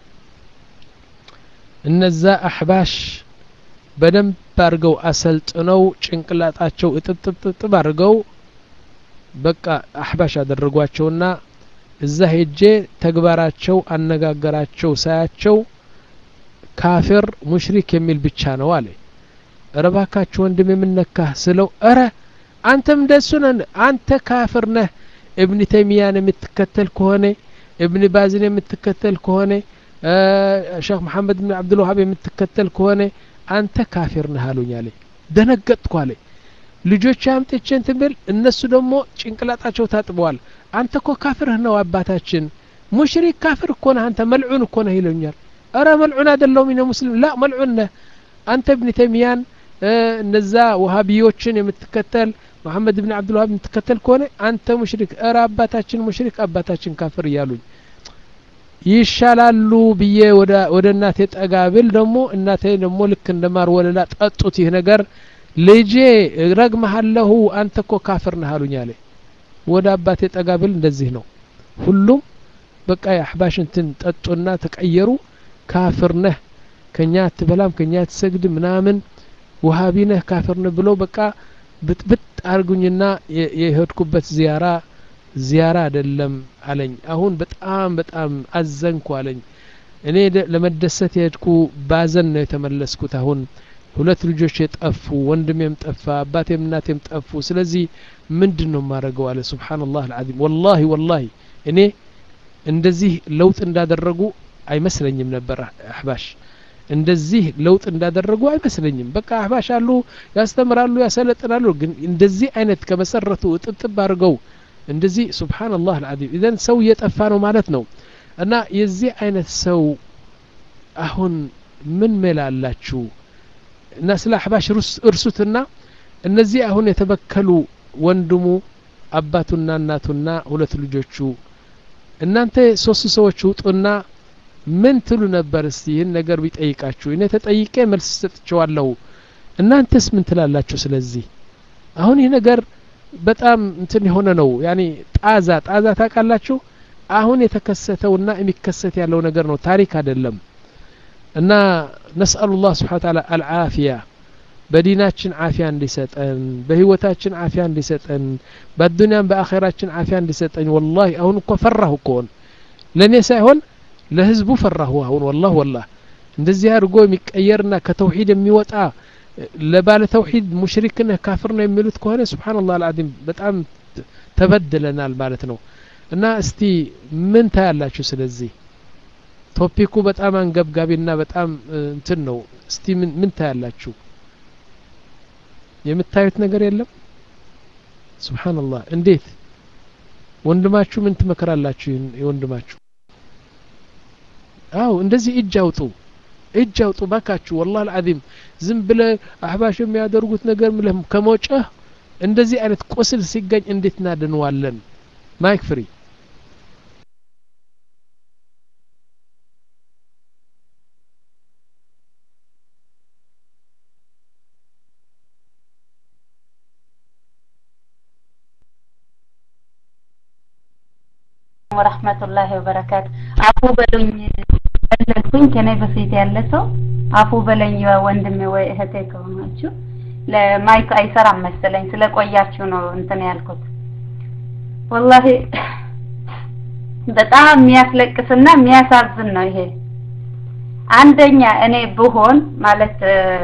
እነዛ አህባሽ በደንብ አድርገው አሰልጥነው ጭንቅላታቸው እጥጥጥጥብ አድርገው በቃ አህባሽ አደረጓቸውና እዛ ሄጄ ተግባራቸው አነጋገራቸው ሳያቸው ካፊር ሙሽሪክ የሚል ብቻ ነው አለ ረባካችሁ ወንድሜ ምን ነካህ ስለው አረ አንተም እንደሱነ አንተ ካፊር ነህ ኢብኑ ተይሚያን የምትከተል ከሆነ ኢብኑ ባዝን የምትከተል ከሆነ ሼክ መሐመድ ብን አብዱል ወሃብ የምትከተል ከሆነ አንተ ካፊር ነህ አሉኝ አለ ደነገጥኩ አለ ልጆች አምጥቼ እንትን ብል እነሱ ደግሞ ጭንቅላታቸው ታጥበዋል አንተ እኮ ካፊር ነው አባታችን ሙሽሪክ ካፊር እኮ ነህ አንተ መልዑን እኮ ነህ ይሉኛል አረ መልዑን አይደለም እኔ ሙስሊም لا መልዑን ነህ አንተ ኢብኑ ተይሚያን እነዛ ወሃቢዮችን የምትከተል መሐመድ ብን አብዱል ወሃብ የምትከተል ከሆነ አንተ ሙሽሪክ አረ አባታችን ሙሽሪክ አባታችን ካፊር ይያሉኝ ይሻላሉ ብዬ ወደ ወደ እናቴ ጠጋብል ደግሞ እናቴ ደግሞ ልክ እንደማር ወለላ ጠጡት ይህ ነገር ልጄ ረግመሃለሁ አንተ እኮ ካፊር ነህ አሉኝ አለ ወደ አባቴ ጠጋብል እንደዚህ ነው ሁሉም በቃ ያህባሽ እንትን ጠጡና ተቀየሩ ካፊር ነህ ከኛ አትበላም ከኛ አትሰግድ ምናምን ወሃቢ ነህ ካፊር ነህ ብሎ በቃ ብጥብጥ አርጉኝና የሄድኩበት ዚያራ ዚያራ አይደለም አለኝ አሁን በጣም በጣም አዘንኩ አለኝ እኔ ለመደሰት የሄድኩ ባዘን ነው የተመለስኩት አሁን ሁለት ልጆች የጠፉ ወንድሜም ጠፋ አባቴም እናቴም ጠፉ ስለዚህ ምንድነው ማረገው አለ ሱብሃንአላህ العظيم والله والله እኔ እንደዚህ ለውጥ እንዳደረጉ አይመስለኝም ነበር አህባሽ እንደዚህ ለውጥ እንዳደረጉ አይመስለኝም በቃ አህባሽ አሉ ያስተምራሉ ያሰለጥናሉ ግን እንደዚህ አይነት ከመሰረቱ ጥጥብ አድርገው እንደዚህ ሱብሃንአላህ العظيم اذا ሰው እየጠፋ ነው ማለት ነው እና የዚህ አይነት ሰው አሁን ምን መላላችሁ እና ስለ አህባሽ እርሱትና እነዚህ አሁን የተበከሉ ወንድሙ አባቱና እናቱና ሁለት ልጆቹ እናንተ ሶስት ሰዎች ውጡና ምን ትሉ ነበር እስቲ ይህን ነገር ቢጠይቃችሁ እኔ ተጠይቄ መልስ ሰጥቼዋለሁ እናንተስ ምን ትላላችሁ ስለዚህ አሁን ይሄ ነገር በጣም እንትን የሆነ ነው ያኒ ጣዛ ጣዛ ታቃላችሁ አሁን የተከሰተውና የሚከሰት ያለው ነገር ነው ታሪክ አይደለም እና ነስአሉላህ Subhanahu Wa Ta'ala አልዓፊያ በዲናችን አፊያ እንዲሰጠን በህይወታችን አፊያ እንዲሰጠን በዱንያም በአኺራችን አፊያ እንዲሰጠን والله አሁን እኮ ፈራሁ እኮ ለኔ ሳይሆን ለህዝቡ ፈራሁ አሁን والله والله እንደዚህ አድርጎ የሚቀየርና ከተውሂድ የሚወጣ ለባለ ተውሂድ ሙሽሪክና ካፍር ነው የሚሉት ከሆነ ሱብሃንአላህ አልዓዚም በጣም ተበደለናል ማለት ነው እና እስቲ ምን ታያላችሁ ስለዚህ ቶፒኩ በጣም አንገብጋቢና በጣም እንትን ነው እስቲ ምን ምን ታያላችሁ የምታዩት ነገር የለም ሱብሃንአላህ እንዴት ወንድማችሁ ምን ትመከራላችሁ የወንድማችሁ አው እንደዚህ እጅ አውጡ እጅ አውጡ ባካችሁ والله العظيم ዝም ብለ አህባሽ የሚያደርጉት ነገር ምለም ከሞጨህ እንደዚህ አይነት ቁስል ሲገኝ እንዴት እናድንዋለን ማይክ ፍሪ ወራህመቱላሂ ወበረካቱ አፉ በሉኝ ለኩኝ ከኔ በፊት ያለ ሰው አፉ በለኝ ወንድሜ ወይ እህቴ ከሆናችሁ ለማይክ አይሰራም መሰለኝ ስለቆያችሁ ነው እንትን ያልኩት والله በጣም የሚያስለቅስና የሚያሳዝን ነው ይሄ አንደኛ እኔ ብሆን ማለት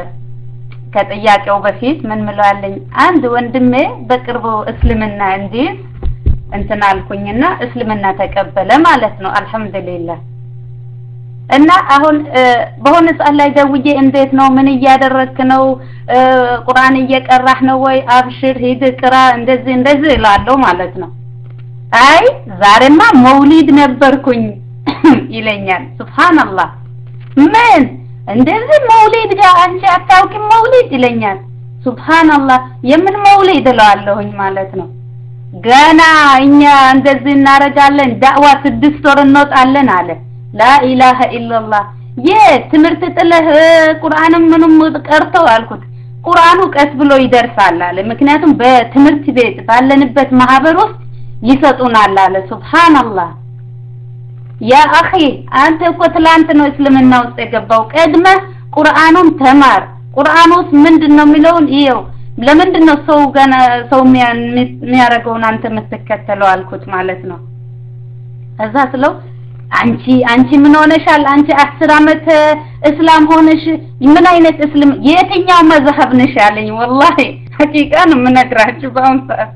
ከጥያቄው በፊት ምን ምላለኝ አንድ ወንድሜ በቅርቡ እስልምና እንዲ እንትን አልኩኝና እስልምና ተቀበለ ማለት ነው አልহামዱሊላህ እና አሁን በሆነ ሰዓት ላይ ደውዬ እንዴት ነው ምን እያደረክ ነው ቁርአን እየቀራህ ነው ወይ አብሽር ሂድ ቅራ እንደዚህ እንደዚህ ይላል ማለት ነው አይ ዛሬማ መውሊድ ነበርኩኝ ይለኛል ሱብሃንአላህ ምን እንደዚህ መውሊድ ጋር አንቺ አታውቂም መውሊድ ይለኛል ሱብሃንአላህ የምን መውሊድ እላለሁኝ ማለት ነው ገና እኛ እንደዚህ እናረጋለን ዳዕዋ ስድስት ወር እንወጣለን አለ ላ ኢላሃ ኢላላህ የትምርት ጥለህ ቁርአንም ምንም ቀርተው አልኩት ቁርአኑ ቀስ ብሎ ይደርሳል አለ ምክንያቱም በትምርት ቤት ባለንበት ማህበር ውስጥ ይሰጡናል አለ ሱብሃንአላህ ያ አኺ አንተ እኮ ትላንት ነው እስልምና ውስጥ የገባው ቀድመ ቁርአኑን ተማር ቁርአኑስ ምንድነው የሚለውን ይየው ለምንድነው ሰው ገና ሰው የሚያረጋውን አንተ የምትከተለው አልኩት ማለት ነው እዛ ስለው አንቺ አንቺ ምን ሆነሻል አንቺ አስር አመት እስላም ሆነሽ ምን አይነት እስልም የትኛው መዝሐብ ነሽ ያለኝ والله ሐቂቃ ነው ምነግራችሁ ባውን ሰዓት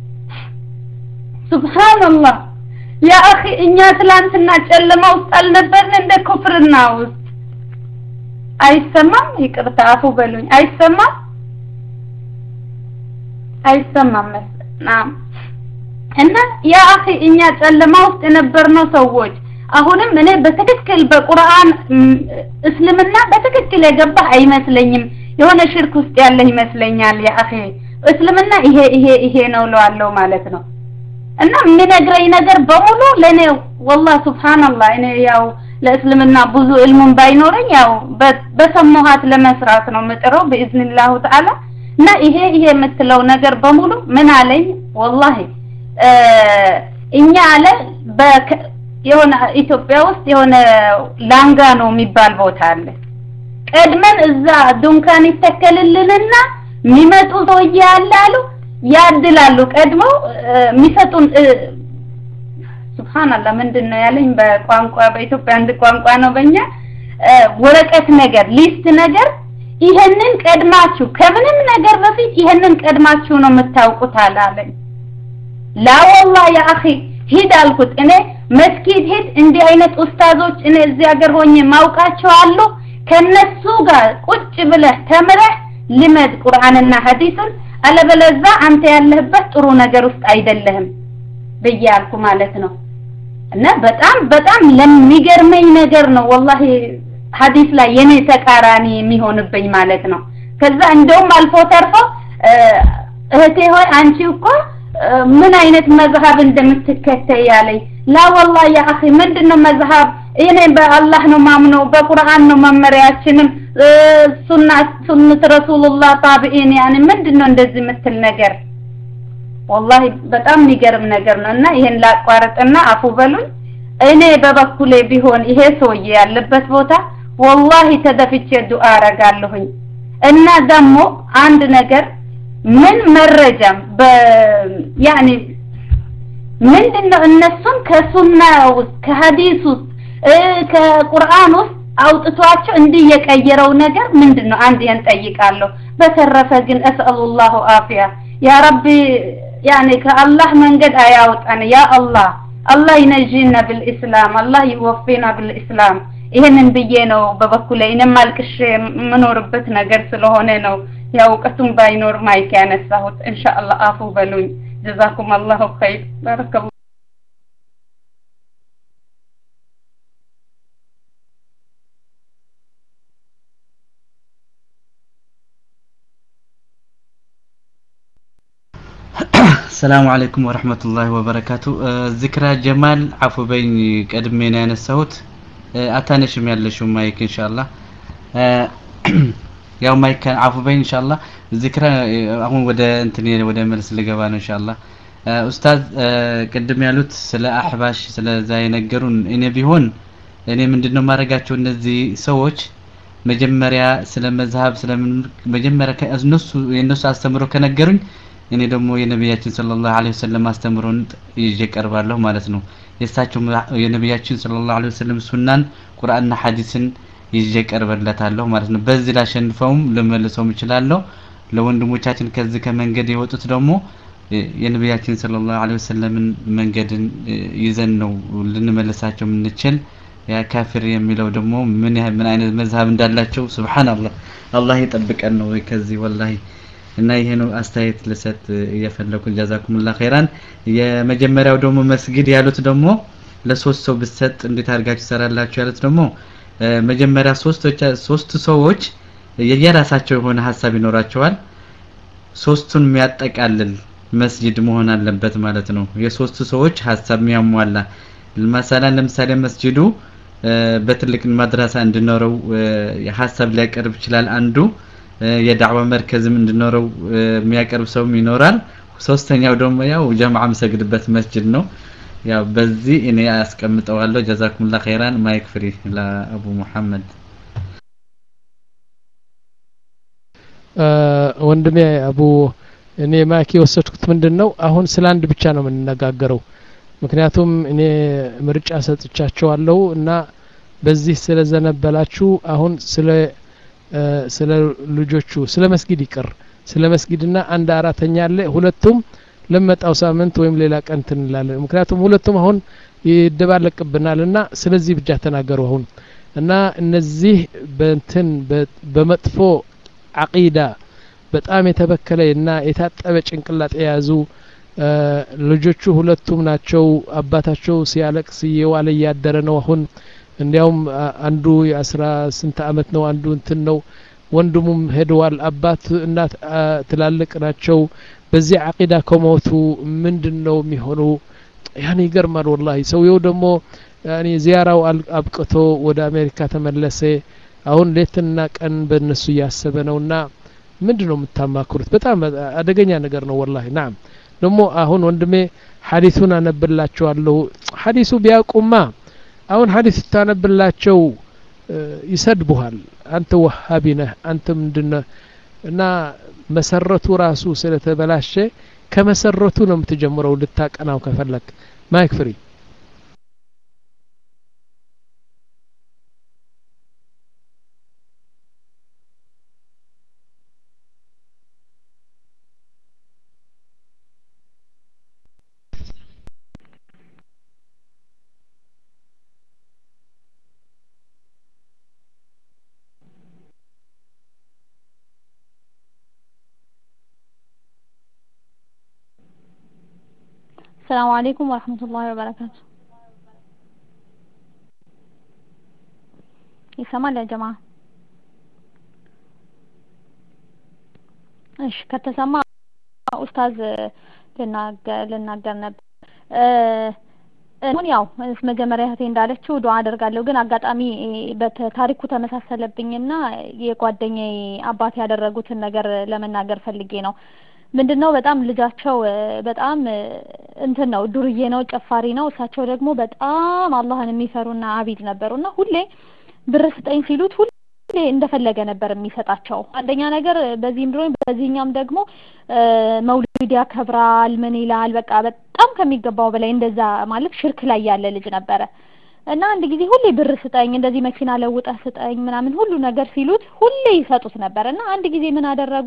ሱብሃንአላህ ያ አኺ እኛ ትላንትና ጨለማ ውስጥ አልነበርን እንደ ኩፍርና ውስጥ አይሰማም ይቅርታ አፉ በሉኝ አይሰማም አይሰማም ናም እና ያ አኺ እኛ ጨለማ ውስጥ የነበርነው ሰዎች አሁንም እኔ በትክክል በቁርአን እስልምና በትክክል የገባ አይመስለኝም የሆነ ሽርክ ውስጥ ያለ ይመስለኛል ያ አኺ እስልምና ይሄ ይሄ ይሄ ነው ለዋለው ማለት ነው እና ምንነግረኝ ነገር በሙሉ ለኔ والله ሱብሃንአላህ እኔ ያው ለእስልምና ብዙ ዕልሙን ባይኖርኝ ያው በሰማሃት ለመስራት ነው መጥረው በኢዝኒላህ ተዓላ እና ይሄ ይሄ የምትለው ነገር በሙሉ ምን አለኝ والله እኛ አለ የሆነ ኢትዮጵያ ውስጥ የሆነ ላንጋኖ የሚባል ቦታ አለ ቀድመን እዛ ዱንካን ይተከልልንና የሚመጡ ሰውዬ ያላሉ ያድላሉ ቀድመው የሚሰጡን ሱብሃንአላህ ምንድነው ያለኝ በቋንቋ በኢትዮጵያ አንድ ቋንቋ ነው በእኛ ወረቀት ነገር ሊስት ነገር ይሄንን ቀድማችሁ ከምንም ነገር በፊት ይሄንን ቀድማችሁ ነው የምታውቁት አላለኝ ላ والله ያ اخي ሂድ አልኩት እኔ መስጊድ ሂድ እንዲህ አይነት ኡስታዞች እኔ እዚህ ሀገር ሆኜ ማውቃቸው አሉ ከነሱ ጋር ቁጭ ብለህ ተምረህ ልመድ ቁርአንና ሐዲስን አለበለዛ አንተ ያለህበት ጥሩ ነገር ውስጥ አይደለህም በያልኩ ማለት ነው እና በጣም በጣም ለሚገርመኝ ነገር ነው والله ሐዲስ ላይ የኔ ተቃራኒ የሚሆንብኝ ማለት ነው ከዛ እንደውም አልፎ ተርፎ እህቴ ሆይ አንቺ እኮ ምን አይነት መዝሀብ እንደምትከተይ ያለኝ ላ والله يا اخي ምንድነው መዝሀብ እኔ በአላህ ነው ማምነው በቁርአን ነው መመሪያችንም ሱና ሱነት ረሱላህ ታቢኢን يعني ምንድነው እንደዚህ ምትል ነገር والله በጣም የሚገርም ነገር ነውና ይሄን ላቋርጥና አፉ በሉኝ እኔ በበኩሌ ቢሆን ይሄ ሰውዬ ያለበት ቦታ والله ተደፍቼ ዱአ አረጋለሁኝ እና ደግሞ አንድ ነገር ምን መረጃም በ يعني ምንድነው እነሱን ከሱና ውስጥ ከሐዲስ ውስጥ ከቁርአን ውስጥ አውጥቷቸው እንዲህ የቀየረው ነገር ምንድነው አንድ ያን ጠይቃለሁ በተረፈ ግን እስአሉላሁ አፊያ ያ ረቢ يعني ከአላህ መንገድ አያውጣን ያ አላህ አላህ ይነጂና بالاسلام አላህ ይወፍቂና بالاسلام ይሄንን ብዬ ነው በበኩሌ እኔም አልቅሽ ምኖርበት ነገር ስለሆነ ነው ያው ቀቱም ባይኖር ማይክ ያነሳሁት ኢንሻአላህ አፉ በሉኝ جزاكم الله خير بارك الله السلام عليكم ورحمة الله وبركاته ذكرى جمال عفو بين قدمنا ينسوت اتانشم يالشو مايك ان شاء الله ያው ማይክ عفو بين ان شاء الله ذكرى አሁን ወደ እንትን ወደ መልስ ልገባ ነው ان شاء الله ኡስታዝ ቀደም ያሉት ስለ አህባሽ ስለ ዛይ ነገሩን እኔ ቢሆን እኔ ምንድነው ማረጋቸው እነዚህ ሰዎች መጀመሪያ ስለ መዝሐብ ስለ መጀመሪያ ከእነሱ የነሱ አስተምሮ ከነገሩኝ እኔ ደግሞ የነብያችን ሰለላሁ ዐለይሂ ወሰለም አስተምሮን ይዤ ቀርባለሁ ማለት ነው የሳቸው የነብያችን ሰለላሁ ዐለይሂ ወሰለም ሱናን ቁርአንና ሐዲስን ይዤ ቀርበለታለሁ ማለት ነው በዚህ ላሸንፈውም ለመልሰውም ይችላልው ለወንድሞቻችን ከዚህ ከመንገድ የወጡት ደግሞ የነብያችን ሰለላሁ ዐለይሂ ወሰለም መንገድን ይዘን ነው ልንመለሳቸው ምንችል ያ ካፊር የሚለው ደግሞ ምን ምን አይነት መዝሐብ እንዳላቸው ሱብሃንአላህ አላህ ይጠብቀን ነው ከዚህ ወላሂ እና ይሄ ነው አስተያየት ለሰጥ እየፈለኩ ጀዛኩሙላህ ኸይራን የመጀመሪያው ደግሞ መስጊድ ያሉት ደግሞ ለሶስት ሰው ብሰጥ እንዴት አድርጋችሁ ሰራላችሁ ያሉት ደግሞ መጀመሪያ ሶስቶች ሶስት ሰዎች የየራሳቸው የሆነ ሐሳብ ይኖራቸዋል ሶስቱን የሚያጠቃልል መስጊድ መሆን አለበት ማለት ነው የሶስቱ ሰዎች ሐሳብ የሚያሟላ ለምሳሌ ለምሳሌ መስጊዱ በትልቅ ማድረሳ እንድኖረው ሐሳብ ሊያቀርብ ይችላል አንዱ የዳዕዋ መርከዝም እንድኖረው የሚያቀርብ ሰው ይኖራል ሶስተኛው ደግሞ ያው ጀማዓ መስጊድበት መስጊድ ነው ያው በዚህ እኔ አስቀምጠዋለሁ ጀዛኩሙላህ ኸይራን ማይክ ፍሪ ለአቡ መሐመድ ወንድሜ አቡ እኔ ማይክ የወሰድኩት ምንድነው አሁን ስለ አንድ ብቻ ነው የምንነጋገረው ምክንያቱም እኔ ምርጫ ሰጥቻቸዋለሁ እና በዚህ ስለዘነበላችሁ አሁን ስለ ስለ ልጆቹ ስለ መስጊድ ይቀር ስለ መስጊድና አንድ አራተኛ አለ ሁለቱም ለመጣው ሳምንት ወይም ሌላ ቀን እንላለን ምክንያቱም ሁለቱም አሁን ይደባለቅብናልና ስለዚህ ብቻ ተናገሩ አሁን እና እነዚህ በእንትን በመጥፎ አቂዳ በጣም የተበከለና የታጠበ ጭንቅላት የያዙ ልጆቹ ሁለቱም ናቸው አባታቸው ሲያለቅስ የዋለ ያደረ ነው አሁን እንዲያውም አንዱ የአስራ ስንት አመት ነው አንዱ እንትን ነው ወንድሙም ሄደዋል አባት እናት ትላልቅ ናቸው በዚህ አቂዳ ከሞቱ ምንድነው የሚሆነው ያኔ ይገርማል والله ሰውየው ደግሞ ያኔ ዚያራው አብቅቶ ወደ አሜሪካ ተመለሰ አሁን ሌትና ቀን በእነሱ ያሰበ ነውና ምንድነው የምታማክሩት በጣም አደገኛ ነገር ነው والله نعم ደግሞ አሁን ወንድሜ ሐዲሱን አነብላችኋለሁ ሐዲሱ ቢያቁማ አሁን ሐዲስ ታነብላቸው ይሰድቡሃል አንተ ወሃቢ ነህ አንተ ምንድነው እና መሰረቱ ራሱ ስለተበላሸ ከመሰረቱ ነው የምትጀምረው ልታቀናው ከፈለክ ማይክ ፍሪ السلام عليكم ورحمة الله وبركاته يسمع يا جماعة ايش كتسمع أستاذ ልናገር ልናገር ነበር አሁን ያው መጀመሪያ እህቴ እንዳለችው ዱዓ አደርጋለሁ ግን አጋጣሚ በታሪኩ ተመሳሰለብኝና የጓደኛዬ አባት ያደረጉትን ነገር ለመናገር ፈልጌ ነው ምንድነው በጣም ልጃቸው በጣም እንትን ነው ዱርዬ ነው ጨፋሪ ነው እሳቸው ደግሞ በጣም አላህን የሚፈሩና አቢድ ነበሩና ሁሌ ብር ስጠኝ ሲሉት ሁሌ እንደፈለገ ነበር የሚሰጣቸው አንደኛ ነገር በዚህም ድሮኝ በዚህኛም ደግሞ መውሊድ ያከብራል ምን ይላል በቃ በጣም ከሚገባው በላይ እንደዛ ማለት ሽርክ ላይ ያለ ልጅ ነበረ እና አንድ ጊዜ ሁሌ ብር ስጠኝ እንደዚህ መኪና ለውጠህ ስጠኝ ምናምን ሁሉ ነገር ሲሉት ሁሌ ይሰጡት ነበርና አንድ ጊዜ ምን አደረጉ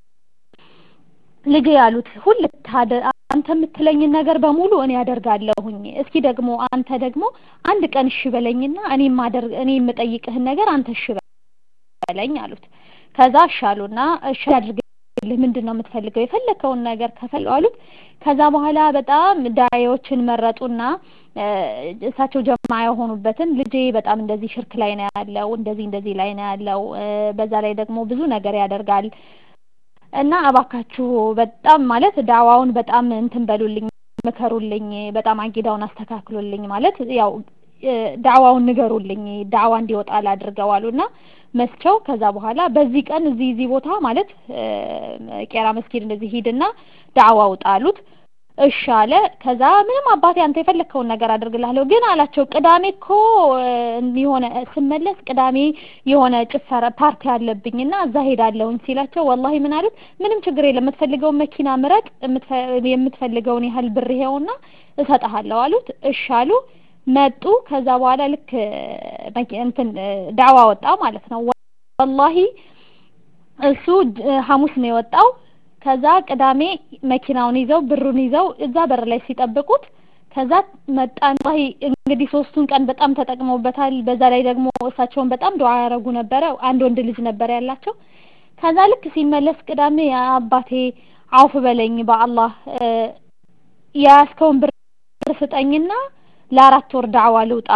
ልጅ ያሉት ሁሉ አንተ የምትለኝ ነገር በሙሉ እኔ ያደርጋለሁኝ እስኪ ደግሞ አንተ ደግሞ አንድ ቀን እሺ በለኝና እኔ ማደርግ እኔ የምጠይቅህን ነገር አንተ እሺ በለኝ አሉት ከዛ ሻሉና እሺ አድርግልህ ምንድነው የምትፈልገው የፈለከውን ነገር ከፈለው አሉት ከዛ በኋላ በጣም ዳዮችን መረጡና እሳቸው ጀማ የሆኑበትን ልጄ በጣም እንደዚህ ሽርክ ላይ ነው ያለው እንደዚህ እንደዚህ ላይ ነው ያለው በዛ ላይ ደግሞ ብዙ ነገር ያደርጋል እና አባካችሁ በጣም ማለት ዳዋውን በጣም እንትን በሉልኝ መከሩልኝ በጣም አቂዳውን አስተካክሉልኝ ማለት ያው ዳዋውን ንገሩልኝ ዳዋ እንዲወጣ አድርገዋሉና መስቸው ከዛ በኋላ በዚህ ቀን እዚህ እዚህ ቦታ ማለት ቄራ መስጊድ እንደዚህ ሄድና ዳዋው ጣሉት እሺ አለ ከዛ ምንም አባቴ አንተ የፈለከውን ነገር አድርግልሃለሁ ግን አላቸው ቅዳሜኮ የሆነ ስመለስ ቅዳሜ የሆነ ጭፈራ ፓርቲ አለብኝና እዛ ሄዳለሁኝ ሲላቸው ወላሂ ምን አሉት ምንም ችግር የለም የምትፈልገው መኪና ምረጥ የምትፈልገውን ያህል ብር ይሄውና እሰጣለሁ አሉት እሺ አሉ መጡ ከዛ በኋላ ልክ እንትን ዳዋ ወጣ ማለት ነው ወላሂ እሱ ሐሙስ ነው የወጣው ከዛ ቅዳሜ መኪናውን ይዘው ብሩን ይዘው እዛ በር ላይ ሲጠብቁት ከዛ መጣን ወይ እንግዲህ ሶስቱን ቀን በጣም ተጠቅመውበታል በዛ ላይ ደግሞ እሳቸውን በጣም ዱዓ ያረጉ ነበር አንድ ወንድ ልጅ ነበር ያላቸው ከዛ ልክ ሲመለስ ቅዳሜ አባቴ አውፍ በለኝ በአላህ ያስከውን ብር ስጠኝና ለአራት ወር ዳዋ ልውጣ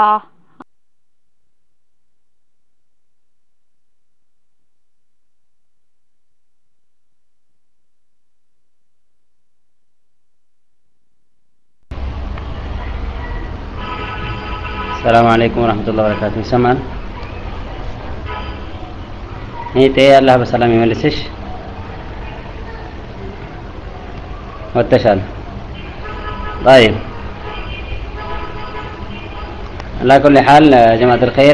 السلام عليكم ورحمة الله وبركاته سمان نيتي الله بسلام يملسش واتشال طيب على كل حال جماعة الخير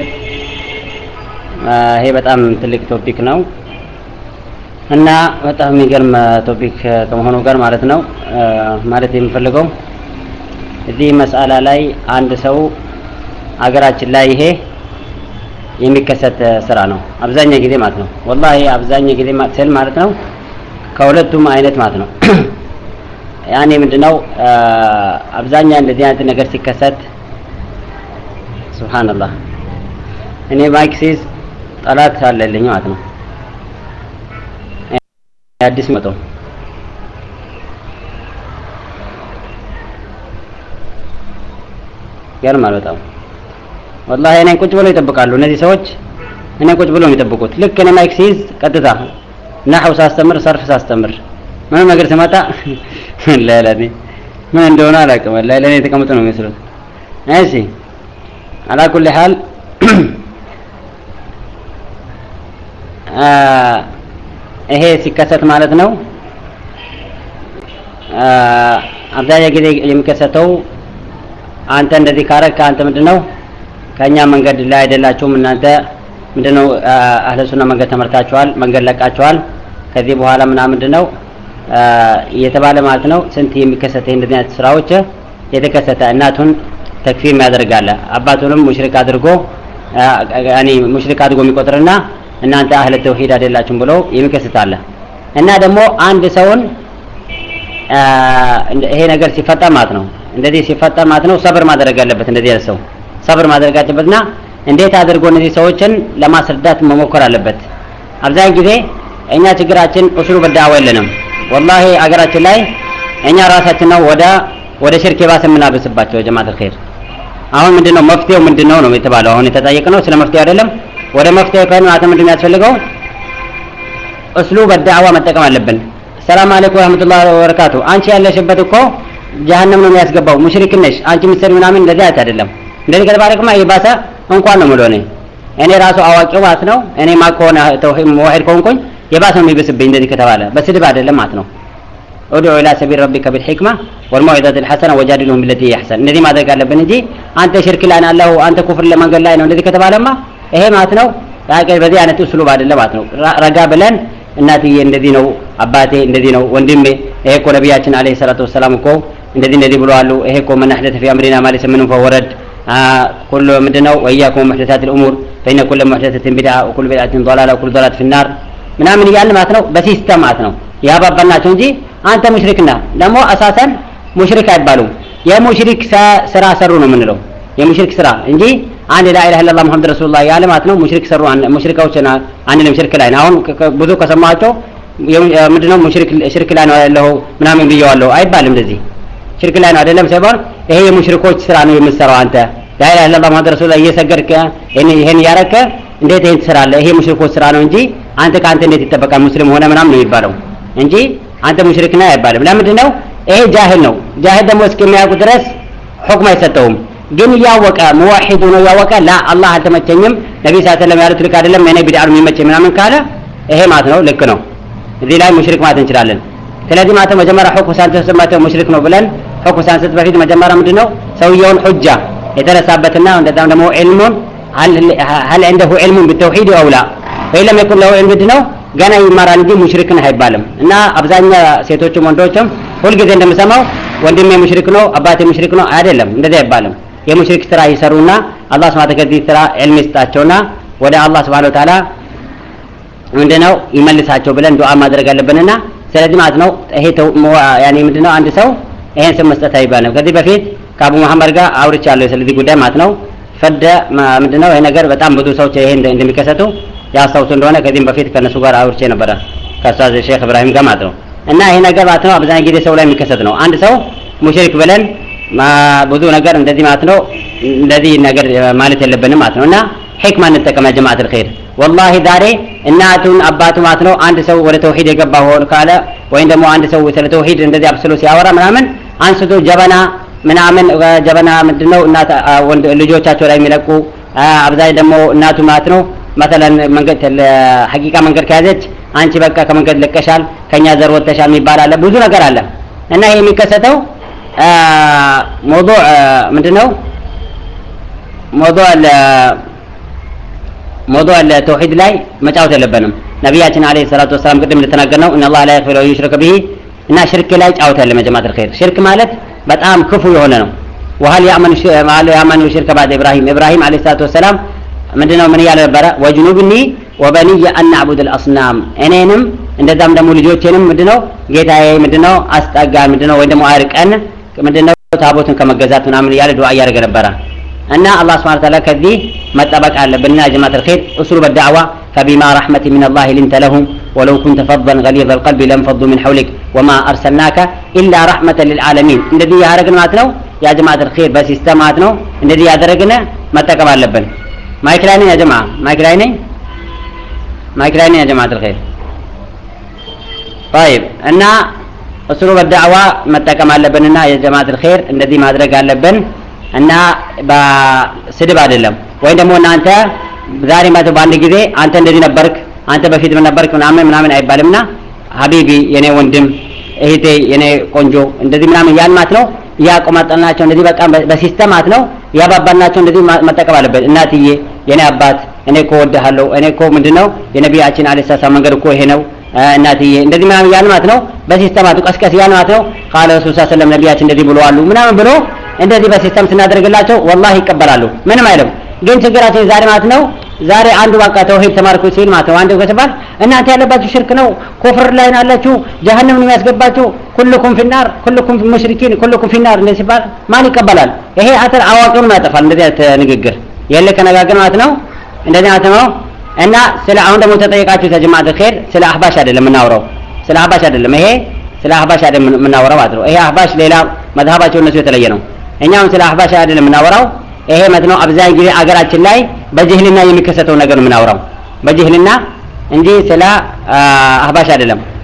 هي በጣም ትልቅ ቶፒክ ነው እና በጣም የሚገርም ቶፒክ ከመሆኑ ጋር ማለት ነው ማለት የምፈልገው እዚህ መስአላ ላይ አንድ ሰው አገራችን ላይ ይሄ የሚከሰት ስራ ነው አብዛኛው ጊዜ ማለት ነው والله አብዛኛው ጊዜ ማተል ማለት ነው ከሁለቱም አይነት ማለት ነው ያኔ ምንድነው አብዛኛው እንደዚህ አይነት ነገር ሲከሰት ሱብሃንአላህ እኔ ማክሲስ ጠላት አለልኝ ማለት ነው አዲስ መጣው ገርማል በጣም والله እኔ ቁጭ ብለው ይጠብቃሉ እነዚህ ሰዎች እኔ ቁጭ ብለው የሚጠብቁት ልክ እኔ ማይክ ሲይዝ ቀጥታ ነህው ሳስተምር ሰርፍ ሳስተምር ምንም ነገር ሲመጣ ለለኔ ምን እንደሆነ አላውቅም ወላሂ ለኔ ተቀምጦ ነው የሚመስለው እሺ على كل حال ይሄ ሲከሰት ማለት ነው አብዛኛው ጊዜ የሚከሰተው አንተ እንደዚህ ካረክ አንተ ምንድነው ከኛ መንገድ ላይ አይደላችሁም እናንተ ምንድነው አህለ ሱና መንገድ ተመርታችኋል መንገድ ለቃችኋል ከዚህ በኋላ ምናምን ምንድነው የተባለ ማለት ነው ስንት የሚከሰተ እንደዚህ አይነት ስራዎች የተከሰተ እናቱን ተክፊር ያደርጋል አባቱንም ሙሽሪክ አድርጎ ያኒ ሙሽሪክ አድርጎ የሚቆጥርና እናንተ አህለ ተውሂድ አይደላችሁም ብሎ የሚከሰታል እና ደግሞ አንድ ሰውን ይሄ ነገር ሲፈጠር ማለት ነው እንደዚህ ሲፈጠር ማለት ነው ሰብር ማድረግ አለበት እንደዚህ ያለ ሰው ሰብር ማድረግ አለበትና እንዴት አድርጎ እነዚህ ሰዎችን ለማስረዳት መሞከር አለበት አብዛኛው ጊዜ እኛ ችግራችን ኡሱሉ በዳዋ የለንም والله አገራችን ላይ እኛ ራሳችን ነው ወደ ወደ ሽርክ ባሰ ምናበስባቸው ጀማዓት الخير አሁን ምንድነው መፍትሄው ምንድነው ነው የተባለው አሁን የተጠየቀው ስለ መፍትሄው አይደለም ወደ መፍትሄው ከሆነ አተ ምንድነው ያስፈልገው ኡሱሉ በዳዋ መጠቀም አለብን ሰላም አለይኩም ወራህመቱላሂ ወበረካቱ አንቺ ያለሽበት እኮ ጀሃነም ነው የሚያስገባው ሙሽሪክ ነሽ አንቺ ምሰሪ ምናምን እንደዚህ አይደለም እንደዚህ ከተባረከማ ይባሳ እንኳን ነው ምሎኔ እኔ ራሱ አዋቂው ማለት ነው እኔ ማቆና ተውሂድ ሙዋሂድ ኮንኩኝ የባሰው የሚበስብኝ እንደዚህ ከተባለ በስድብ አይደለም ማለት ነው ادعو الى سبيل ربك بالحكمه والموعظه الحسنه وجادلهم بالتي هي احسن እንደዚህ ማድረግ አለብን እንጂ አንተ ሽርክ ላይ ነው አላህ አንተ ኩፍር ለመንገድ ላይ ነው እንደዚህ ከተባለማ ይሄ ማለት ነው ያቀር በዚህ አይነት ኡስሉብ አይደለም ማለት ነው ረጋ ብለን እናትዬ እንደዚህ ነው አባቴ እንደዚህ ነው ወንድሜ ይሄ እኮ ነብያችን አለይሂ ሰላቱ ወሰለም እኮ እንደዚህ እንደዚህ ብለዋል ይሄ እኮ ምን حدث في امرنا ما ليس منه فورد كل ምንድነው ወያኩም محدثات الامور فإن كل محدثة بدعة وكل بدعة ضلالة وكل ضلالة في النار ምናምን ይያል ማለት ነው በሲስተም ማለት ነው ያባባናቸው እንጂ አንተ ሙሽሪክና ደግሞ አሳሰን ሙሽሪክ አይባሉም የሙሽሪክ ስራ ሰሩ ነው ምንለው የሙሽሪክ ስራ እንጂ አንድ ላ ኢላሀ ኢላላህ ሙሐመድ ረሱላህ ያለ ማለት ነው ሙሽሪክ ሰሩ ሙሽሪካዎችና አንንም ሽርክ ላይ ነው አሁን ብዙ ከሰማቸው ምንድነው ሙሽሪክ ሽርክ ላይ ነው ያለው ምናምን ብየዋለሁ አይባልም እንደዚህ ሽርክ ላይ ነው አይደለም ሳይሆን ይሄ የሙሽሪኮች ስራ ነው የምትሰራው አንተ ላ ኢላሀ ኢላላህ ሙሐመድ ረሱላህ እየሰገድከ ይሄን ያረከ እንዴት ይሄን ትሰራለህ ይሄ ሙሽሪኮች ስራ ነው እንጂ አንተ ካንተ እንዴት ይተበቃል ሙስሊም ሆነ ምናምን ነው የሚባለው እንጂ አንተ ሙሽሪክ ነህ አይባልም ለምንድን ነው ይሄ ጃሂል ነው ጃሂል ደግሞ እስከሚያውቁ ድረስ ሁክም አይሰጠውም ግን ያወቀ ሙዋሂድ ነው ያወቀ ላ አላህ አልተመቸኝም ነብይ ሰለላሁ ዐለይሂ ወሰለም ያሉት ልክ አይደለም እኔ ቢድዓ ነው የሚመቸኝ ምናምን ካለ ይሄ ማለት ነው ልክ ነው እዚህ ላይ ሙሽሪክ ማለት እንችላለን ስለዚህ ማለት መጀመሪያ ሁክም ሳንተሰማተው ሙሽሪክ ነው ብለን ሁክም ሳንሰጥ በፊት መጀመሪያ ምንድነው ሰውየውን ሁጃ የተነሳበትና እንደዛም ደግሞ ዒልሙን هل عنده علم بالتوحيد او لا فإن لم يكن له علم بدنه ገና ይማራል እንጂ ሙሽሪክ ነህ አይባልም እና አብዛኛ ሴቶችም ወንዶችም ሁሉ ጊዜ እንደምሰማው ወንድሜ ሙሽሪክ ነው አባቴ ሙሽሪክ ነው አይደለም እንደዚህ አይባልም የሙሽሪክ ስራ ይሰሩና አላህ Subhanahu Wa Ta'ala ስራ ዒልም ይስጣቸውና ወደ አላህ Subhanahu Wa Ta'ala ምንድነው ይመልሳቸው ብለን ዱዓ ማድረግ አለብንና ስለዚህ ማለት ነው ይሄ ያኔ ምንድነው አንድ ሰው ይሄን ስም መስጠት አይባልም ከዚህ በፊት ከአቡ መሐመድ ጋር አውርቻለሁ ስለዚህ ጉዳይ ማለት ነው ፈደ ምንድነው ይሄ ነገር በጣም ብዙ ሰዎች ይሄ እንደሚከሰቱ ያሳውቱ እንደሆነ ከዚህም በፊት ከነሱ ጋር አውርቼ ነበር ከኡስታዝ ሼክ ኢብራሂም ጋር ማለት ነው እና ይሄ ነገር ማለት ነው አብዛኛው ጊዜ ሰው ላይ የሚከሰት ነው አንድ ሰው ሙሽሪክ ብለን ብዙ ነገር እንደዚህ ማለት ነው እንደዚህ ነገር ማለት የለብንም ማለት ነውና ህክማ እንጠቀም ጀማዓት الخير والله ዛሬ እናቱን አባቱ ማለት ነው አንድ ሰው ወደ ተውሂድ የገባ ሆኖ ካለ ወይም ደግሞ አንድ ሰው ስለ ተውሂድ እንደዚህ አብስሎ ሲያወራ ምናምን አንስቶ ጀበና ምናምን ጀበና ምንድነው እናት ልጆቻቸው ላይ የሚለቁ አብዛኛው ደግሞ እናቱ ማለት ነው مثلا መንገድ ለሐቂቃ መንገድ ከያዘች አንቺ በቃ ከመንገድ ለቀሻል ከኛ ዘር ወጥተሻል የሚባል አለ ብዙ ነገር አለ እና ይሄ የሚከሰተው موضوع ምንድነው موضوع موضوع التوحيد ላይ መጫወት የለብንም ነብያችን አለይሂ ሰላቱ ወሰለም ቅድም እንደተናገርነው ان الله لا يغفر يشرك به እና ሽርክ ላይ ጫወት ያለ መጀመሪያ الخير ሽርክ ማለት በጣም ክፉ የሆነ ነው وهل يامن ما يامن شرك بعد ابراهيم ابراهيم عليه الصلاه والسلام ምንድነው ምን ያለ ነበር ወጅኑብኒ ወበኒየ አን ነዕቡድ አልአስናም እኔንም እንደዛም ደግሞ ልጆቼንም ምንድነው ጌታዬ ምንድነው አስጠጋ ምንድነው ወይ ደግሞ አርቀን ምንድነው ታቦትን ከመገዛት ምናምን ያለ ዱዓ ያደረገ ነበር እና አላህ Subhanahu Wa Ta'ala ከዚህ መጠበቅ አለብንና ጀማዓት الخير اسلوب الدعوه فبما رحمه من الله لنت لهم ولو كنت فظا غليظ القلب لانفضوا من حولك وما ارسلناك الا رحمه للعالمين እንደዚህ ያደረግን ማለት ነው ያ ጀማዓት الخير በሲስተም ማለት ነው እንደዚህ ያደረግን መጠቀም አለብን ማይክ ላይ ነኝ ያ ጀማዓ ማይክ ላይ ነኝ ማይክ ላይ ነኝ ያ ጀማዓት الخير طيب እና اسلوب الدعوه መጠቀም አለብንና የጀማዓት الخير እንደዚህ ማድረግ አለብን እና በስድብ አይደለም ወይ ደግሞ እናንተ ዛሬ ማለት በአንድ ጊዜ አንተ እንደዚህ ነበርክ አንተ በፊት ምን ነበርክ ምናምን ምናምን አይባልምና ሀቢቢ የኔ ወንድም እህቴ የኔ ቆንጆ እንደዚህ ምናምን ያን ማለት ነው ያቆማጠናቸው እንደዚህ በቃ በሲስተም ማለት ነው ያባባናቸው እንደዚህ መጠቀም አለበት እናትዬ የኔ አባት እኔ እኮ ወድሃለሁ እኔ እኮ ምንድነው የነብያችን አለይሂ ሰላም መንገድ እኮ ይሄ ነው እናትዬ እንደዚህ ምናምን ያን ማለት ነው በሲስተም ማለት ቀስቀስ ያን ማለት ነው ቃለ ረሱል ሰለላሁ ዐለይሂ ወሰለም ነብያችን እንደዚህ ብለዋል ምናምን ብሎ እንደዚህ በሲስተም ስናደርግላቸው والله ይቀበላሉ ምንም አይልም ግን ችግራችን ዛሬ ማለት ነው ዛሬ አንዱ በቃ ተውሂድ ተማርኩ ሲል ማለት ነው አንዱ ከተባል እናንተ ያለባችሁ ሽርክ ነው ኩፍር ላይ ናላችሁ ጀሃነም ነው የሚያስገባችሁ ኩልኩም في النار كلكم مشركين كلكم في النار እንደዚህ ሲባል ማን ይቀበላል ይሄ አተር አዋቂውን ያጠፋል እንደዚህ ንግግር የለ ከነጋገር ማለት ነው እንደዚህ ማለት ነው እና ስለ አሁን ደግሞ ተጠይቃችሁ ተጀማዓት الخير ስለ አህባሽ አይደለም የምናወራው ስለ አህባሽ አይደለም ይሄ ስለ አህባሽ አይደለም የምናወራው ማለት ነው ይሄ አህባሽ ሌላ መዝሀባቸው እነሱ የተለየ ነው እኛም ስለ አህባሽ አይደለም የምናወራው ይሄ ማለት ነው አብዛኛው ጊዜ አገራችን ላይ በጅህልና የሚከሰተው ነገር ነው የምናወራው በጅህልና እንጂ ስለ አህባሽ አይደለም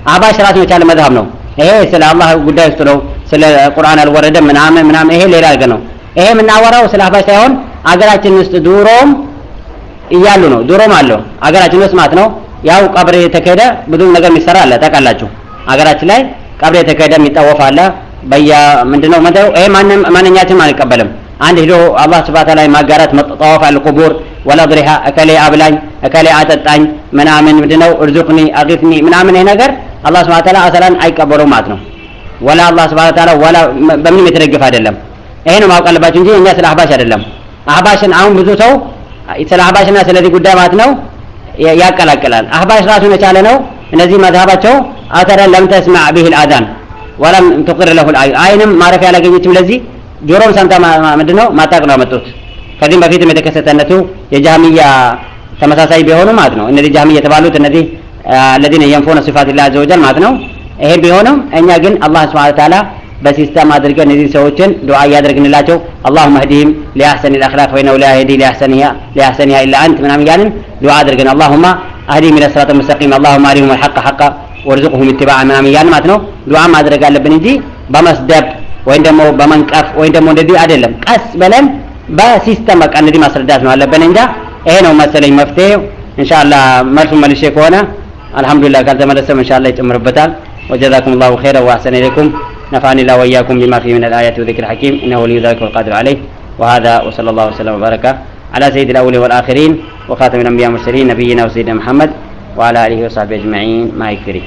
አህባሽ ራሱ የቻለ መዝሀብ ነው። ይሄ ስለ አላህ ጉዳይ ውስጥ ነው፣ ስለ ቁርአን አልወረደም ምናምን ምናምን ይሄ ሌላ ነገር ነው። ይሄ የምናወራው ስለ አህባሽ ሳይሆን አገራችን ውስጥ ድሮም እያሉ ነው። ድሮም አለው አገራችን ውስጥ ማለት ነው። ያው ቀብር የተከደ ብዙ ነገር የሚሰራ አለ ታውቃላችሁ። አገራችን ላይ ቀብር የተከደ የሚጣወፍ አለ። በያ ምንድነው መተው ይሄ ማንንም ማንኛችንም አንቀበልም። አንድ ሄዶ አላህ Subhanahu Ta'ala ማጋራት መጣወፍ አለ ቁቡር ወላ ድሪሃ እከሌ አብላኝ እከሌ አጠጣኝ ምናምን ምንድነው እርዙቅኒ አግፍኒ ምናምን ይሄ ነገር አላህ Subhanahu Ta'ala አሰላን አይቀበለው ማለት ነው። ወላ አላህ Subhanahu Ta'ala ወላ በምንም የተደገፈ አይደለም። ይሄ ነው ማወቅ አለባችሁ እንጂ እኛ ስለ አህባሽ አይደለም። አህባሽን አሁን ብዙ ሰው ስለ አህባሽና ስለዚህ ጉዳይ ማለት ነው ያቀላቅላል። አህባሽ ራሱን የቻለ ነው። እነዚህ መዝሀባቸው አተረ ለም ተስማዕ به الاذان ولم تقر له العين አይንም ማረፊያ ያላገኘችም ለዚህ ጆሮም ሰምታ ምንድነው ማታቅ ነው መጡት። ከዚህም በፊትም የተከሰተነቱ የጃህሚያ ተመሳሳይ ቢሆኑ ማለት ነው። እነዚህ ጃህሚያ የተባሉት እነዚህ الذين ينفون صفات الله عز وجل ማለት ነው። ይሄ ቢሆንም እኛ ግን አላህ Subhanahu Ta'ala በሲስተም አድርገን እነዚህ ሰዎችን ዱዓ ያደርግንላቸው اللهم اهدهم لاحسن الاخلاق فانه لا يهدي لاحسنها لاحسنها الا انت ምናምን ያልን ዱዓ አድርገን اللهم اهدهم الى الصراط المستقيم اللهم ارهم الحق حقا وارزقهم اتباعه ምናምን ያልን ማለት ነው። ዱዓ ማድረግ አለብን እንጂ በመስደብ ወይ ደግሞ በመንቀፍ ወይ ደግሞ እንደዚህ አይደለም። ቀስ በለን በሲስተም በቃ እንደዚህ ማስረዳት ነው አለብን እንጂ ይሄ ነው መሰለኝ መፍትሄው። ኢንሻአላህ መልሱ መልሼ ከሆነ አልহামዱሊላህ ካልተመለሰም ኢንሻአላህ ይጨምርበታል። وجزاكم الله خيرا واحسن اليكم نفعني الله واياكم بما فيه من الايات والذكر الحكيم انه ولي ذلك والقادر عليه. وهذا وصلى الله وسلم وبارك على سيد الاولين والاخرين وخاتم الانبياء والمرسلين نبينا وسيدنا محمد وعلى اله وصحبه اجمعين ما يكفي.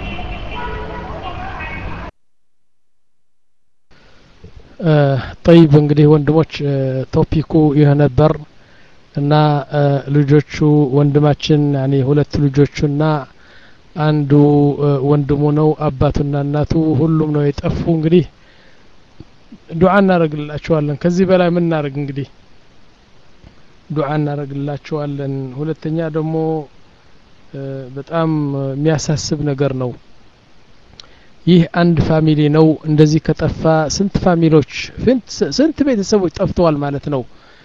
طيب እንግዲህ ወንድሞች ቶፒኩ ይሄ ነበር እና ልጆቹ ወንድማችን ያኔ ሁለት ልጆቹና አንዱ ወንድሙ ነው አባቱና እናቱ ሁሉም ነው የጠፉ። እንግዲህ ዱዓ እናደርግላቸዋለን። ከዚህ በላይ ምን እናደርግ እንግዲህ ዱዓ እናደርግላቸዋለን። ሁለተኛ ደግሞ በጣም የሚያሳስብ ነገር ነው። ይህ አንድ ፋሚሊ ነው እንደዚህ ከጠፋ ስንት ፋሚሊዎች ስንት ቤተሰቦች ጠፍተዋል ማለት ነው።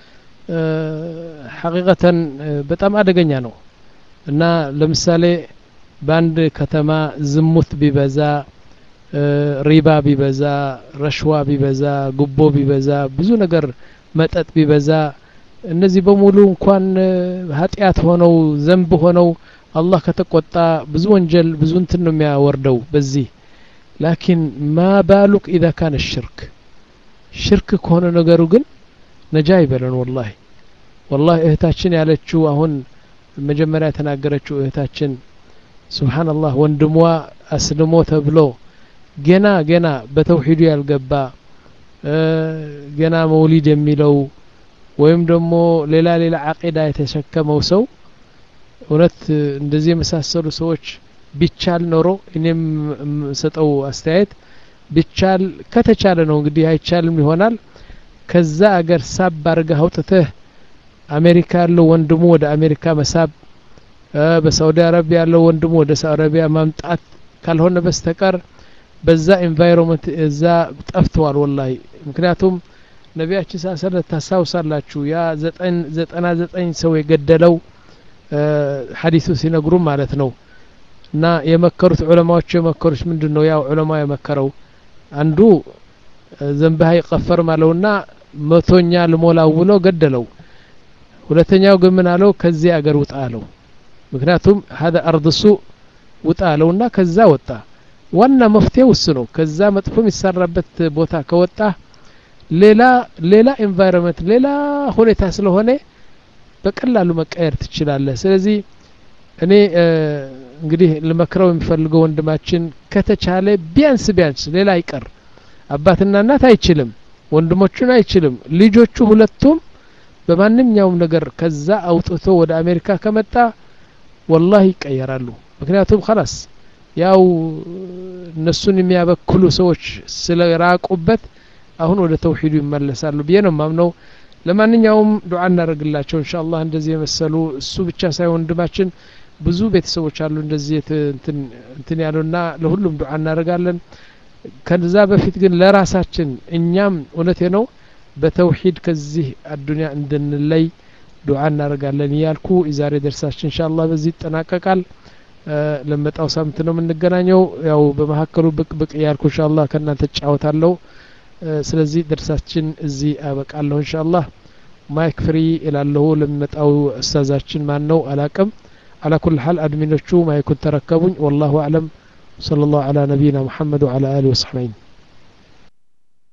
ሐቂቀተን በጣም አደገኛ ነው እና ለምሳሌ በአንድ ከተማ ዝሙት ቢበዛ ሪባ ቢበዛ ረሽዋ ቢበዛ ጉቦ ቢበዛ ብዙ ነገር መጠጥ ቢበዛ እነዚህ በሙሉ እንኳን ኃጢያት ሆነው ዘንብ ሆነው አላህ ከተቆጣ ብዙ ወንጀል ብዙ እንትን ነው የሚያወርደው በዚህ لكن ما بالك إذا كان الشرك شرك كونه ነገሩ ግን ነጃ ይበለን والله والله እህታችን ያለችው አሁን መጀመሪያ ተናገረችው እህታችን سبحان الله ወንድሟ አስልሞ ተብሎ ገና ገና በተውሂዱ ያልገባ ገና መውሊድ የሚለው ወይም ደግሞ ሌላ ሌላ አቂዳ የተሸከመው ሰው እውነት እንደዚህ የመሳሰሉ ሰዎች ቢቻል ኖሮ እኔም ሰጠው አስተያየት ቢቻል ከተቻለ ነው እንግዲህ አይቻልም ይሆናል ከዛ አገር ሳብ አርጋ አውጥተህ አሜሪካ ያለው ወንድሙ ወደ አሜሪካ መሳብ በሳውዲ አረቢያ ያለው ወንድሙ ወደ ሳውዲ አረቢያ ማምጣት ካልሆነ በስተቀር በዛ ኤንቫይሮንመንት እዛ ጠፍተዋል والله ምክንያቱም ነቢያችን ሰለላሁ ታሳውሳላችሁ ያ ዘጠና ዘጠኝ ሰው የገደለው ሐዲሱ ሲነግሩ ማለት ነው እና የመከሩት ዑለማዎች የመከሩት ምንድነው ያው ዑለማ የመከረው አንዱ ዘንበህ ይቀፈር ማለውና መቶኛ ለሞላው ብሎ ገደለው ሁለተኛው ግን ምን አለው ከዚህ አገር ውጣ አለው ምክንያቱም هذا ارض سوء ውጣ አለውና ከዛ ወጣ ዋና መፍትሄው እሱ ነው ከዛ መጥፎም ይሰራበት ቦታ ከወጣ ሌላ ሌላ ኤንቫይሮንመንት ሌላ ሁኔታ ስለሆነ በቀላሉ መቀየር ትችላለህ ስለዚህ እኔ እንግዲህ ለመክረው የሚፈልገው ወንድማችን ከተቻለ ቢያንስ ቢያንስ ሌላ አይቀር አባትና እናት አይችልም ወንድሞቹን አይችልም ልጆቹ ሁለቱም በማንኛውም ነገር ከዛ አውጥቶ ወደ አሜሪካ ከመጣ والله ይቀየራሉ ምክንያቱም خلاص ያው እነሱን የሚያበክሉ ሰዎች ስለራቁበት አሁን ወደ ተውሂዱ ይመለሳሉ ብዬ ነው ማምነው ለማንኛውም ዱዓ እናደርግላቸው ኢንሻአላህ እንደዚህ የመሰሉ እሱ ብቻ ሳይሆን ወንድማችን ብዙ ቤተሰቦች አሉ እንደዚህ እንትን እንትን ያሉና ለሁሉም ዱዓ እናደርጋለን ከዛ በፊት ግን ለራሳችን እኛም እውነቴ ነው በተውሂድ ከዚህ አዱንያ እንድንለይ ዱዓ እናደርጋለን ያልኩ ኢዛሬ ደርሳችን ኢንሻአላህ በዚህ ተጠናቀቃል ለመጣው ሳምንት ነው የምንገናኘው ያው በመሐከሉ ብቅ ብቅ ያልኩ ኢንሻአላህ ከናንተ ጫወታለሁ ስለዚህ ደርሳችን እዚህ አበቃለሁ ኢንሻአላህ ማይክ ፍሪ እላለሁ ለመጣው ኡስታዛችን ማን ነው አላቅም على كل حال ادمينوቹ ማይኩን ተረከቡኝ والله اعلم صلى الله على نبينا محمد وعلى اله وصحبه